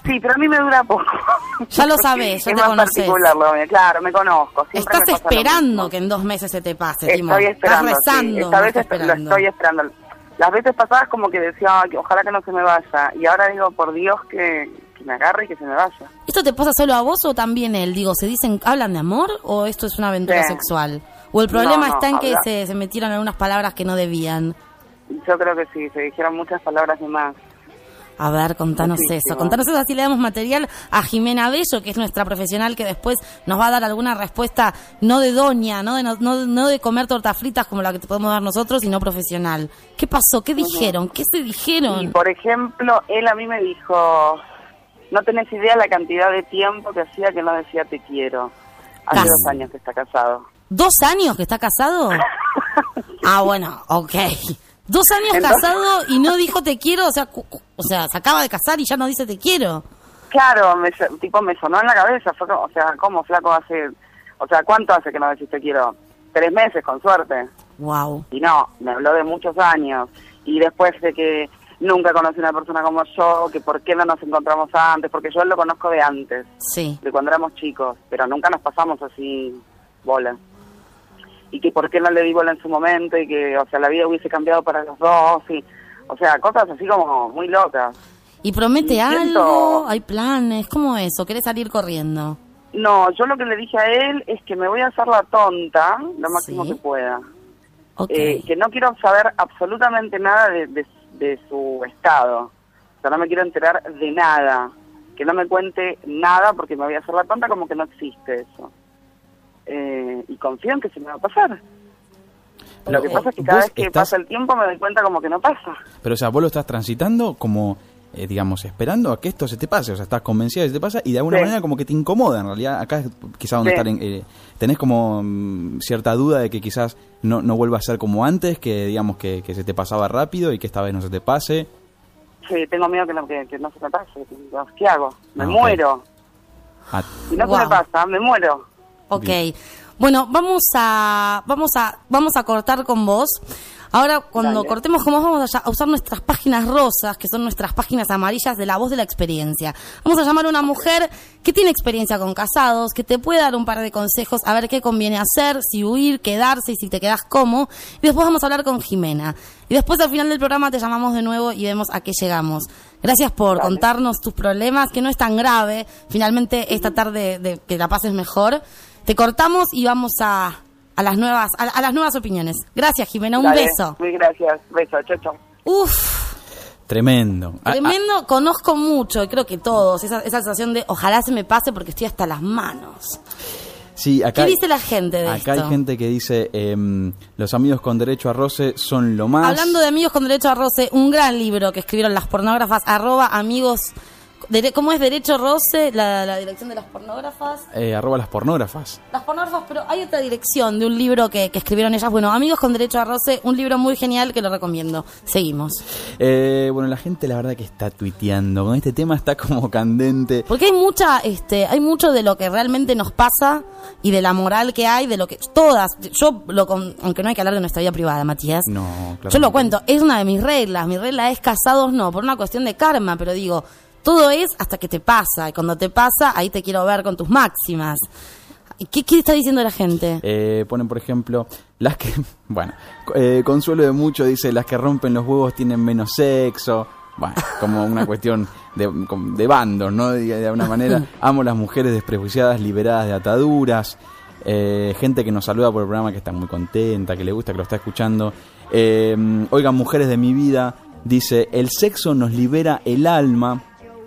Sí, pero a mí me dura poco. Ya lo sabés, ya es te más conocés. particular lo mío, claro, me conozco. Siempre Estás me pasa lo esperando mismo. que en 2 meses se te pase, Timo. Estoy esperando, Estás rezando. sí. Esta no vez estás lo esperando. estoy esperando. Las veces pasadas como que decía, "Ay, que ojalá que no se me vaya". Y ahora digo, por Dios, que me agarre y que se me vaya. ¿Esto te pasa solo a vos o también él? Digo, ¿hablan de amor o esto es una aventura Sí. sexual? ¿O el problema No, está en que habla. se metieron algunas palabras que no debían? Yo creo que sí, se dijeron muchas palabras y más. A ver, contanos Muchísimo. eso. Contanos eso, así le damos material a Jimena Bello, que es nuestra profesional, que después nos va a dar alguna respuesta no de doña, no de comer tortas fritas como la que te podemos dar nosotros, sino profesional. ¿Qué pasó? ¿Qué dijeron? ¿Qué se dijeron? Y por ejemplo, él a mí me dijo, no tenés idea la cantidad de tiempo que hacía que no decía te quiero. Hace 2 años que está casado. 2 años que está casado. Ah, bueno, ok. 2 años Entonces- casado y no dijo te quiero, o sea, se acaba de casar y ya no dice te quiero. Claro, me sonó en la cabeza, fue como, o sea, ¿cómo flaco hace? O sea, ¿cuánto hace que no decís te quiero? 3 meses, con suerte. Wow. Y no, me habló de muchos años. Y después de que nunca conocí una persona como yo, que por qué no nos encontramos antes, porque yo lo conozco de antes, Sí. de cuando éramos chicos, pero nunca nos pasamos así bola. Y que por qué no le di bola en su momento y que, o sea, la vida hubiese cambiado para los dos y, o sea, cosas así como muy locas. ¿Y promete Y siento- algo? ¿Hay planes? ¿Cómo es? ¿O querés salir corriendo? No, yo lo que le dije a él es que me voy a hacer la tonta lo máximo que pueda. Ok. Que no quiero saber absolutamente nada de su estado. O sea, no me quiero enterar de nada. Que no me cuente nada porque me voy a hacer la tonta como que no existe eso. Y confío en que se me va a pasar. Pero, lo que pasa es que cada vos vez que estás- pasa el tiempo me doy cuenta como que no pasa. Pero, o sea, vos lo estás transitando como, digamos, esperando a que esto se te pase. O sea, estás convencida de que se te pasa y de alguna Sí. manera como que te incomoda. En realidad, acá es quizás donde Sí. estar tenés como cierta duda de que quizás no vuelva a ser como antes, que digamos que se te pasaba rápido y que esta vez no se te pase. Sí, tengo miedo que no se me pase. ¿Qué hago? Me Ah, ok. muero. Ah, Si no Wow. se me pasa, me muero. Ok. Bueno, vamos a cortar con vos. Ahora, cuando Dale. cortemos con vos, vamos a usar nuestras páginas rosas, que son nuestras páginas amarillas de la voz de la experiencia. Vamos a llamar a una mujer que tiene experiencia con casados, que te puede dar un par de consejos, a ver qué conviene hacer, si huir, quedarse y si te quedás cómo. Y después vamos a hablar con Jimena. Y después al final del programa te llamamos de nuevo y vemos a qué llegamos. Gracias por contarnos tus problemas, que no es tan grave. Finalmente, esta tarde de que la pases mejor. Te cortamos y vamos a las nuevas opiniones. Gracias, Jimena, un Dale, beso. Muy gracias. Beso, chau, chau. Uf, tremendo. tremendo, conozco mucho, y creo que todos, esa sensación de ojalá se me pase porque estoy hasta las manos. Sí, acá ¿Qué dice la gente de acá esto? hay gente que dice, los amigos con derecho a roce son lo más. Hablando de amigos con derecho a roce, un gran libro que escribieron las pornógrafas, @amigos, ¿cómo es Derecho Roce? La dirección de las pornógrafas. @ las pornógrafas. Las pornógrafas, pero hay otra dirección de un libro que escribieron ellas. Bueno, Amigos con Derecho a Roce, un libro muy genial que lo recomiendo. Seguimos. Bueno, la gente la verdad que está tuiteando. Con este tema está como candente. Porque hay mucho de lo que realmente nos pasa y de la moral que hay, de lo que todas, aunque no hay que hablar de nuestra vida privada, Matías. No, claro. Yo lo cuento, es una de mis reglas. Mi regla es casados no, por una cuestión de karma, pero digo, todo es hasta que te pasa. Y cuando te pasa, ahí te quiero ver con tus máximas. ¿Qué está diciendo la gente? Ponen, por ejemplo, las que... Bueno, Consuelo de Mucho dice, las que rompen los huevos tienen menos sexo. Bueno, como una cuestión de bandos, ¿no? De alguna manera. Amo las mujeres desprejuiciadas, liberadas de ataduras. Gente que nos saluda por el programa, que está muy contenta, que le gusta, que lo está escuchando. Oigan, mujeres de mi vida, dice, el sexo nos libera el alma.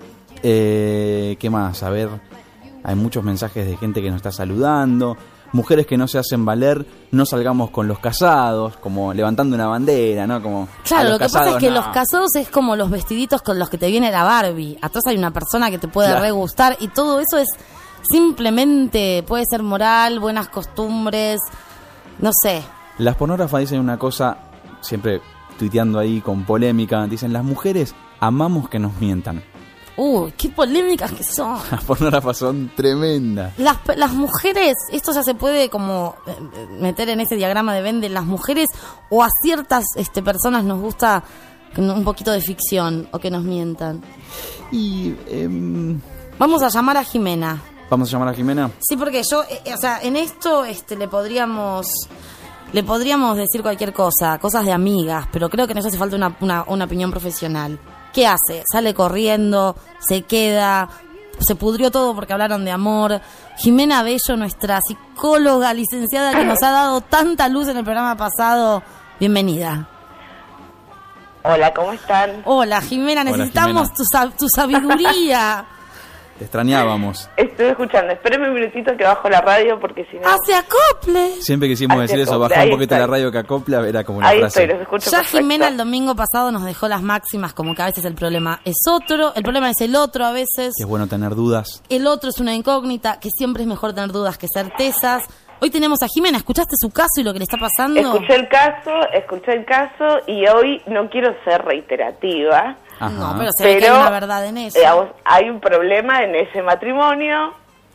¿Qué más? A ver, hay muchos mensajes de gente que nos está saludando. Mujeres que no se hacen valer, no salgamos con los casados, como levantando una bandera, ¿no? Como Claro, lo que pasa es que no. los casados es como los vestiditos con los que te viene la Barbie. Atrás hay una persona que te puede Claro. re gustar y todo eso es simplemente, puede ser moral, buenas costumbres, no sé. Las pornógrafas dicen una cosa, siempre tuiteando ahí con polémica, dicen, las mujeres amamos que nos mientan. Qué polémicas que son. Las pornógrafas son tremendas. Las mujeres, esto ya se puede como meter en ese diagrama de Venn, las mujeres o a ciertas personas nos gusta un poquito de ficción o que nos mientan. Y vamos a llamar a Jimena. ¿Vamos a llamar a Jimena? Sí, porque yo, o sea, en esto le podríamos decir cualquier cosa, cosas de amigas, pero creo que en eso hace falta una opinión profesional. ¿Qué hace? Sale corriendo, se queda, se pudrió todo porque hablaron de amor. Jimena Bello, nuestra psicóloga licenciada que nos ha dado tanta luz en el programa pasado, bienvenida. Hola, ¿cómo están? Hola, Jimena, necesitamos tu sabiduría. Te extrañábamos. Estoy escuchando, espéreme un minutito que bajo la radio porque si no... ¡Hace acople! Siempre quisimos decir eso, bajar un poquito la radio que acopla, era como una ahí frase. Estoy, los escucho ya perfecto. Jimena el domingo pasado nos dejó las máximas, como que a veces el problema es otro, el problema es el otro a veces. Que es bueno tener dudas. El otro es una incógnita, que siempre es mejor tener dudas que certezas. Hoy tenemos a Jimena, ¿escuchaste su caso y lo que le está pasando? Escuché el caso y hoy no quiero ser reiterativa. Ajá. No, pero se ve que hay una verdad en eso. Hay un problema en ese matrimonio,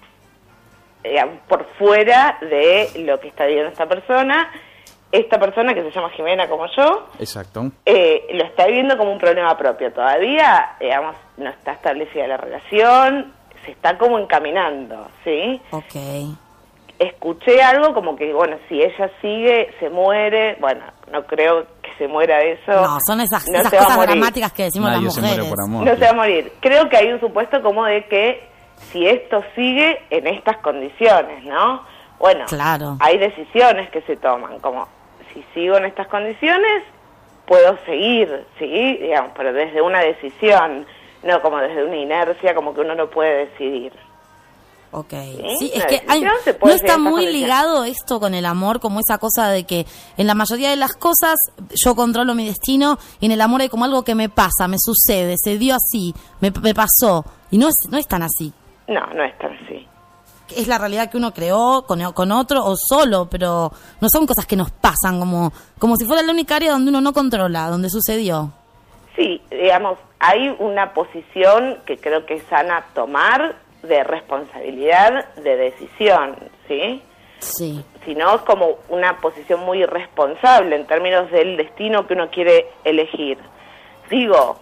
por fuera de lo que está viviendo esta persona que se llama Jimena como yo. Exacto. Lo está viviendo como un problema propio. Todavía, no está establecida la relación, se está como encaminando, ¿sí? Ok. Escuché algo como que, bueno, si ella sigue, se muere. Bueno, no creo que se muera de eso. No, son esas cosas dramáticas que decimos las mujeres. Se muere por amor, no se va a morir. Creo que hay un supuesto como de que si esto sigue en estas condiciones, ¿no? Bueno, claro. Hay decisiones que se toman, como si sigo en estas condiciones, puedo seguir, ¿sí? Digamos, pero desde una decisión, no como desde una inercia, como que uno no puede decidir. Ok, sí, es que no está muy ligado esto con el amor, como esa cosa de que en la mayoría de las cosas yo controlo mi destino y en el amor hay como algo que me pasa, me sucede, se dio así, me pasó, y no es tan así. No es tan así. Es la realidad que uno creó con otro o solo, pero no son cosas que nos pasan, como si fuera la única área donde uno no controla, donde sucedió. Sí, digamos, hay una posición que creo que es sana tomar, de responsabilidad, de decisión, ¿sí? Sí. Si no, es como una posición muy irresponsable en términos del destino que uno quiere elegir. Digo,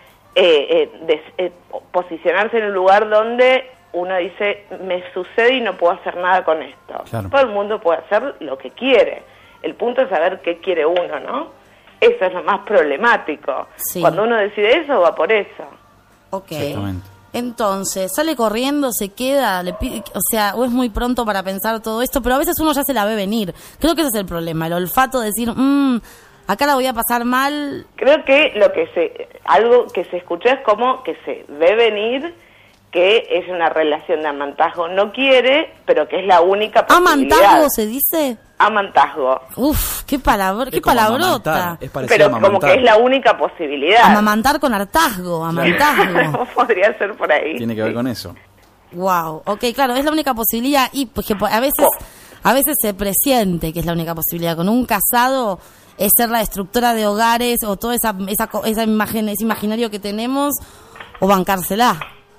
posicionarse en un lugar donde uno dice, me sucede y no puedo hacer nada con esto. Claro. Todo el mundo puede hacer lo que quiere. El punto es saber qué quiere uno, ¿no? Eso es lo más problemático. Sí. Cuando uno decide eso, va por eso. Ok. Exactamente. Entonces, sale corriendo, se queda, o es muy pronto para pensar todo esto, pero a veces uno ya se la ve venir. Creo que ese es el problema, el olfato de decir, acá la voy a pasar mal. Creo que algo que se escuchó es como que se ve venir, que es una relación de amantazgo, no quiere, pero que es la única posibilidad. ¿Amantazgo se dice? Amantazgo. Uf, qué palabrota. Pero como que es la única posibilidad. Amamantar con hartazgo, amantazgo. Podría ser por ahí. Tiene que ver con eso. Wow, ok, claro, es la única posibilidad y pues que a veces se presiente que es la única posibilidad. Con un casado es ser la destructora de hogares o toda esa imagen, ese imaginario que tenemos, o bancársela.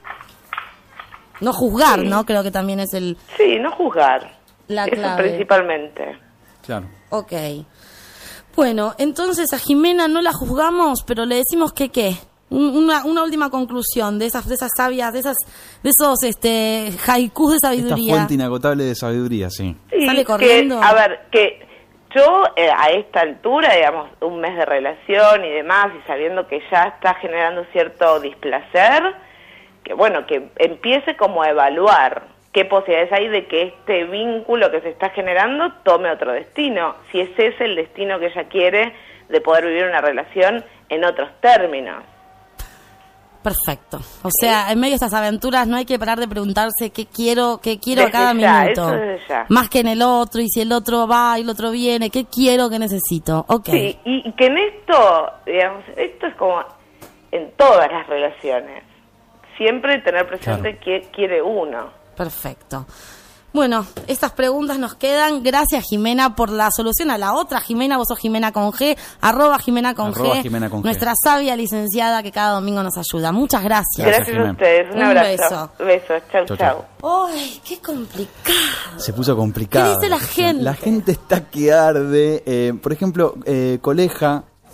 No juzgar, sí. ¿no? Creo que también es el... Sí, no juzgar. La eso clave. Principalmente. Claro. Ok. Bueno, entonces a Jimena no la juzgamos, pero le decimos que ¿qué? Una última conclusión de esas sabias, de esos haikus de sabiduría. Esta fuente inagotable de sabiduría, sí. Sale corriendo. Que yo a esta altura, digamos, un mes de relación y demás, y sabiendo que ya está generando cierto displacer, que bueno, que empiece como a evaluar qué posibilidades hay de que este vínculo que se está generando tome otro destino, si ese es el destino que ella quiere de poder vivir una relación en otros términos. Perfecto. O sea, en medio de estas aventuras no hay que parar de preguntarse qué quiero a cada minuto. Eso desde ya. Más que en el otro, y si el otro va y el otro viene, ¿qué quiero, qué necesito? Ok. Sí, y que en esto, digamos, esto es como en todas las relaciones. Siempre tener presente qué quiere uno. Perfecto. Bueno, estas preguntas nos quedan. Gracias, Jimena, por la solución a la otra Jimena. Vos sos Jimena con G, @Jimena con G, nuestra sabia licenciada que cada domingo nos ayuda. Muchas gracias. Gracias a ustedes. Un abrazo. Besos. Chau. Ay, qué complicado. Se puso complicado. ¿Qué dice la gente? La gente está que arde. Por ejemplo, Coleja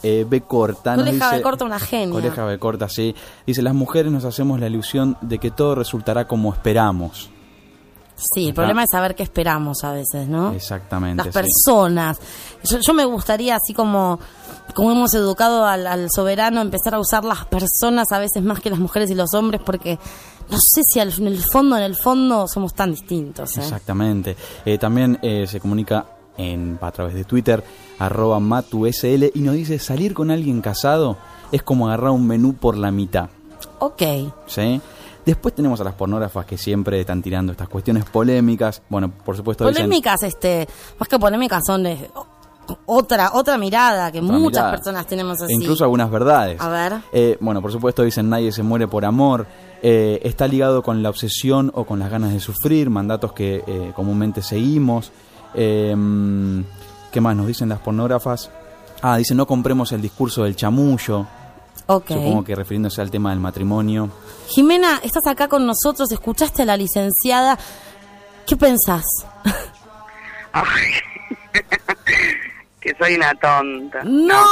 B corta. Nos Coleja dice, B corta, una genia. Coleja B corta, sí. Dice, las mujeres nos hacemos la ilusión de que todo resultará como esperamos. Sí, el problema es saber qué esperamos a veces, ¿no? Exactamente. Las personas. Yo me gustaría, así como hemos educado al soberano, empezar a usar las personas a veces más que las mujeres y los hombres, porque no sé si en el fondo somos tan distintos. Exactamente. También se comunica a través de Twitter, @matusl, y nos dice, salir con alguien casado es como agarrar un menú por la mitad. Ok. ¿Sí? Después tenemos a las pornógrafas que siempre están tirando estas cuestiones polémicas. Bueno, por supuesto polémicas, más que polémicas son otra mirada que muchas personas tenemos así. E incluso algunas verdades. A ver. Bueno, por supuesto dicen, nadie se muere por amor. Está ligado con la obsesión o con las ganas de sufrir, mandatos que comúnmente seguimos. ¿Qué más nos dicen las pornógrafas? Dicen, no compremos el discurso del chamullo. Okay. Supongo que refiriéndose al tema del matrimonio. Jimena, estás acá con nosotros, escuchaste a la licenciada. ¿Qué pensás? Que soy una tonta. ¡No!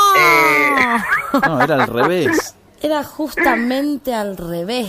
No, era al revés. Era justamente al revés.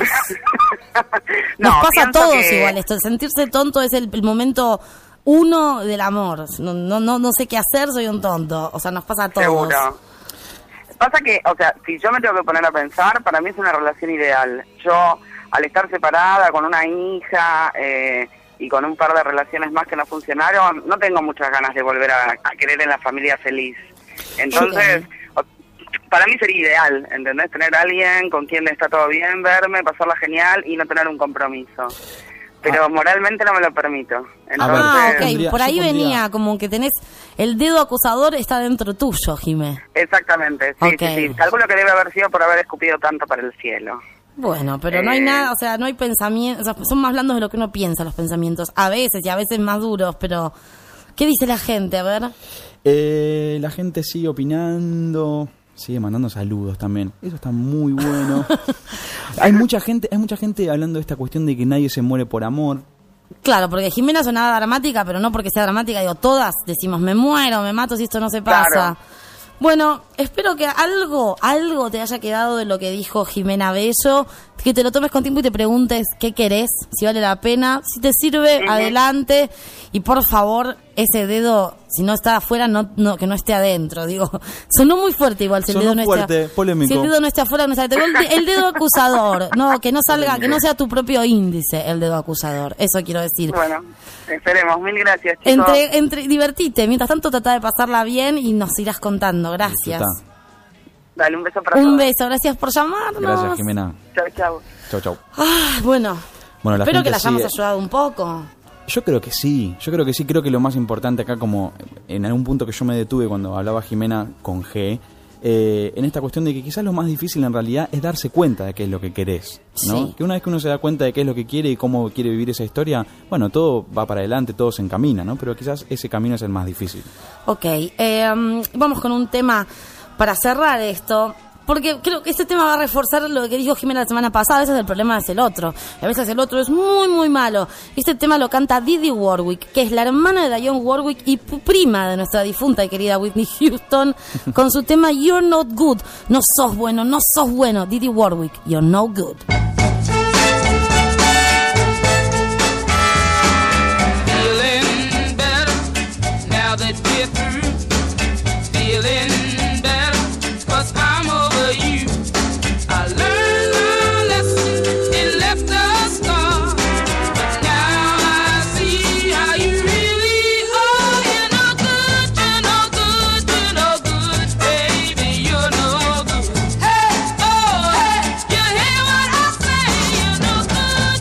Nos pasa a todos igual esto. El sentirse tonto es el momento uno del amor. No sé qué hacer, soy un tonto. O sea, nos pasa a todos. Seguro. Pasa que, o sea, si yo me tengo que poner a pensar, para mí es una relación ideal. Yo, al estar separada con una hija y con un par de relaciones más que no funcionaron, no tengo muchas ganas de volver a querer en la familia feliz. Entonces, para mí sería ideal, ¿entendés? Tener a alguien con quien está todo bien, verme, pasarla genial y no tener un compromiso. Pero moralmente no me lo permito. Entonces, ok, por ahí venía como que tenés el dedo acusador está dentro tuyo, Jimé. Exactamente, sí. Calculo que debe haber sido por haber escupido tanto para el cielo. Bueno, pero no hay nada, o sea, no hay pensamientos, o sea, son más blandos de lo que uno piensa los pensamientos, a veces y a veces más duros, pero ¿qué dice la gente? A ver. La gente sigue opinando, sigue mandando saludos también. Eso está muy bueno. Hay mucha gente hablando de esta cuestión de que nadie se muere por amor. Claro, porque Jimena sonaba dramática, pero no porque sea dramática, digo, todas decimos, me muero, me mato si esto no se pasa. Claro. Bueno, espero que algo te haya quedado de lo que dijo Jimena Bello, que te lo tomes con tiempo y te preguntes qué querés, si vale la pena, si te sirve, adelante, y por favor, ese dedo, si no está afuera, no que no esté adentro, digo, sonó muy fuerte igual, si el dedo no fuerte, está, polémico. Si el dedo no está afuera, no sale, el dedo acusador, que no salga, que no sea tu propio índice el dedo acusador, eso quiero decir. Bueno, esperemos, mil gracias, chicos. Divertite, mientras tanto trata de pasarla bien y nos irás contando, gracias. Dale, un beso para todos. Un beso, gracias por llamarnos. Gracias, Jimena. Chau. Bueno, espero que la hayamos sigue... ayudado un poco. Yo creo que sí, creo que lo más importante acá, como en algún punto que yo me detuve cuando hablaba Jimena con G, en esta cuestión de que quizás lo más difícil en realidad es darse cuenta de qué es lo que querés, ¿no? Sí. Que una vez que uno se da cuenta de qué es lo que quiere y cómo quiere vivir esa historia, bueno, todo va para adelante, todo se encamina, ¿no? Pero quizás ese camino es el más difícil. Ok, vamos con un tema para cerrar esto, porque creo que este tema va a reforzar lo que dijo Jimena la semana pasada. A veces el problema es el otro, a veces el otro es muy, muy malo. Este tema lo canta Didi Warwick, que es la hermana de Dionne Warwick y prima de nuestra difunta y querida Whitney Houston, con su tema You're Not Good, no sos bueno, Didi Warwick, You're No Good. Feeling better now that we're through. Feeling better 'cause I'm over you. I learned my lesson, it left a scar, but now I see how you really are. You're no good, baby, you're no good. Hey, oh, hey, you hear what I say? You're no good,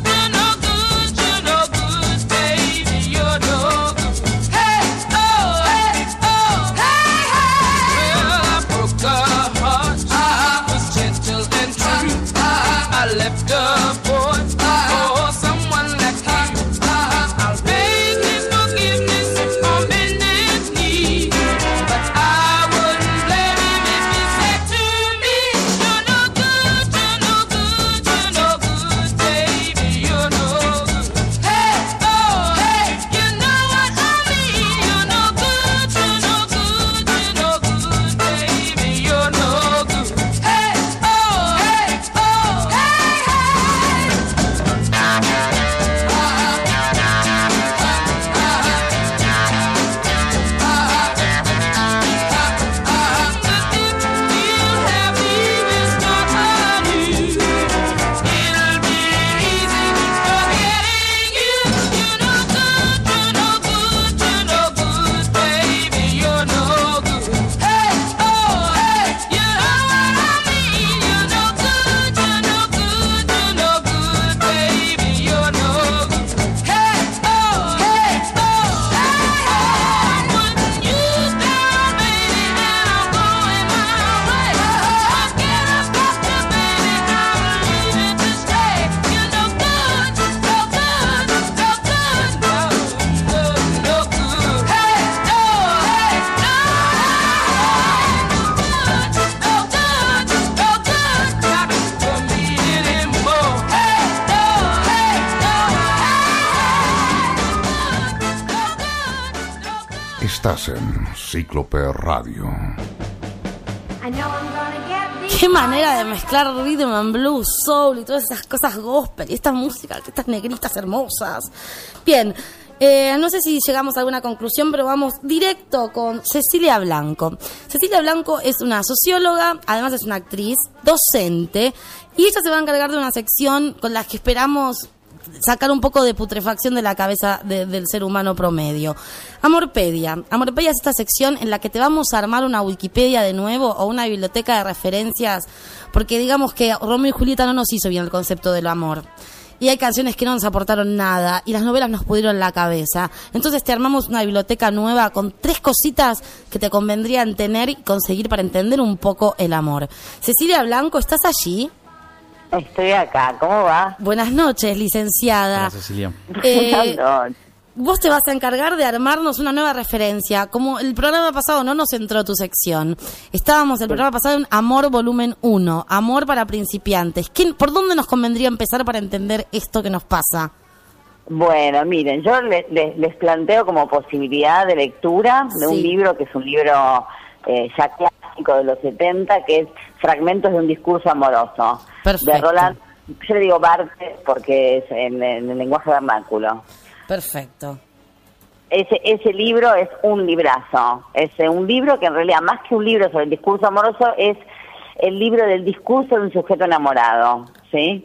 baby, you're no good. Hey, oh, hey, oh, hey, hey. Well, I broke her heart, was gentle and true. I left her for someone like you. I'll beg his forgiveness on bended knee, but I wouldn't blame him if he said to me, you're no good, baby, you're no good. Hey, oh, hey, you know what I mean. You're no good, baby, you're no Estás en Cíclope Radio. Qué manera de mezclar rhythm and blues, soul y todas esas cosas gospel y esta música, estas negritas hermosas. Bien, no sé si llegamos a alguna conclusión, pero vamos directo con Cecilia Blanco. Cecilia Blanco es una socióloga, además es una actriz, docente, y ella se va a encargar de una sección con la que esperamos sacar un poco de putrefacción de la cabeza del ser humano promedio. Amorpedia. Amorpedia es esta sección en la que te vamos a armar una Wikipedia de nuevo o una biblioteca de referencias, porque digamos que Romeo y Julieta no nos hizo bien el concepto del amor. Y hay canciones que no nos aportaron nada, y las novelas nos pudieron la cabeza. Entonces te armamos una biblioteca nueva con 3 cositas que te convendrían tener y conseguir para entender un poco el amor. Cecilia Blanco, ¿estás allí? Estoy acá, ¿cómo va? Buenas noches, licenciada. Hola, Cecilia. Vos te vas a encargar de armarnos una nueva referencia. Como el programa pasado no nos entró tu sección, estábamos el programa pasado en Amor Volumen 1, Amor para principiantes. ¿Por dónde nos convendría empezar para entender esto que nos pasa? Bueno, miren, yo les planteo como posibilidad de lectura de un libro que es un libro ya clásico de los 70, que es Fragmentos de un discurso amoroso. Perfecto. De Roland, yo le digo Barthes porque es en el lenguaje vernáculo. Perfecto. Ese libro es un librazo, es un libro que en realidad más que un libro sobre el discurso amoroso es el libro del discurso de un sujeto enamorado, ¿sí?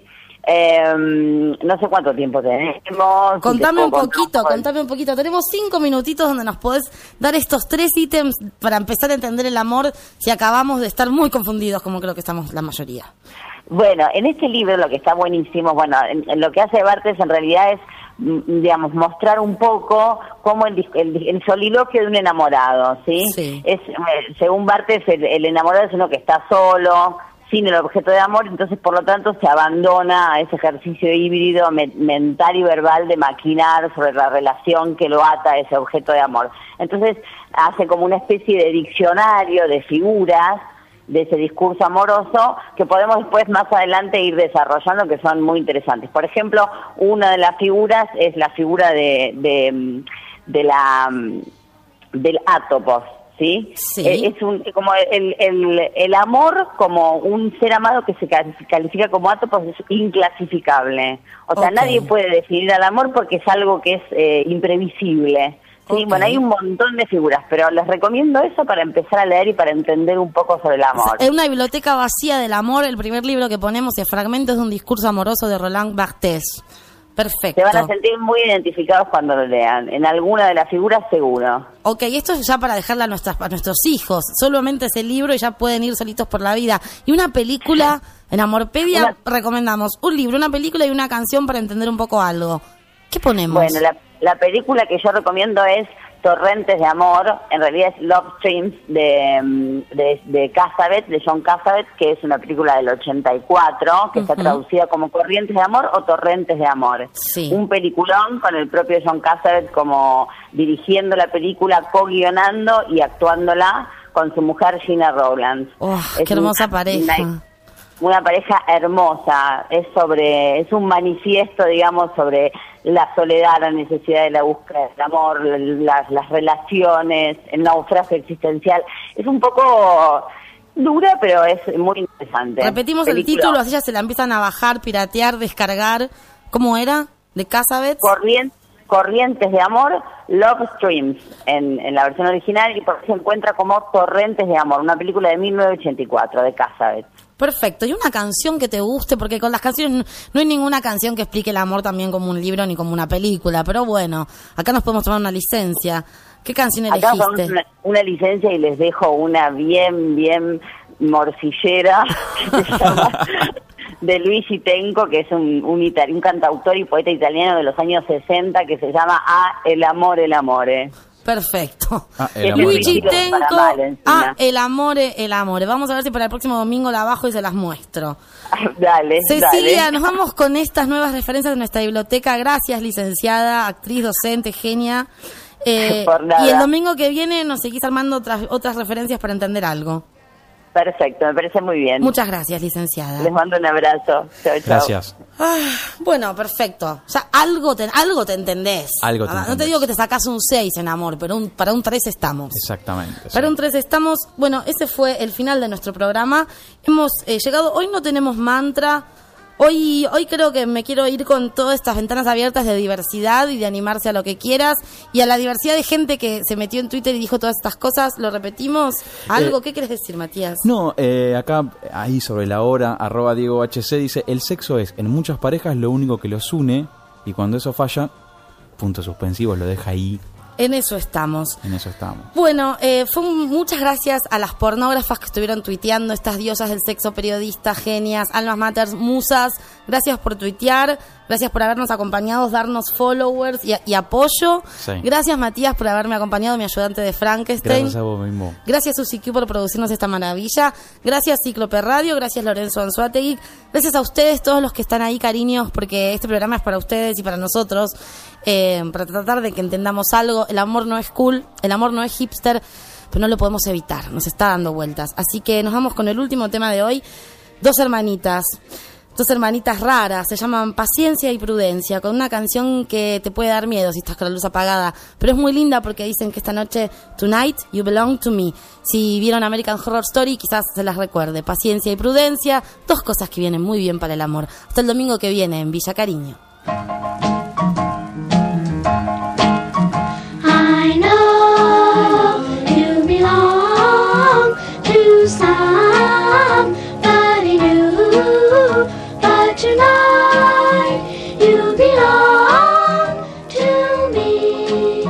No sé cuánto tiempo tenemos. Contame un poquito. Tenemos 5 minutitos donde nos podés dar estos 3 ítems para empezar a entender el amor si acabamos de estar muy confundidos, como creo que estamos la mayoría. Bueno, en este libro lo que está buenísimo, en lo que hace Barthes en realidad es, digamos, mostrar un poco cómo el soliloquio de un enamorado, ¿sí? Es, según Barthes, el enamorado es uno que está solo, sin el objeto de amor, entonces por lo tanto se abandona a ese ejercicio híbrido mental y verbal de maquinar sobre la relación que lo ata a ese objeto de amor. Entonces hace como una especie de diccionario de figuras de ese discurso amoroso que podemos después más adelante ir desarrollando, que son muy interesantes. Por ejemplo, una de las figuras es la figura del átopos, ¿sí? Es como el amor como un ser amado que se califica como átopos es inclasificable. O sea, nadie puede definir al amor porque es algo que es imprevisible. Sí, bueno, hay un montón de figuras, pero les recomiendo eso para empezar a leer y para entender un poco sobre el amor. Es una biblioteca vacía del amor. El primer libro que ponemos es Fragmentos de un discurso amoroso de Roland Barthes. Perfecto. Se van a sentir muy identificados cuando lo lean. En alguna de las figuras seguro. Ok, esto es ya para dejarle a nuestros hijos. Solamente ese libro y ya pueden ir solitos por la vida. Y una película, en Amorpedia recomendamos un libro, una película y una canción para entender un poco algo. ¿Qué ponemos? Bueno, la película que yo recomiendo es Torrentes de Amor, en realidad es Love Streams de Cassavetes, de John Cassavetes, que es una película del 84, que está traducida como Corrientes de Amor o Torrentes de Amor. Sí. Un peliculón con el propio John Cassavetes como dirigiendo la película, co-guionando y actuándola con su mujer Gina Rowlands. ¡Qué hermosa pareja! Una pareja hermosa, es un manifiesto, digamos, sobre la soledad, la necesidad de la búsqueda del amor, las relaciones, el naufragio existencial. Es un poco dura, pero es muy interesante. Repetimos el título, así ya se la empiezan a bajar, piratear, descargar. ¿Cómo era? ¿De Cassavetes? Corrientes de Amor, Love Streams, en la versión original, y por eso se encuentra como Torrentes de Amor, una película de 1984 de Cassavetes. Perfecto. ¿Y una canción que te guste? Porque con las canciones no hay ninguna canción que explique el amor también como un libro ni como una película. Pero bueno, acá nos podemos tomar una licencia. ¿Qué canción elegiste? Acá tomamos una licencia y les dejo una bien morcillera que se llama de Luigi Tenco, que es un cantautor y poeta italiano de los años 60 que se llama El amore. Perfecto. Luigi Tenco, el amore. Vamos a ver si para el próximo domingo la bajo y se las muestro. Dale. Cecilia, nos vamos con estas nuevas referencias de nuestra biblioteca. Gracias, licenciada, actriz, docente, genia. Por nada. Y el domingo que viene nos seguís armando otras referencias para entender algo. Perfecto, me parece muy bien. Muchas gracias, licenciada. Les mando un abrazo. Chao, chao. Gracias. Bueno, perfecto. Ya algo te entendés. Algo te No te entendés. digo que te sacás un 6 en amor, pero para un 3 estamos. Exactamente. Para sí. un 3 estamos. Bueno, ese fue el final de nuestro programa. Hemos llegado. Hoy no tenemos mantra. Hoy creo que me quiero ir con todas estas ventanas abiertas de diversidad y de animarse a lo que quieras. Y a la diversidad de gente que se metió en Twitter y dijo todas estas cosas. ¿Lo repetimos? ¿Algo? ¿Qué quieres decir, Matías? No, acá, ahí sobre la hora, @DiegoHC dice, el sexo es, en muchas parejas, lo único que los une, y cuando eso falla, puntos suspensivos, lo deja ahí. En eso estamos. En eso estamos. Bueno, muchas gracias a las pornógrafas que estuvieron tuiteando, estas diosas del sexo, periodistas, genias, almas mater, musas. Gracias por tuitear, gracias por habernos acompañado, darnos followers y apoyo. Sí. Gracias, Matías, por haberme acompañado, mi ayudante de Frankenstein. Gracias a vos mismo. Gracias, Susi Q, por producirnos esta maravilla. Gracias, Cíclope Radio. Gracias, Lorenzo Anzuategui. Gracias a ustedes, todos los que están ahí, cariños, porque este programa es para ustedes y para nosotros, para tratar de que entendamos algo. El amor no es cool, el amor no es hipster, pero no lo podemos evitar, nos está dando vueltas. Así que nos vamos con el último tema de hoy. Dos hermanitas raras, se llaman Paciencia y Prudencia, con una canción que te puede dar miedo si estás con la luz apagada, pero es muy linda porque dicen que esta noche, Tonight You Belong to Me. Si vieron American Horror Story, quizás se las recuerde. Paciencia y Prudencia, dos cosas que vienen muy bien para el amor. Hasta el domingo que viene en Villa Cariño. I know you belong to somebody new, but tonight you belong to me.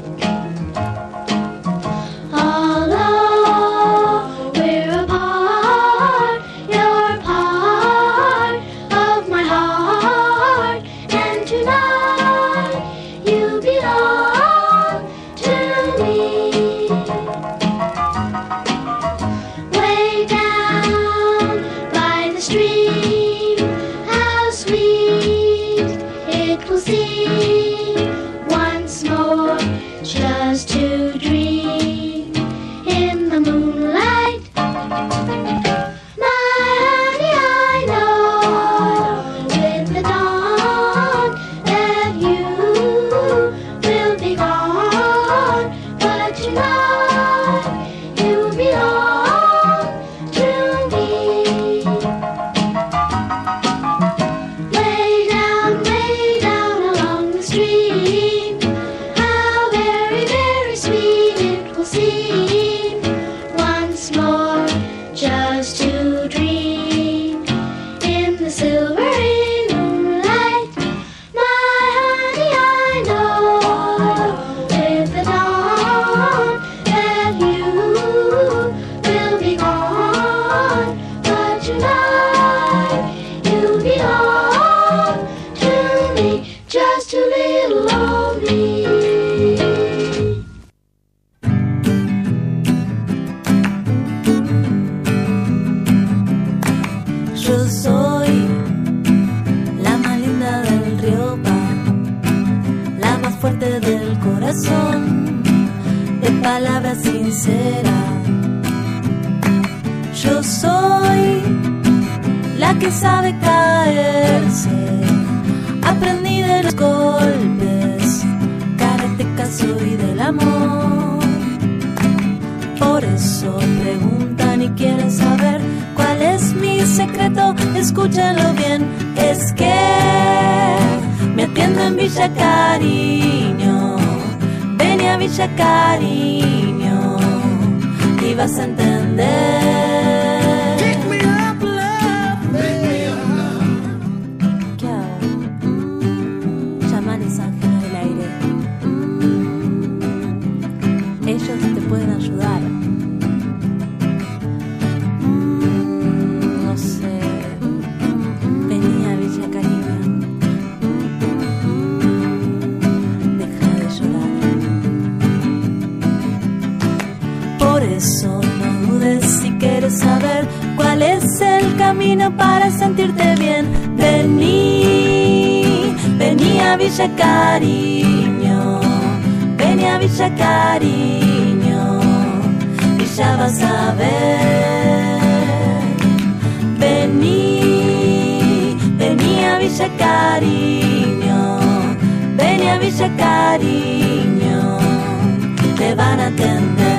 Although we're apart, you're part of my heart, and tonight you belong to me. Way down by the stream, how sweet it will seem once more just to dream in the moonlight. My honey, I know with the dawn that you will be gone, but tonight you belong to me. Way down along the stream, how very, very sweet it will seem once more just to dream in the silvery moonlight. My honey, I know with the dawn that you will be gone, but tonight you belong to me, just a little lonely. Yo soy la más linda del Riopa, la más fuerte del corazón, de palabras sinceras. Yo soy la que sabe caerse, aprendí de los golpes, karateca soy del amor. Por eso preguntan y quieren saber cuál es mi secreto, escúchenlo bien, es que me atiendo en Villa Cariño, ven a Villa Cariño y vas a entender. ¿Qué hago? Chamanes ángeles del aire. Ellos te pueden ayudar. No sé. Vení a Villa Cariño. Deja de llorar. Por eso no dudes si quieres saber cuál es el camino para sentirte bien. Vení a Villa Cariño, vení a Villa Cariño y ya vas a ver. Villa Cariño, vení a Villa Cariño, te van a atender.